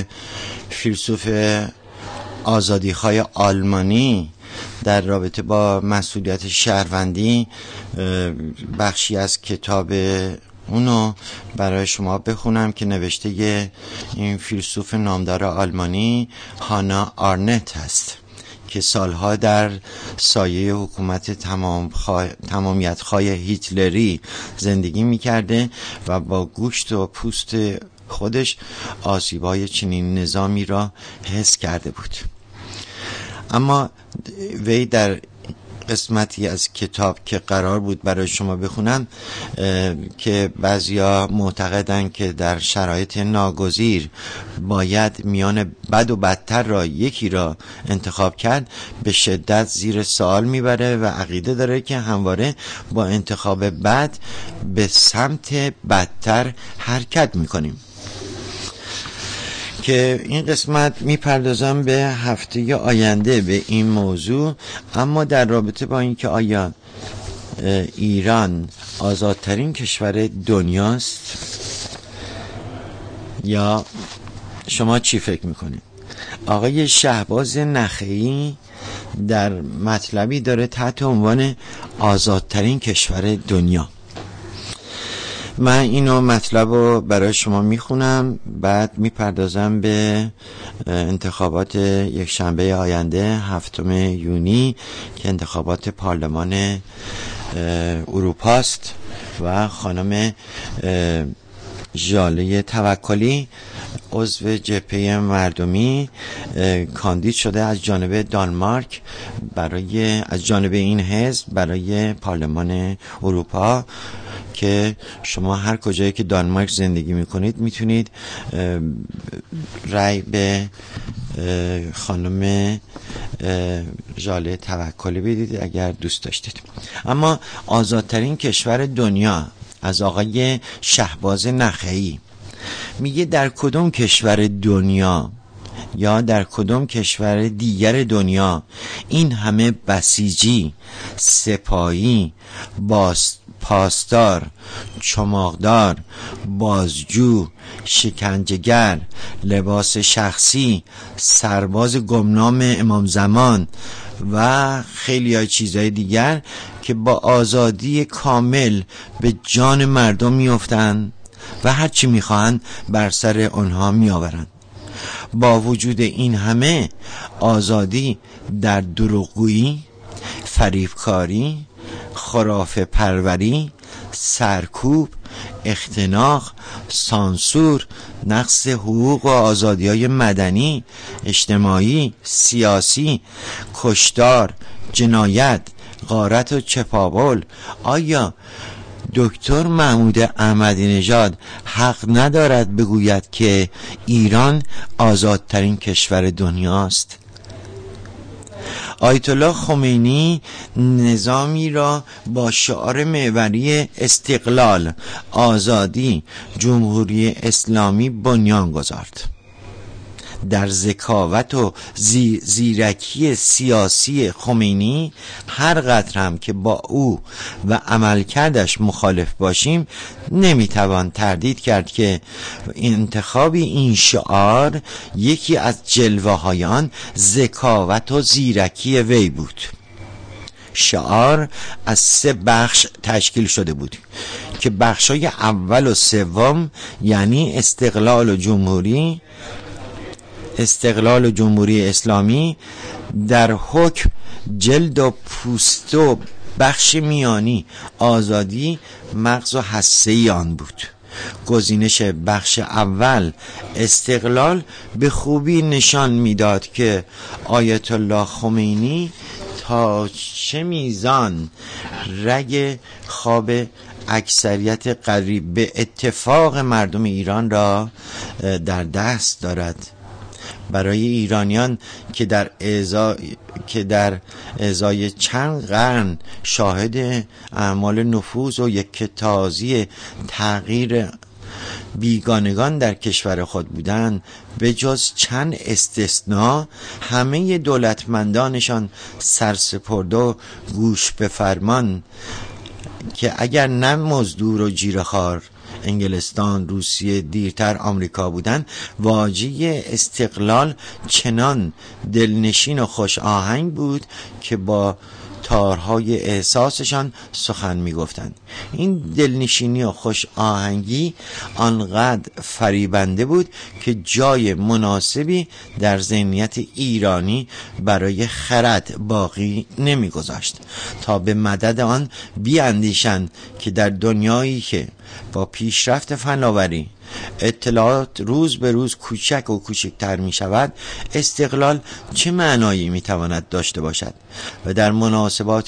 فیلسوف آزادیخواه آلمانی در رابطه با مسئولیت شهروندی بخشی از کتاب اونو برای شما بخونم که نوشته این فیلسوف نامدار آلمانی هانا آرنت هست که سالها در سایه حکومت تمام خوا... تمامیت خواه هیتلری زندگی میکرده و با گوشت و پوست خودش آسیب‌های چنین نظامی را حس کرده بود. اما وی در قسمتی از کتاب که قرار بود برای شما بخونم که بعضیا معتقدن که در شرایط ناگزیر باید میان بد و بدتر را یکی را انتخاب کرد، به شدت زیر سوال میبره و عقیده داره که همواره با انتخاب بد به سمت بدتر حرکت میکنیم. که این قسمت میپردازم به هفته آینده به این موضوع، اما در رابطه با این که آیا ایران آزادترین کشور دنیاست یا شما چی فکر میکنید؟ آقای شهباز نخعی در مطلبی داره تحت عنوان آزادترین کشور دنیا. من اینو مطلب رو برای شما میخونم، بعد میپردازم به انتخابات یک شنبه آینده هفتم یونی که انتخابات پارلمان اروپاست و خانم ژاله توکلی عضو جبهه مردمی کاندید شده از جانب دانمارک برای از جانب این حزب برای پارلمان اروپا که شما هر کجایی که دانمارک زندگی میکنید میتونید رأی به خانم ژاله توکلی بدید اگر دوست داشتید. اما آزادترین کشور دنیا از آقای شهباز نخعی میگه در کدوم کشور دنیا یا در کدوم کشور دیگر دنیا این همه بسیجی، سپاهی، باز پاسدار، چماقدار، بازجو، شکنجهگر، لباس شخصی، سرباز گمنام امام زمان و خیلی های چیزهای دیگر که با آزادی کامل به جان مردم میافتند و هرچی میخواهند بر سر آنها میآورند. با وجود این همه آزادی در دروغگویی، فریبکاری، خرافه پروری، سرکوب، اختناق، سانسور، نقض حقوق و آزادی‌های مدنی، اجتماعی، سیاسی، کشتار، جنایت، غارت و چپاول. آیا دکتر محمود احمدی نژاد حق ندارد بگوید که ایران آزادترین کشور دنیاست؟ آیت الله خمینی نظامی را با شعار محوری استقلال، آزادی، جمهوری اسلامی بنیان گذارد. در ذکاوت و زی زیرکی سیاسی خمینی هر قدر هم که با او و عملکردش مخالف باشیم نمیتوان تردید کرد که انتخاب این شعار یکی از جلوه های آن ذکاوت و زیرکی وی بود. شعار از سه بخش تشکیل شده بود که بخشای اول و سوم یعنی استقلال و جمهوری استقلال و جمهوری اسلامی در حکم جلد و پوست و بخش میانی آزادی مغز و حسه آن بود. گزینش بخش اول استقلال به خوبی نشان میداد که آیت الله خمینی تا چه میزان رگ خواب اکثریت قریب به اتفاق مردم ایران را در دست دارد. برای ایرانیان که در ازای که در ازای چند قرن شاهد اعمال نفوذ و یکتازی تغییر بیگانگان در کشور خود بودند، به جز چند استثناء همه دولتمندانشان سرسپرده و گوش به فرمان که اگر نه مزدور و جیره‌خوار انگلستان، روسیه، دیرتر آمریکا بودن، واجی استقلال چنان دلنشین و خوش آهنگ بود که با تارهای احساسشان سخن می گفتند. این دلنشینی و خوش آهنگی آنقدر فریبنده بود که جای مناسبی در ذهنیت ایرانی برای خرد باقی نمی گذاشت تا به مدد آن بیاندیشند که در دنیایی که با پیشرفت فناوری اطلاعات روز به روز کوچک و کوچکتر می شود، استقلال چه معنایی می تواند داشته باشد و در مناسبات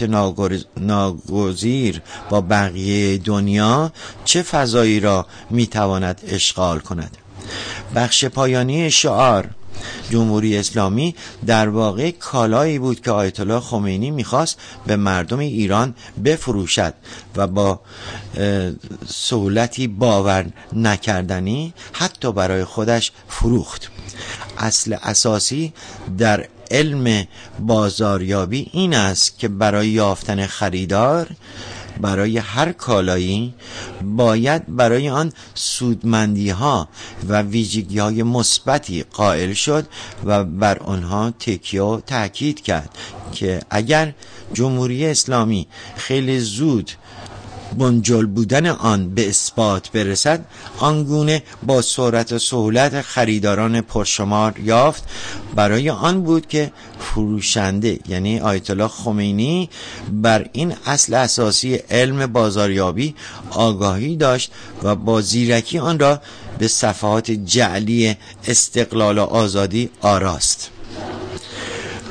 ناگزیر با بقیه دنیا چه فضایی را می تواند اشغال کند. بخش پایانی شعار جمهوری اسلامی در واقع کالایی بود که آیت الله خمینی میخواست به مردم ایران بفروشد و با سهولتی باور نکردنی حتی برای خودش فروخت. اصل اساسی در علم بازاریابی این است که برای یافتن خریدار برای هر کالایی باید برای آن سودمندی ها و ویژگی های مثبتی قائل شد و بر آنها تکیه و تأکید کرد که اگر جمهوری اسلامی خیلی زود بنجل بودن آن به اثبات برسد، آنگونه با سرعت و سهولت خریداران پرشمار یافت. برای آن بود که فروشنده یعنی آیت الله خمینی بر این اصل اساسی علم بازاریابی آگاهی داشت و با زیرکی آن را به صفحات جعلی استقلال و آزادی آراست.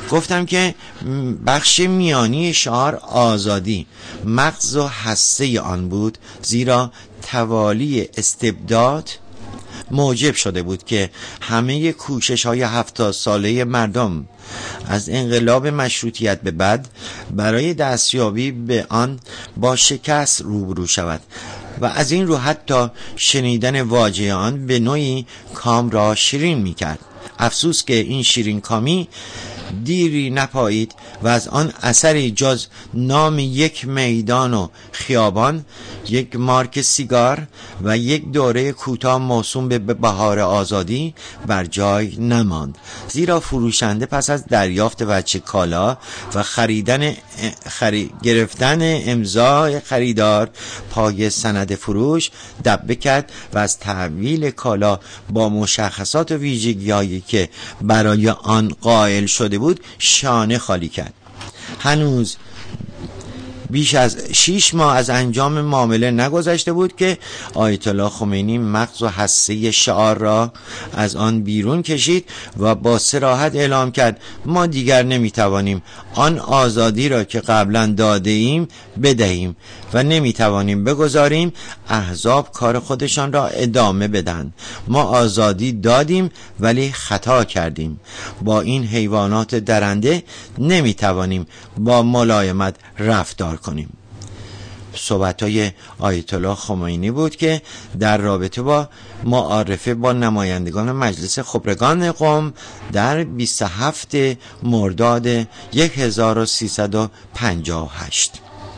گفتم که بخش میانی شعار آزادی مغز و هسته آن بود، زیرا توالی استبداد موجب شده بود که همه کوشش های هفتاد ساله مردم از انقلاب مشروطیت به بعد برای دستیابی به آن با شکست روبرو شود و از این رو حتی شنیدن واژه آن به نوعی کام را شیرین می کرد. افسوس که این شیرین کامی دیری نپایید و از آن اثری جز نام یک میدان و خیابان، یک مارک سیگار و یک دوره کوتاه موسوم به بهار آزادی بر جای نماند، زیرا فروشنده پس از دریافت وجه کالا و خریدن خری... گرفتن امضای خریدار پای سند فروش دبه کرد و از تحویل کالا با مشخصات و ویژگی‌هایی که برای آن قائل شده بود شانه خالی کرد. هنوز بیش از شش ماه از انجام معامله نگذشته بود که آیت الله خمینی مغز و هسته شعار را از آن بیرون کشید و با صراحت اعلام کرد ما دیگر نمیتوانیم آن آزادی را که قبلا داده ایم بدهیم و نمیتوانیم بگذاریم احزاب کار خودشان را ادامه بدن. ما آزادی دادیم ولی خطا کردیم. با این حیوانات درنده نمیتوانیم با ملایمت رفتار کنیم. صحبت‌های آیت الله خمینی بود که در رابطه با معارفه با نمایندگان مجلس خبرگان قم در بیست و هفتم مرداد هزار و سیصد و پنجاه و هشت.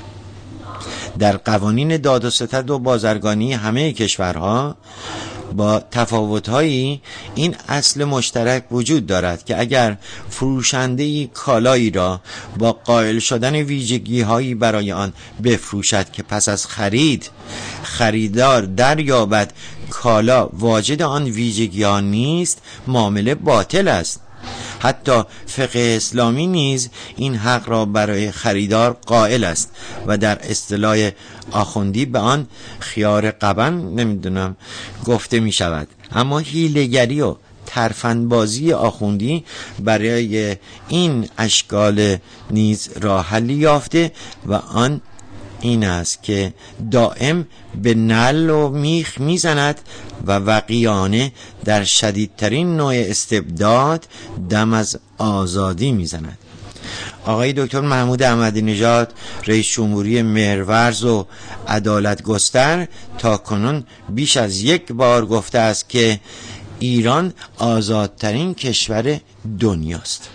در قوانین داد و ستد و بازرگانی همه کشورها با تفاوت‌هایی این اصل مشترک وجود دارد که اگر فروشنده‌ای کالایی را با قائل شدن ویژگی‌هایی برای آن بفروشد که پس از خرید خریدار دریابد کالا واجد آن ویژگی‌ها نیست، معامله باطل است. حتی فقه اسلامی نیز این حق را برای خریدار قائل است و در اصطلاح آخوندی به آن خیار قبن نمیدونم گفته می شود. اما حیله‌گری و ترفندبازی آخوندی برای این اشکال نیز راه حلی یافته و آن این است که دائم به نل و میخ میزند و وقیانه در شدیدترین نوع استبداد دم از آزادی میزند. آقای دکتر محمود احمدی نژاد رئیس جمهوری مهرورز و عدالت گستر تا کنون بیش از یک بار گفته است که ایران آزادترین کشور دنیاست.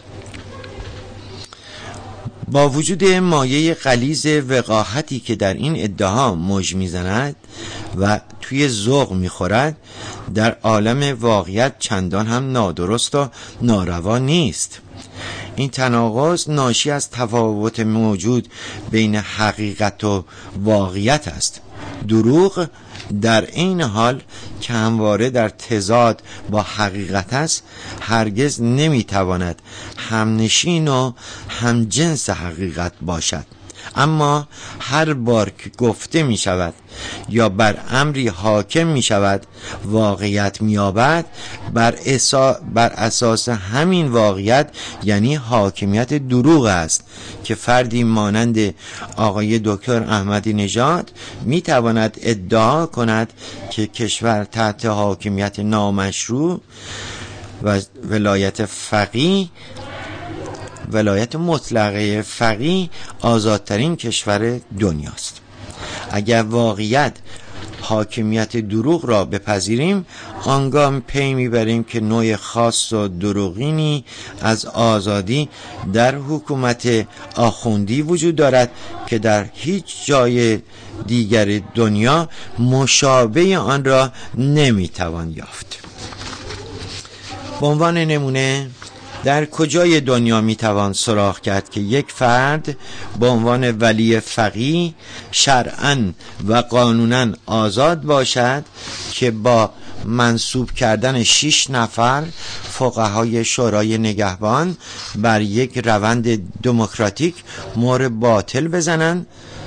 با وجود مایه غلیظ وقاحتی که در این ادعا موج میزند و توی ذوق میخورد، در عالم واقعیت چندان هم نادرست و ناروا نیست. این تناقض ناشی از تفاوت موجود بین حقیقت و واقعیت است. دروغ در این حال که همواره در تضاد با حقیقت است هرگز نمیتواند همنشین و همجنس حقیقت باشد. اما هر بار که گفته می شود یا بر امری حاکم می شود واقعیت می یابد، بر, اسا... بر اساس همین واقعیت یعنی حاکمیت دروغ است که فردی مانند آقای دکتر احمدی نژاد می تواند ادعا کند که کشور تحت حاکمیت نامشروع و ولایت فقیه ولایت مطلقه فقیه آزادترین کشور دنیاست. اگر واقعیت حاکمیت دروغ را بپذیریم، آنگاه پی میبریم که نوع خاص و دروغینی از آزادی در حکومت آخوندی وجود دارد که در هیچ جای دیگر دنیا مشابه آن را نمیتوان یافت. به عنوان نمونه، در کجای دنیا میتوان سراغ کرد که یک فرد به عنوان ولی فقیه شرعاً و قانوناً آزاد باشد که با منصوب کردن شش نفر فقهای شورای نگهبان بر یک روند دموکراتیک مهر باطل بزنند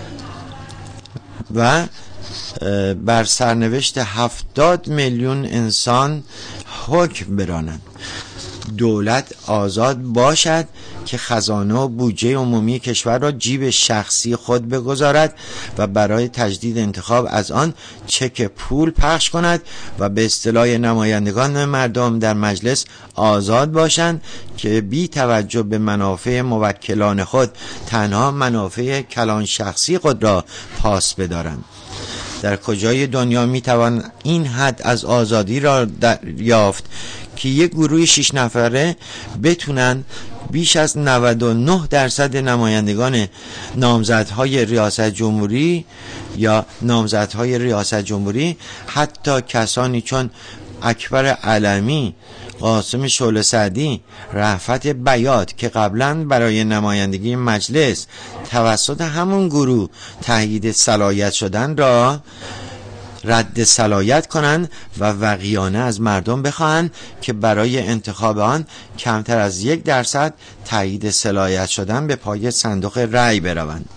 و بر سرنوشت هفتاد میلیون انسان حکم برانند؟ دولت آزاد باشد که خزانه و بودجه عمومی کشور را جیب شخصی خود بگذارد و برای تجدید انتخاب از آن چک پول پخش کند و به اصطلاح نمایندگان مردم در مجلس آزاد باشند که بی توجه به منافع موکلان خود تنها منافع کلان شخصی خود را پاس بدارند. در کجای دنیا میتوان این حد از آزادی را یافت که یک گروه شش نفره بتونن بیش از نود و نه درصد نمایندگان نامزدهای ریاست جمهوری یا نامزدهای ریاست جمهوری، حتی کسانی چون اکبر علمی، قاسم شعله سعدی، رأفت بیات که قبلا برای نمایندگی مجلس توسط همون گروه تایید صلاحیت شدن را رد صلاحیت کنند و وقیانه از مردم بخواهند که برای انتخاب آن کمتر از یک درصد تایید صلاحیت شدن به پای صندوق رأی بروند.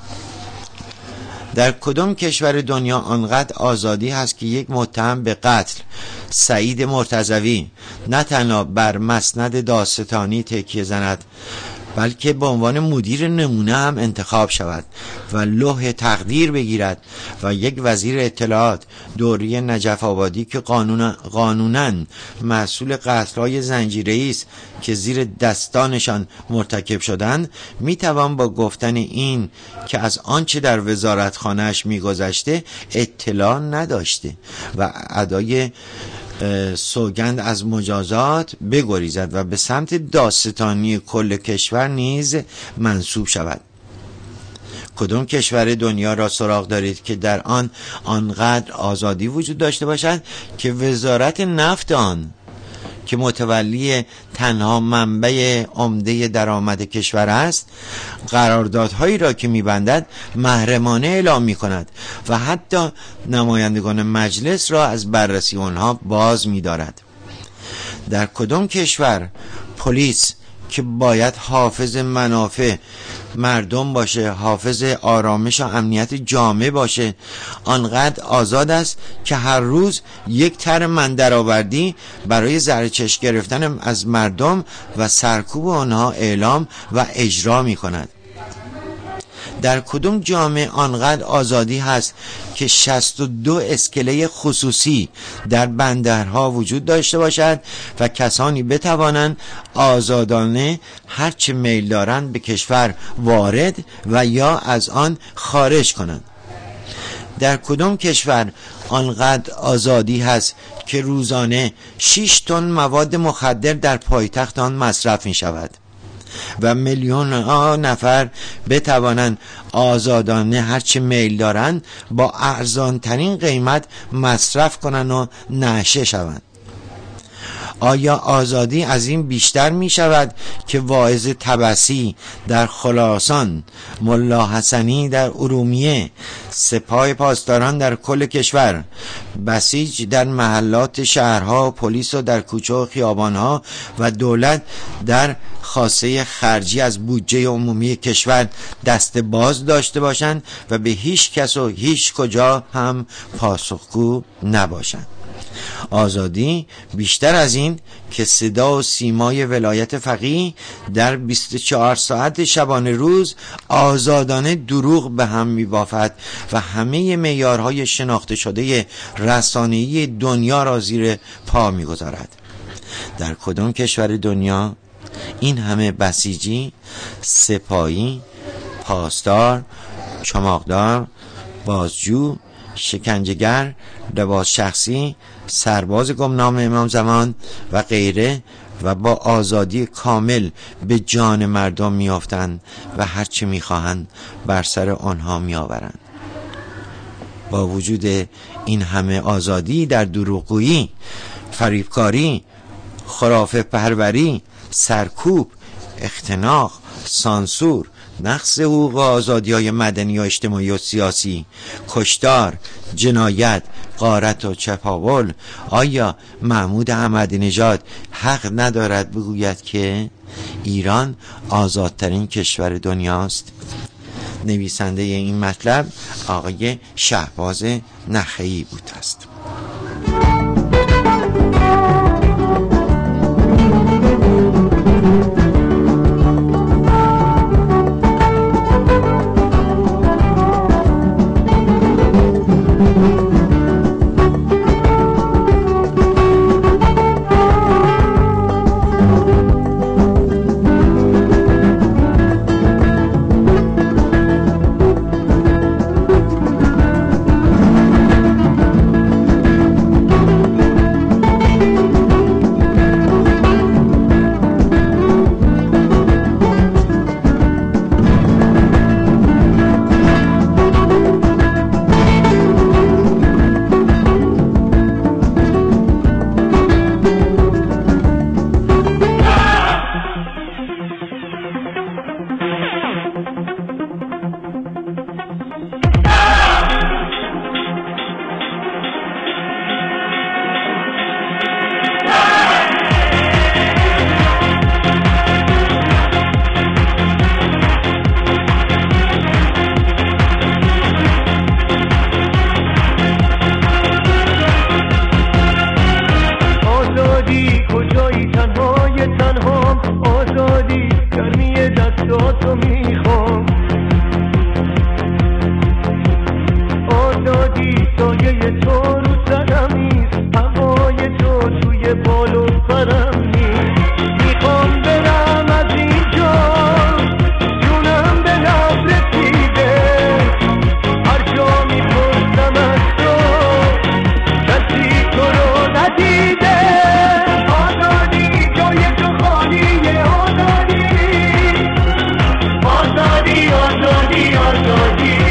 در کدام کشور دنیا آنقدر آزادی هست که یک متهم به قتل، سعید مرتضوی، نه تنها بر مسند دادستانی تکیه زند بلکه به عنوان مدیر نمونه هم انتخاب شود و لوح تقدیر بگیرد و یک وزیر اطلاعات دوری نجف آبادی که قانونا قانوناً مسئول قتل‌های زنجیره‌ای است که زیر دستانشان مرتکب شدند، میتوان با گفتن این که از آنچه در وزارتخانه‌اش میگذشته اطلاع نداشته و ادای سوگند از مجازات بگریزد و به سمت دادستانی کل کشور نیز منسوب شود. کدام کشور دنیا را سراغ دارید که در آن آنقدر آزادی وجود داشته باشد که وزارت نفت آن که متولی تنها منبع عمده درآمد کشور است، قراردادهایی را که می‌بندد محرمانه اعلام می‌کند و حتی نمایندگان مجلس را از بررسی آنها باز می‌دارد؟ در کدام کشور پلیس که باید حافظ منافع مردم باشه، حافظ آرامش و امنیت جامعه باشه، آنقدر آزاد است که هر روز یک تر مندرآوردی برای زرچشم گرفتن از مردم و سرکوب آنها اعلام و اجرا می کند؟ در کدام جامعه آنقدر آزادی هست که شصت و دو اسکله خصوصی در بندرها وجود داشته باشد و کسانی بتوانند آزادانه هرچه میل دارند به کشور وارد و یا از آن خارج کنند؟ در کدام کشور آنقدر آزادی هست که روزانه شش تن مواد مخدر در پایتخت آن مصرف می شود و میلیون ها نفر بتوانند آزادانه هرچی میل دارند با ارزان ترین قیمت مصرف کنند و نعشه شوند؟ آیا آزادی از این بیشتر می شود که واعظ طبسی در خراسان، ملا حسنی در ارومیه، سپاه پاسداران در کل کشور، بسیج در محلات شهرها، پلیس و در کوچه و خیابانها و دولت در خاصه خرجی از بودجه عمومی کشور دست باز داشته باشند و به هیچ کس و هیچ کجا هم پاسخگو نباشند؟ آزادی بیشتر از این که صدا و سیمای ولایت فقیه در بیست و چهار ساعت شبانه روز آزادانه دروغ به هم میبافد و همه معیارهای شناخته شده رسانه‌ای دنیا را زیر پا میگذارد؟ در کدام کشور دنیا این همه بسیجی، سپاهی، پاسدار، چماقدار، بازجو، شکنجهگر، لباس شخصی، سرباز گمنام امام زمان و غیره و با آزادی کامل به جان مردم میافتند و هرچی میخواهند بر سر آنها میآورند؟ با وجود این همه آزادی در دروغگویی، فریبکاری، خرافه پروری، سرکوب، اختناق، سانسور، نقض حقوق و آزادی‌های مدنی و اجتماعی و سیاسی، کشتار، جنایت، غارت و چپاول، آیا محمود احمدی نژاد حق ندارد بگوید که ایران آزادترین کشور دنیاست؟ نویسنده این مطلب آقای شهباز نخعی بود است. توی تنهای تنهام، آزادی گرمی دستاتو میخوام، آزادی سایه تو رو سرم نیست، هوای تو توی بال و پرم نیست. میخوام برم از اینجا، جونم به لب رسیده، هر جا میپرسم از تو کسی تو رو ندیده. آزادی جای تو خالیه، آزادی آزادی آزادی آزادی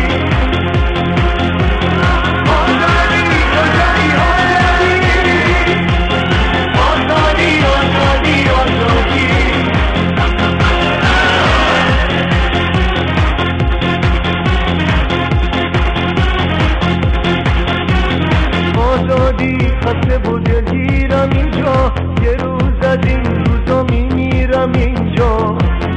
خسته و دلگیرم اینجا، یه روز از این روزا میمیرم اینجا.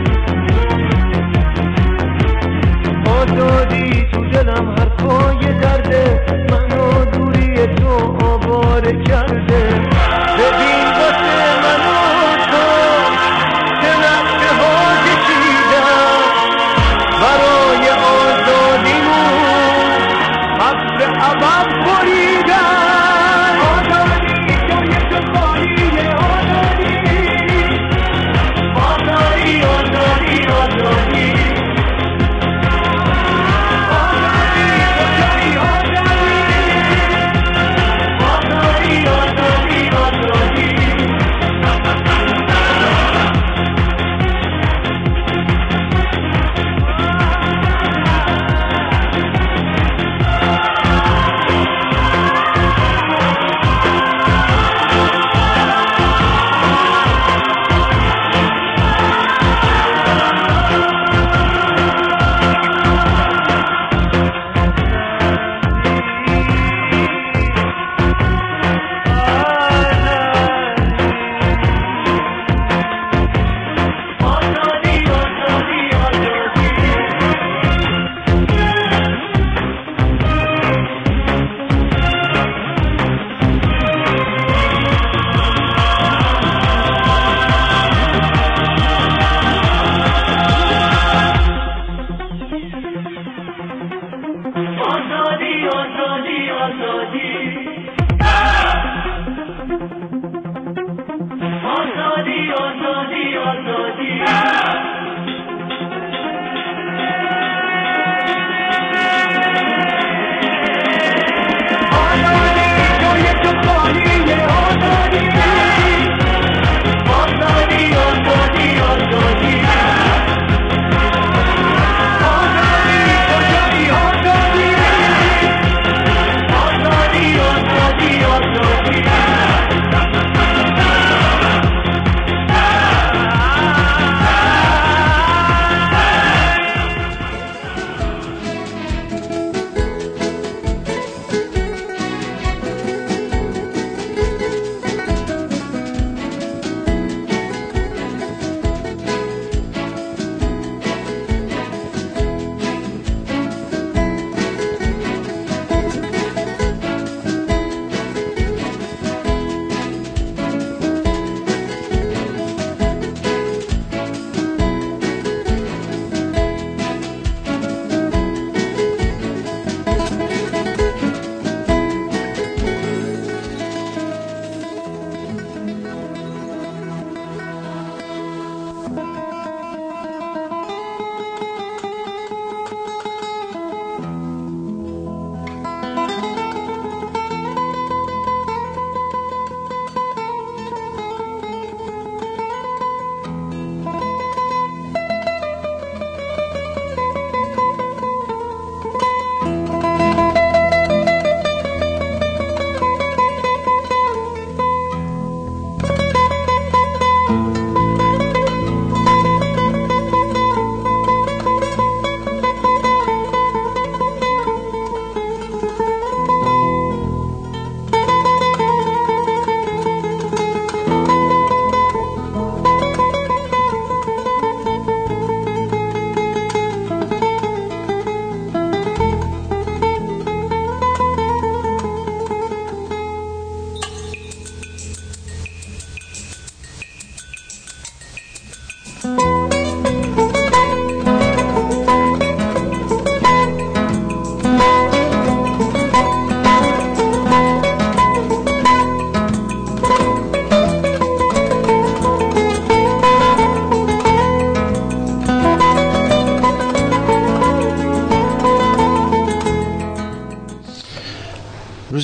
آزادی تو دلم حرفای درده، منو دوری تو آواره کرده. ببین واسه منو تو چه نقشه ها کشیدم، برای آزادیمون حبر عبد بریدم. آزادی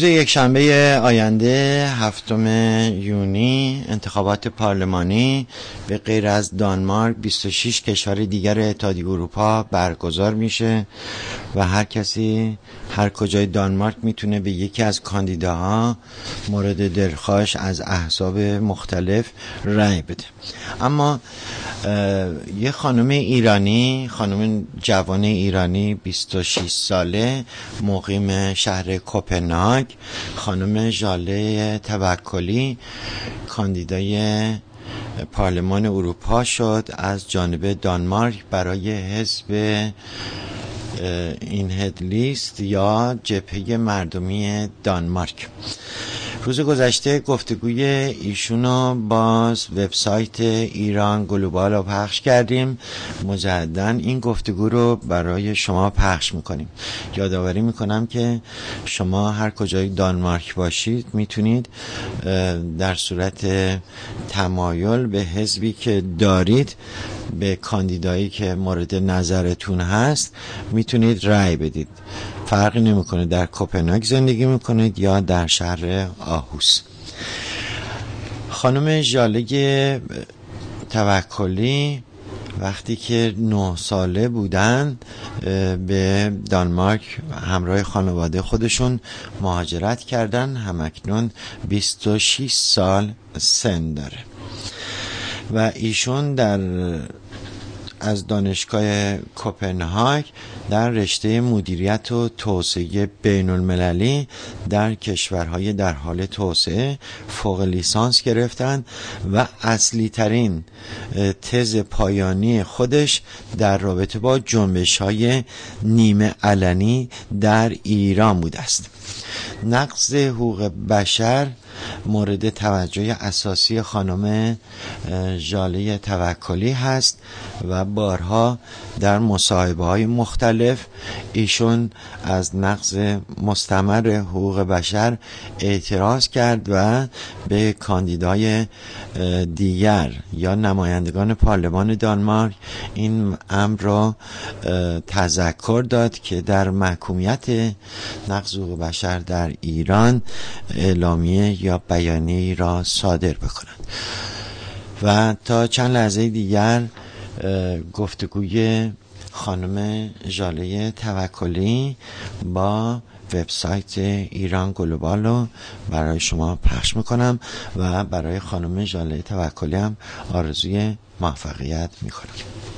یکشنبه آینده هفتم یونی انتخابات پارلمانی به غیر از دانمارک بیست و شش کشور دیگر اتحادیه اروپا برگزار میشه و هر کسی هر کجای دانمارک میتونه به یکی از کاندیداها مورد دلخواهش از احزاب مختلف رأی بده. اما یه خانم ایرانی، خانم جوان ایرانی بیست و شش ساله مقیم شهر کوپنهاگ، خانم ژاله توکلی کاندیدای پارلمان اروپا شد از جانب دانمارک برای حزب این هدلیست یا جبهه مردمی دانمارک. روز گذشته گفتگوی ایشونو باز وبسایت ایران گلوبال رو پخش کردیم. مجدداً این گفتگو رو برای شما پخش میکنیم. یادآوری میکنم که شما هر کجای دانمارک باشید میتونید در صورت تمایل به حزبی که دارید، به کاندیدایی که مورد نظرتون هست میتونید رأی بدید. فرقی نمیکنه در کوپنهاگ زندگی میکنید یا در شهر آهوس. خانم ژاله توکلی وقتی که نه ساله بودن به دانمارک همراه خانواده خودشون مهاجرت کردن. همکنون بیست و شش سال سن داره و ایشون در از دانشگاه کوپنهاگ در رشته مدیریت و توسعه بین المللی در کشورهای در حال توسعه فوق لیسانس گرفتن و اصلی ترین تز پایانی خودش در رابطه با جنبش های نیمه علنی در ایران بوده است. نقض حقوق بشر مورد توجه اساسی خانم ژاله توکلی هست و بارها در مصاحبه‌های مختلف ایشون از نقض مستمر حقوق بشر اعتراض کرد و به کاندیدای دیگر یا نمایندگان پارلمان دانمارک این امر را تذکر داد که در محکومیت نقض حقوق بشر در ایران اعلامیه یا بیانیه‌ای را صادر بکنند. و تا چند لحظه دیگر گفتگوی خانم ژاله توکلی با وبسایت ایران گلوبال رو برای شما پخش میکنم و برای خانم ژاله توکلی هم آرزوی موفقیت میکنم.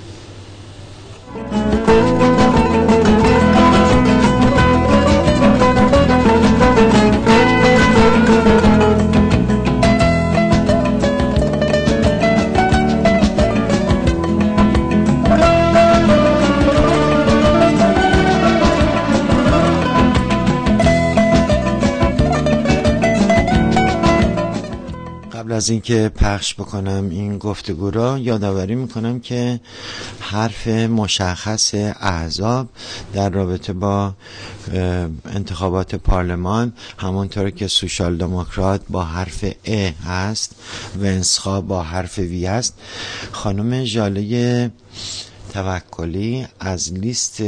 از اینکه پخش بکنم این گفتگو را یادآوری میکنم که حرف مشخص احزاب در رابطه با انتخابات پارلمان همونطور که سوشال دموکرات با حرف ا هست، ونسخا با حرف وی هست، خانم ژاله توکلی از لیست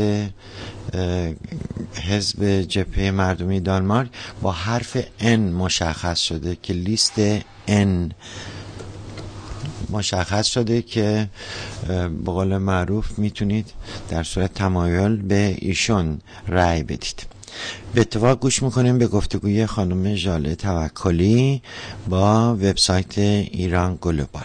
حزب جبهه مردمی دانمارک با حرف ان مشخص شده که لیست ان مشخص شده که به قول معروف میتونید در صورت تمایل به ایشون رأی بدید. به اتفاق گوش میکنیم به گفتگوی خانم ژاله توکلی با وبسایت ایران گلوبال.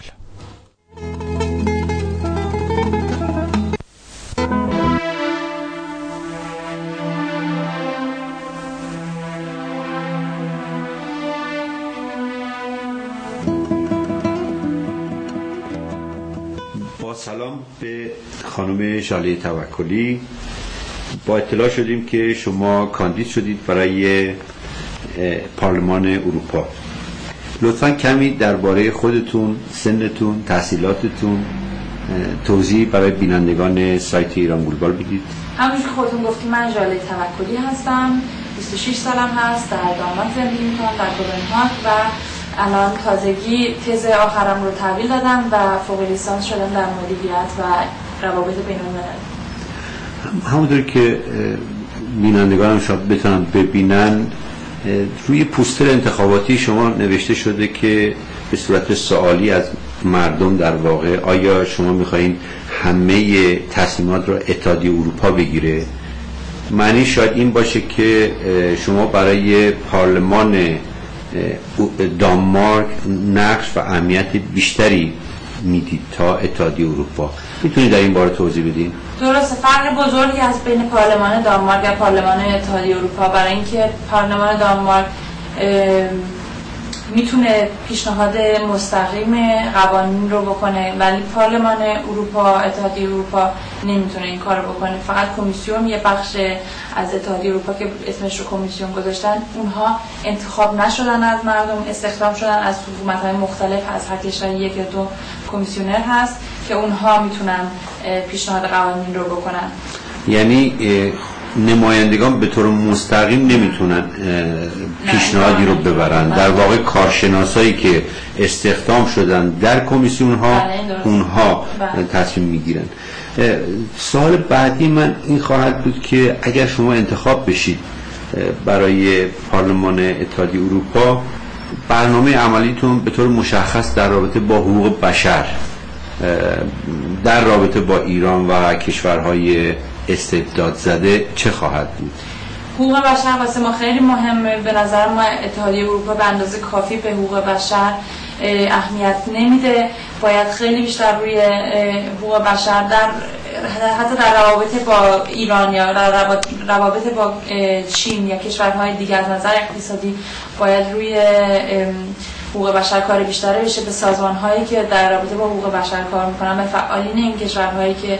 سلام به خانم ژاله توکلی. با اطلاع شدیم که شما کاندید شدید برای پارلمان اروپا. لطفاً کمی درباره خودتون، سنتون، تحصیلاتتون توضیح برای بینندگان سایت ایران گلوبال بدید. همونجور که خودتون گفتید من ژاله توکلی هستم، بیست و شش سالم هست، در دانمارک زندگی میکنم، در کوپنهاگ و الان تازگی تز آخرم رو تحویل دادم و فوق لیسانس شدم در مدیریت و روابط بین المللی. همونطور که بینندگانم شاید بتونن ببینن روی پوستر انتخاباتی شما نوشته شده که به صورت سوالی از مردم در واقع آیا شما میخواین همه تصمیمات رو اتحادیه اروپا بگیره؟ معنی شاید این باشه که شما برای پارلمان دانمارک نقش و اهمیت بیشتری میدید تا اتحادیه اروپا. میتونید در این باره توضیح بدین؟ درسته، فرق بزرگی هست بین پارلمان دانمارک و پارلمان اتحادیه اروپا، برای اینکه پارلمان دانمارک میتونه پیشنهاد مستقیم قوانین رو بکنه، ولی پارلمان اروپا، اتحادیه اروپا نمیتونه این کار رو بکنه. فقط کمیسیون، یه بخش از اتحادیه اروپا که اسمش رو کمیسیون گذاشتن، اونها انتخاب نشدن از مردم، استخدام شدن از حکومت‌های مختلف، از هر کشوری یک یا دو کمیسیونر هست که اونها میتونن پیشنهاد قوانین رو بکنن. یعنی نمایندگان به طور مستقیم نمیتونن پیشنهادی رو ببرن، در واقع کارشناسایی که استخدام شدن در کمیسیون ها اونها تصمیم میگیرن. سوال بعدی من این خواهد بود که اگر شما انتخاب بشید برای پارلمان اتحادیه اروپا، برنامه عملیتون به طور مشخص در رابطه با حقوق بشر، در رابطه با ایران و کشورهای استبداد زده چه خواهد بود؟ حقوق بشر واسه ما خیلی مهمه. به نظر ما اتحادیه اروپا به اندازه کافی به حقوق بشر اهمیت نمیده. باید خیلی بیشتر روی حقوق بشر در حتی در روابط با ایران یا در روابط با چین یا کشورهای دیگر از نظر اقتصادی باید روی حقوق بشر کار بیشتری بشه. به سازمان‌هایی که در رابطه با حقوق بشر کار می‌کنن، به فعالین این کشورهایی که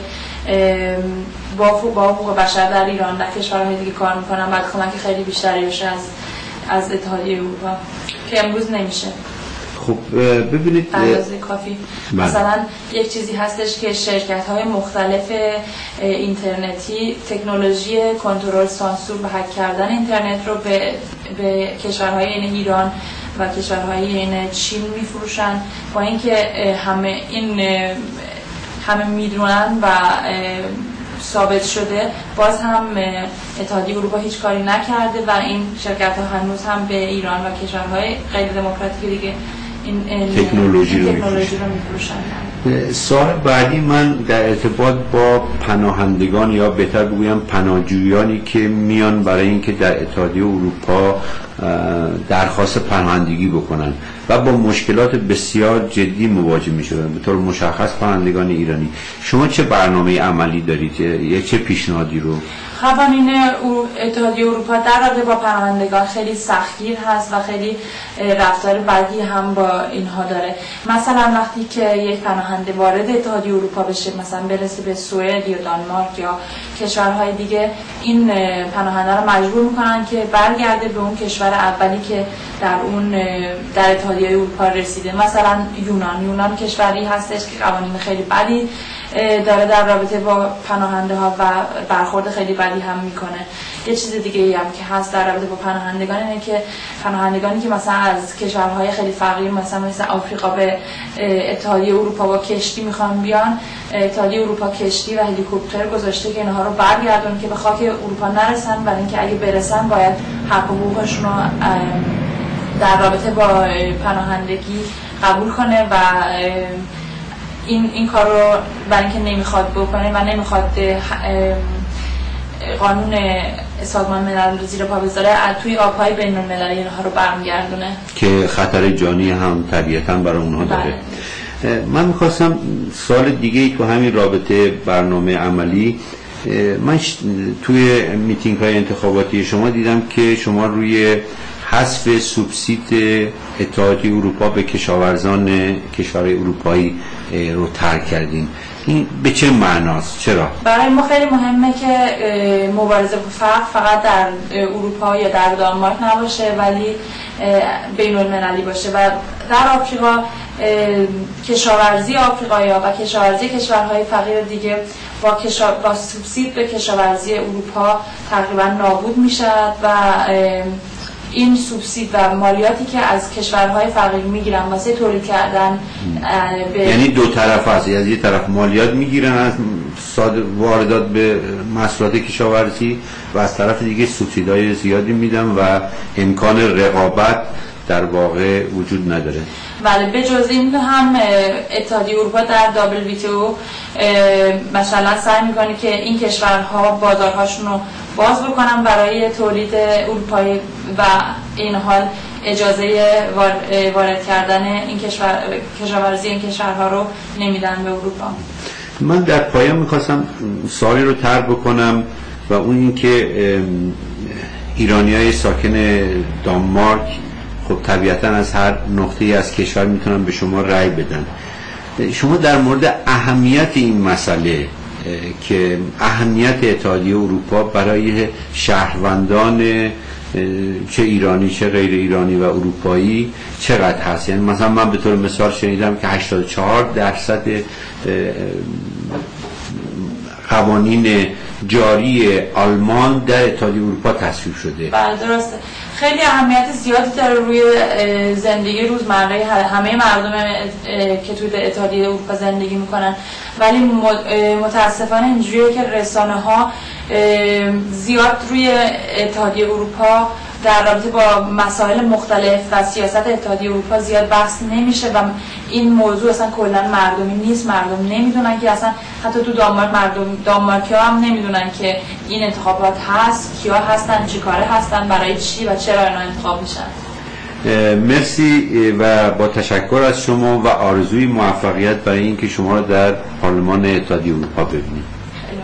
با حقوق بشر در ایران در کشورهای دیگه کار می‌کنن، باید کمک خیلی بیشتری بشه از از اتحادیه اروپا که امروز نمیشه. خب ببینید اندازه کافی. مثلا یک چیزی هستش که شرکت‌های مختلف اینترنتی تکنولوژی کنترل، سانسور و هک کردن اینترنت رو به به کشورهای این ایران و کشورهای این چین میفروشن، با اینکه همه این همه میدونن و ثابت شده، باز هم اتحادیه اروپا هیچ کاری نکرده و این شرکت‌ها هنوز هم به ایران و کشورهای غیر دموکراتیک دیگه این تکنولوژی رو میفروشن. سوال بعدی من در ارتباط با پناهندگان یا بهتر بگویم پناهجویانی که میان برای اینکه در اتحادیه اروپا درخواست پناهندگی بکنن و با مشکلات بسیار جدی مواجه میشدن، به طور مشخص پناهندگان ایرانی، شما چه برنامه عملی دارید یا چه پیشنهادی رو؟ قوانین اتحادیه اروپا در رابطه با پناهندگان خیلی سختگیر هست و خیلی رفتار بدی هم با اینها داره. مثلا وقتی که یک پناهنده وارد اتحادیه اروپا بشه، مثلا برسه به سوئد یا دانمارک یا کشورهای دیگه، این پناهنده رو مجبور میکنن که برگرده به اون کشور اولی که در اون در اتحادیه اروپا رسیده. مثلا یونان یونان کشوری هستش که قوانین خیلی بدی داره در رابطه با پناهنده ها و برخورد خیلی بدی هم میکنه. یه چیز دیگه ای هم که هست در رابطه با پناهندگان اینه که پناهندگانی که مثلا از کشورهای خیلی فقیر مثلا مثل آفریقا به اتحادیه اروپا با کشتی میخوان بیان، اتحادیه اروپا کشتی و هلیکوپتر گذاشته که اینها رو برگردون که به خاک اروپا نرسن، برای اینکه اگه برسن باید حق و حقوقشون رو در رابطه با پناهندگی قبول کنه و این این کار رو برای اینکه نمیخواد بکنه و نمیخواد قانون سازمان ملل رو زیر پا بذاره، توی آب‌های بین‌المللی اینها رو برمیگردونه که خطر جانی هم طبیعتاً برای اونها داره. من میخواستم سوال دیگه ای تو همین رابطه برنامه عملی، من توی میتینگ های انتخاباتی شما دیدم که شما روی حذف سوبسید اتحادیه اروپا به کشاورزان کشورهای اروپایی رو ترک کردین. این به چه معناست؟ چرا؟ برای ما خیلی مهمه که مبارزه با فقر فقط در اروپا یا در دانمارک نباشه، ولی بین المللی باشه و در آفریقا کشاورزی آفریقایا و کشاورزی کشورهای فقیر دیگه با کشا... با سوبسید به کشاورزی اروپا تقریبا نابود میشد و این سوبسید و مالیاتی که از کشورهای فقیر میگیرن واسه تولید کردن به... یعنی دو طرف هست، از یه طرف مالیات میگیرن از واردات به محصولات کشاورزی و از طرف دیگه سوبسیدهای زیادی میدم و امکان رقابت در واقع وجود نداره. بله، به جز این هم اتحادیه اروپا در دبلیو تی او مثلا سعی میکنه که این کشورها بازارهاشون رو باز بکنن برای تولید اروپایی و این حال اجازه وارد کردن این کشور کشاورزی این کشورها رو نمیدن به اروپا. من در پایان میخواستم سوالی رو طرح بکنم و اون این که ایرانیای ساکن دانمارک خب طبیعتا از هر نقطه‌ای از کشور میتونن به شما رأی بدن. شما در مورد اهمیت این مسئله که اهمیت اتحادیه اروپا برای شهروندان چه ایرانی چه غیر ایرانی و اروپایی چقدر هست؟ یعنی مثلا من به طور مثال شنیدم که هشتاد و چهار درصد قوانین جاری آلمان در اتحادیه اروپا تصویب شده. بله درسته. خیلی اهمیت زیادی داره روی زندگی روزمره همه مردم که توی اتحادیه اروپا زندگی میکنن، ولی متاسفانه اینجوریه که رسانه ها زیاد روی اتحادیه اروپا در رابطه با مسائل مختلف و سیاست اتحادیه اروپا زیاد بحث نمیشه و این موضوع اصلا کلا مردمی نیست. مردم نمیدونن که اصلا حتی تو دانمارک مردم دانمارکی‌ها هم نمیدونن که این انتخابات هست، کیا هستن، چی کاره هستن، برای چی و چرا اینا انتخاب میشن. مرسی و با تشکر از شما و آرزوی موفقیت برای اینکه شما رو در پارلمان اتحادیه اروپا ببینید.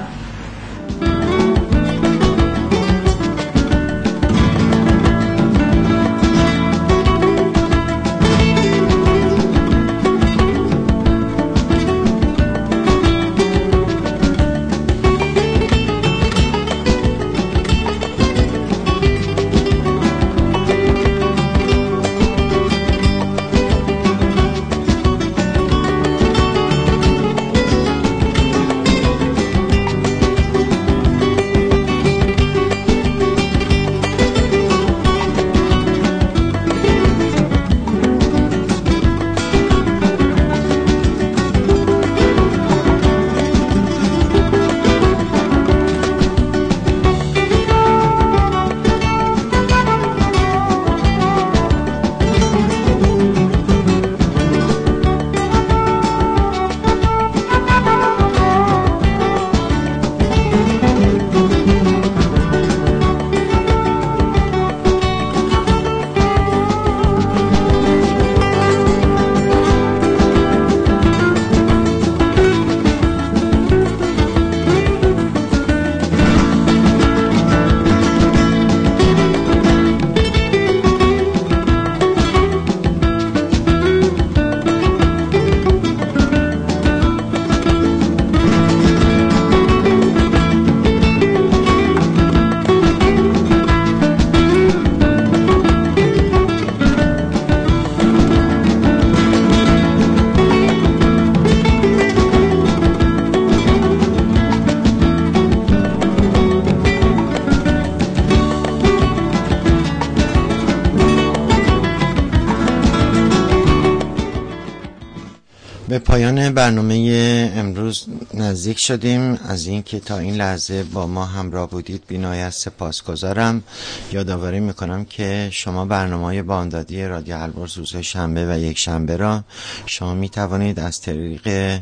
به پایان برنامه امروز نزدیک شدیم. از اینکه تا این لحظه با ما همراه بودید بی‌نهایت سپاسگزارم. یادآوری میکنم که شما برنامه‌های بامدادی رادیو البرز روزهای شنبه و یک شنبه را شما میتوانید از طریق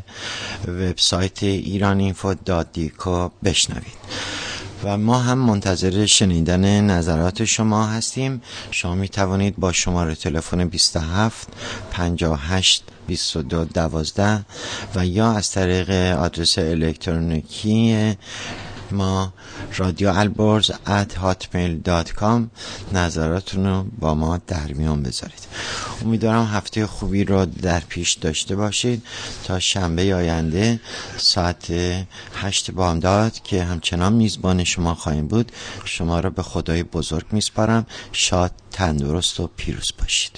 وبسایت ایران اینفو دات دیکو بشنوید و ما هم منتظر شنیدن نظرات شما هستیم. شما می توانید با شماره تلفن بیست و هفت پنجاه و هشت بیست و دو دوازده و یا از طریق آدرس الکترونیکی ما رادیو البرز ات هاتمیل دات کام نظراتتون رو با ما در میان بذارید. امیدوارم هفته خوبی رو در پیش داشته باشید. تا شنبه آینده ساعت هشت بامداد که همچنان میزبان شما خواهیم بود، شما رو به خدای بزرگ میسپارم. شاد، تندرست و پیروز باشید.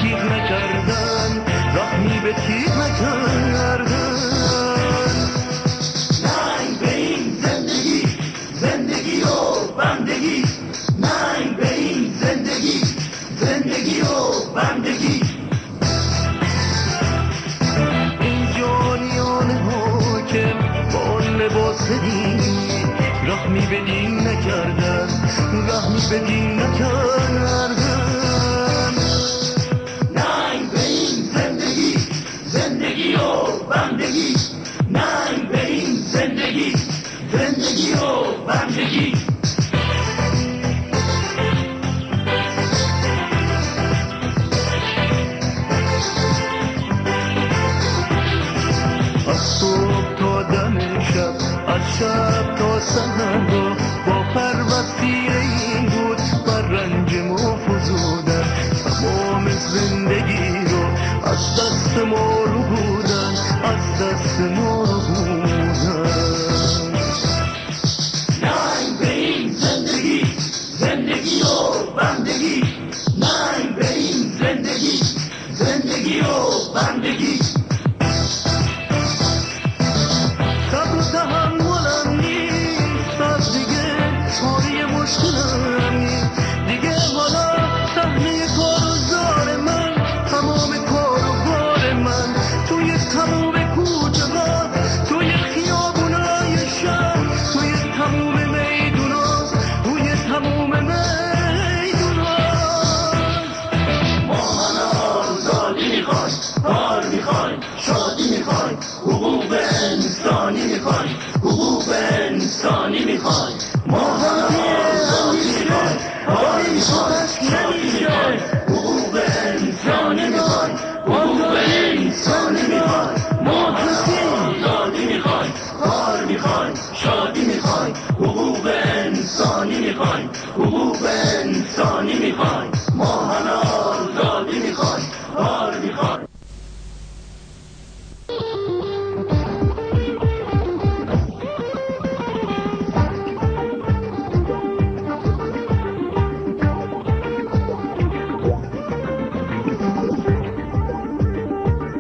تیغ نکردن، رحمی به تیغ نکردن. ننگ به این زندگی، زندگی و بندگی، ننگ به این زندگی، زندگی و بندگی. این جانیان حاکم با لباس دینی رحمی به دین نکردن، رحمی به دین نکردن. ننگ به این زندگی، زندگی و بندگی، ننگ به این زندگی، زندگی و بندگی. از صبح تا دم شب، از شب تا سحر با پروستیر این بود بر رنج ما فزودن. تمام زندگی رو از دست ما رو بودن، از دست ما رو بودن. ننگ به این زندگی، زندگی و بندگی، ننگ به این زندگی، زندگی و بندگی. صبر و تحملم نیست، از دیگه پاره مشکلم نیست. دیگه حالا صحنه کار و زار من، تمام کار و بار من توی تمام کوچه ها، توی خیابونای شهر، توی تمام میدونا، توی تمام میدونا. ما همه آزادی میخوایم، کار میخوایم، شادی میخوایم، حقوق انسانی میخوایم، حقوق انسانی میخوایم. ما همه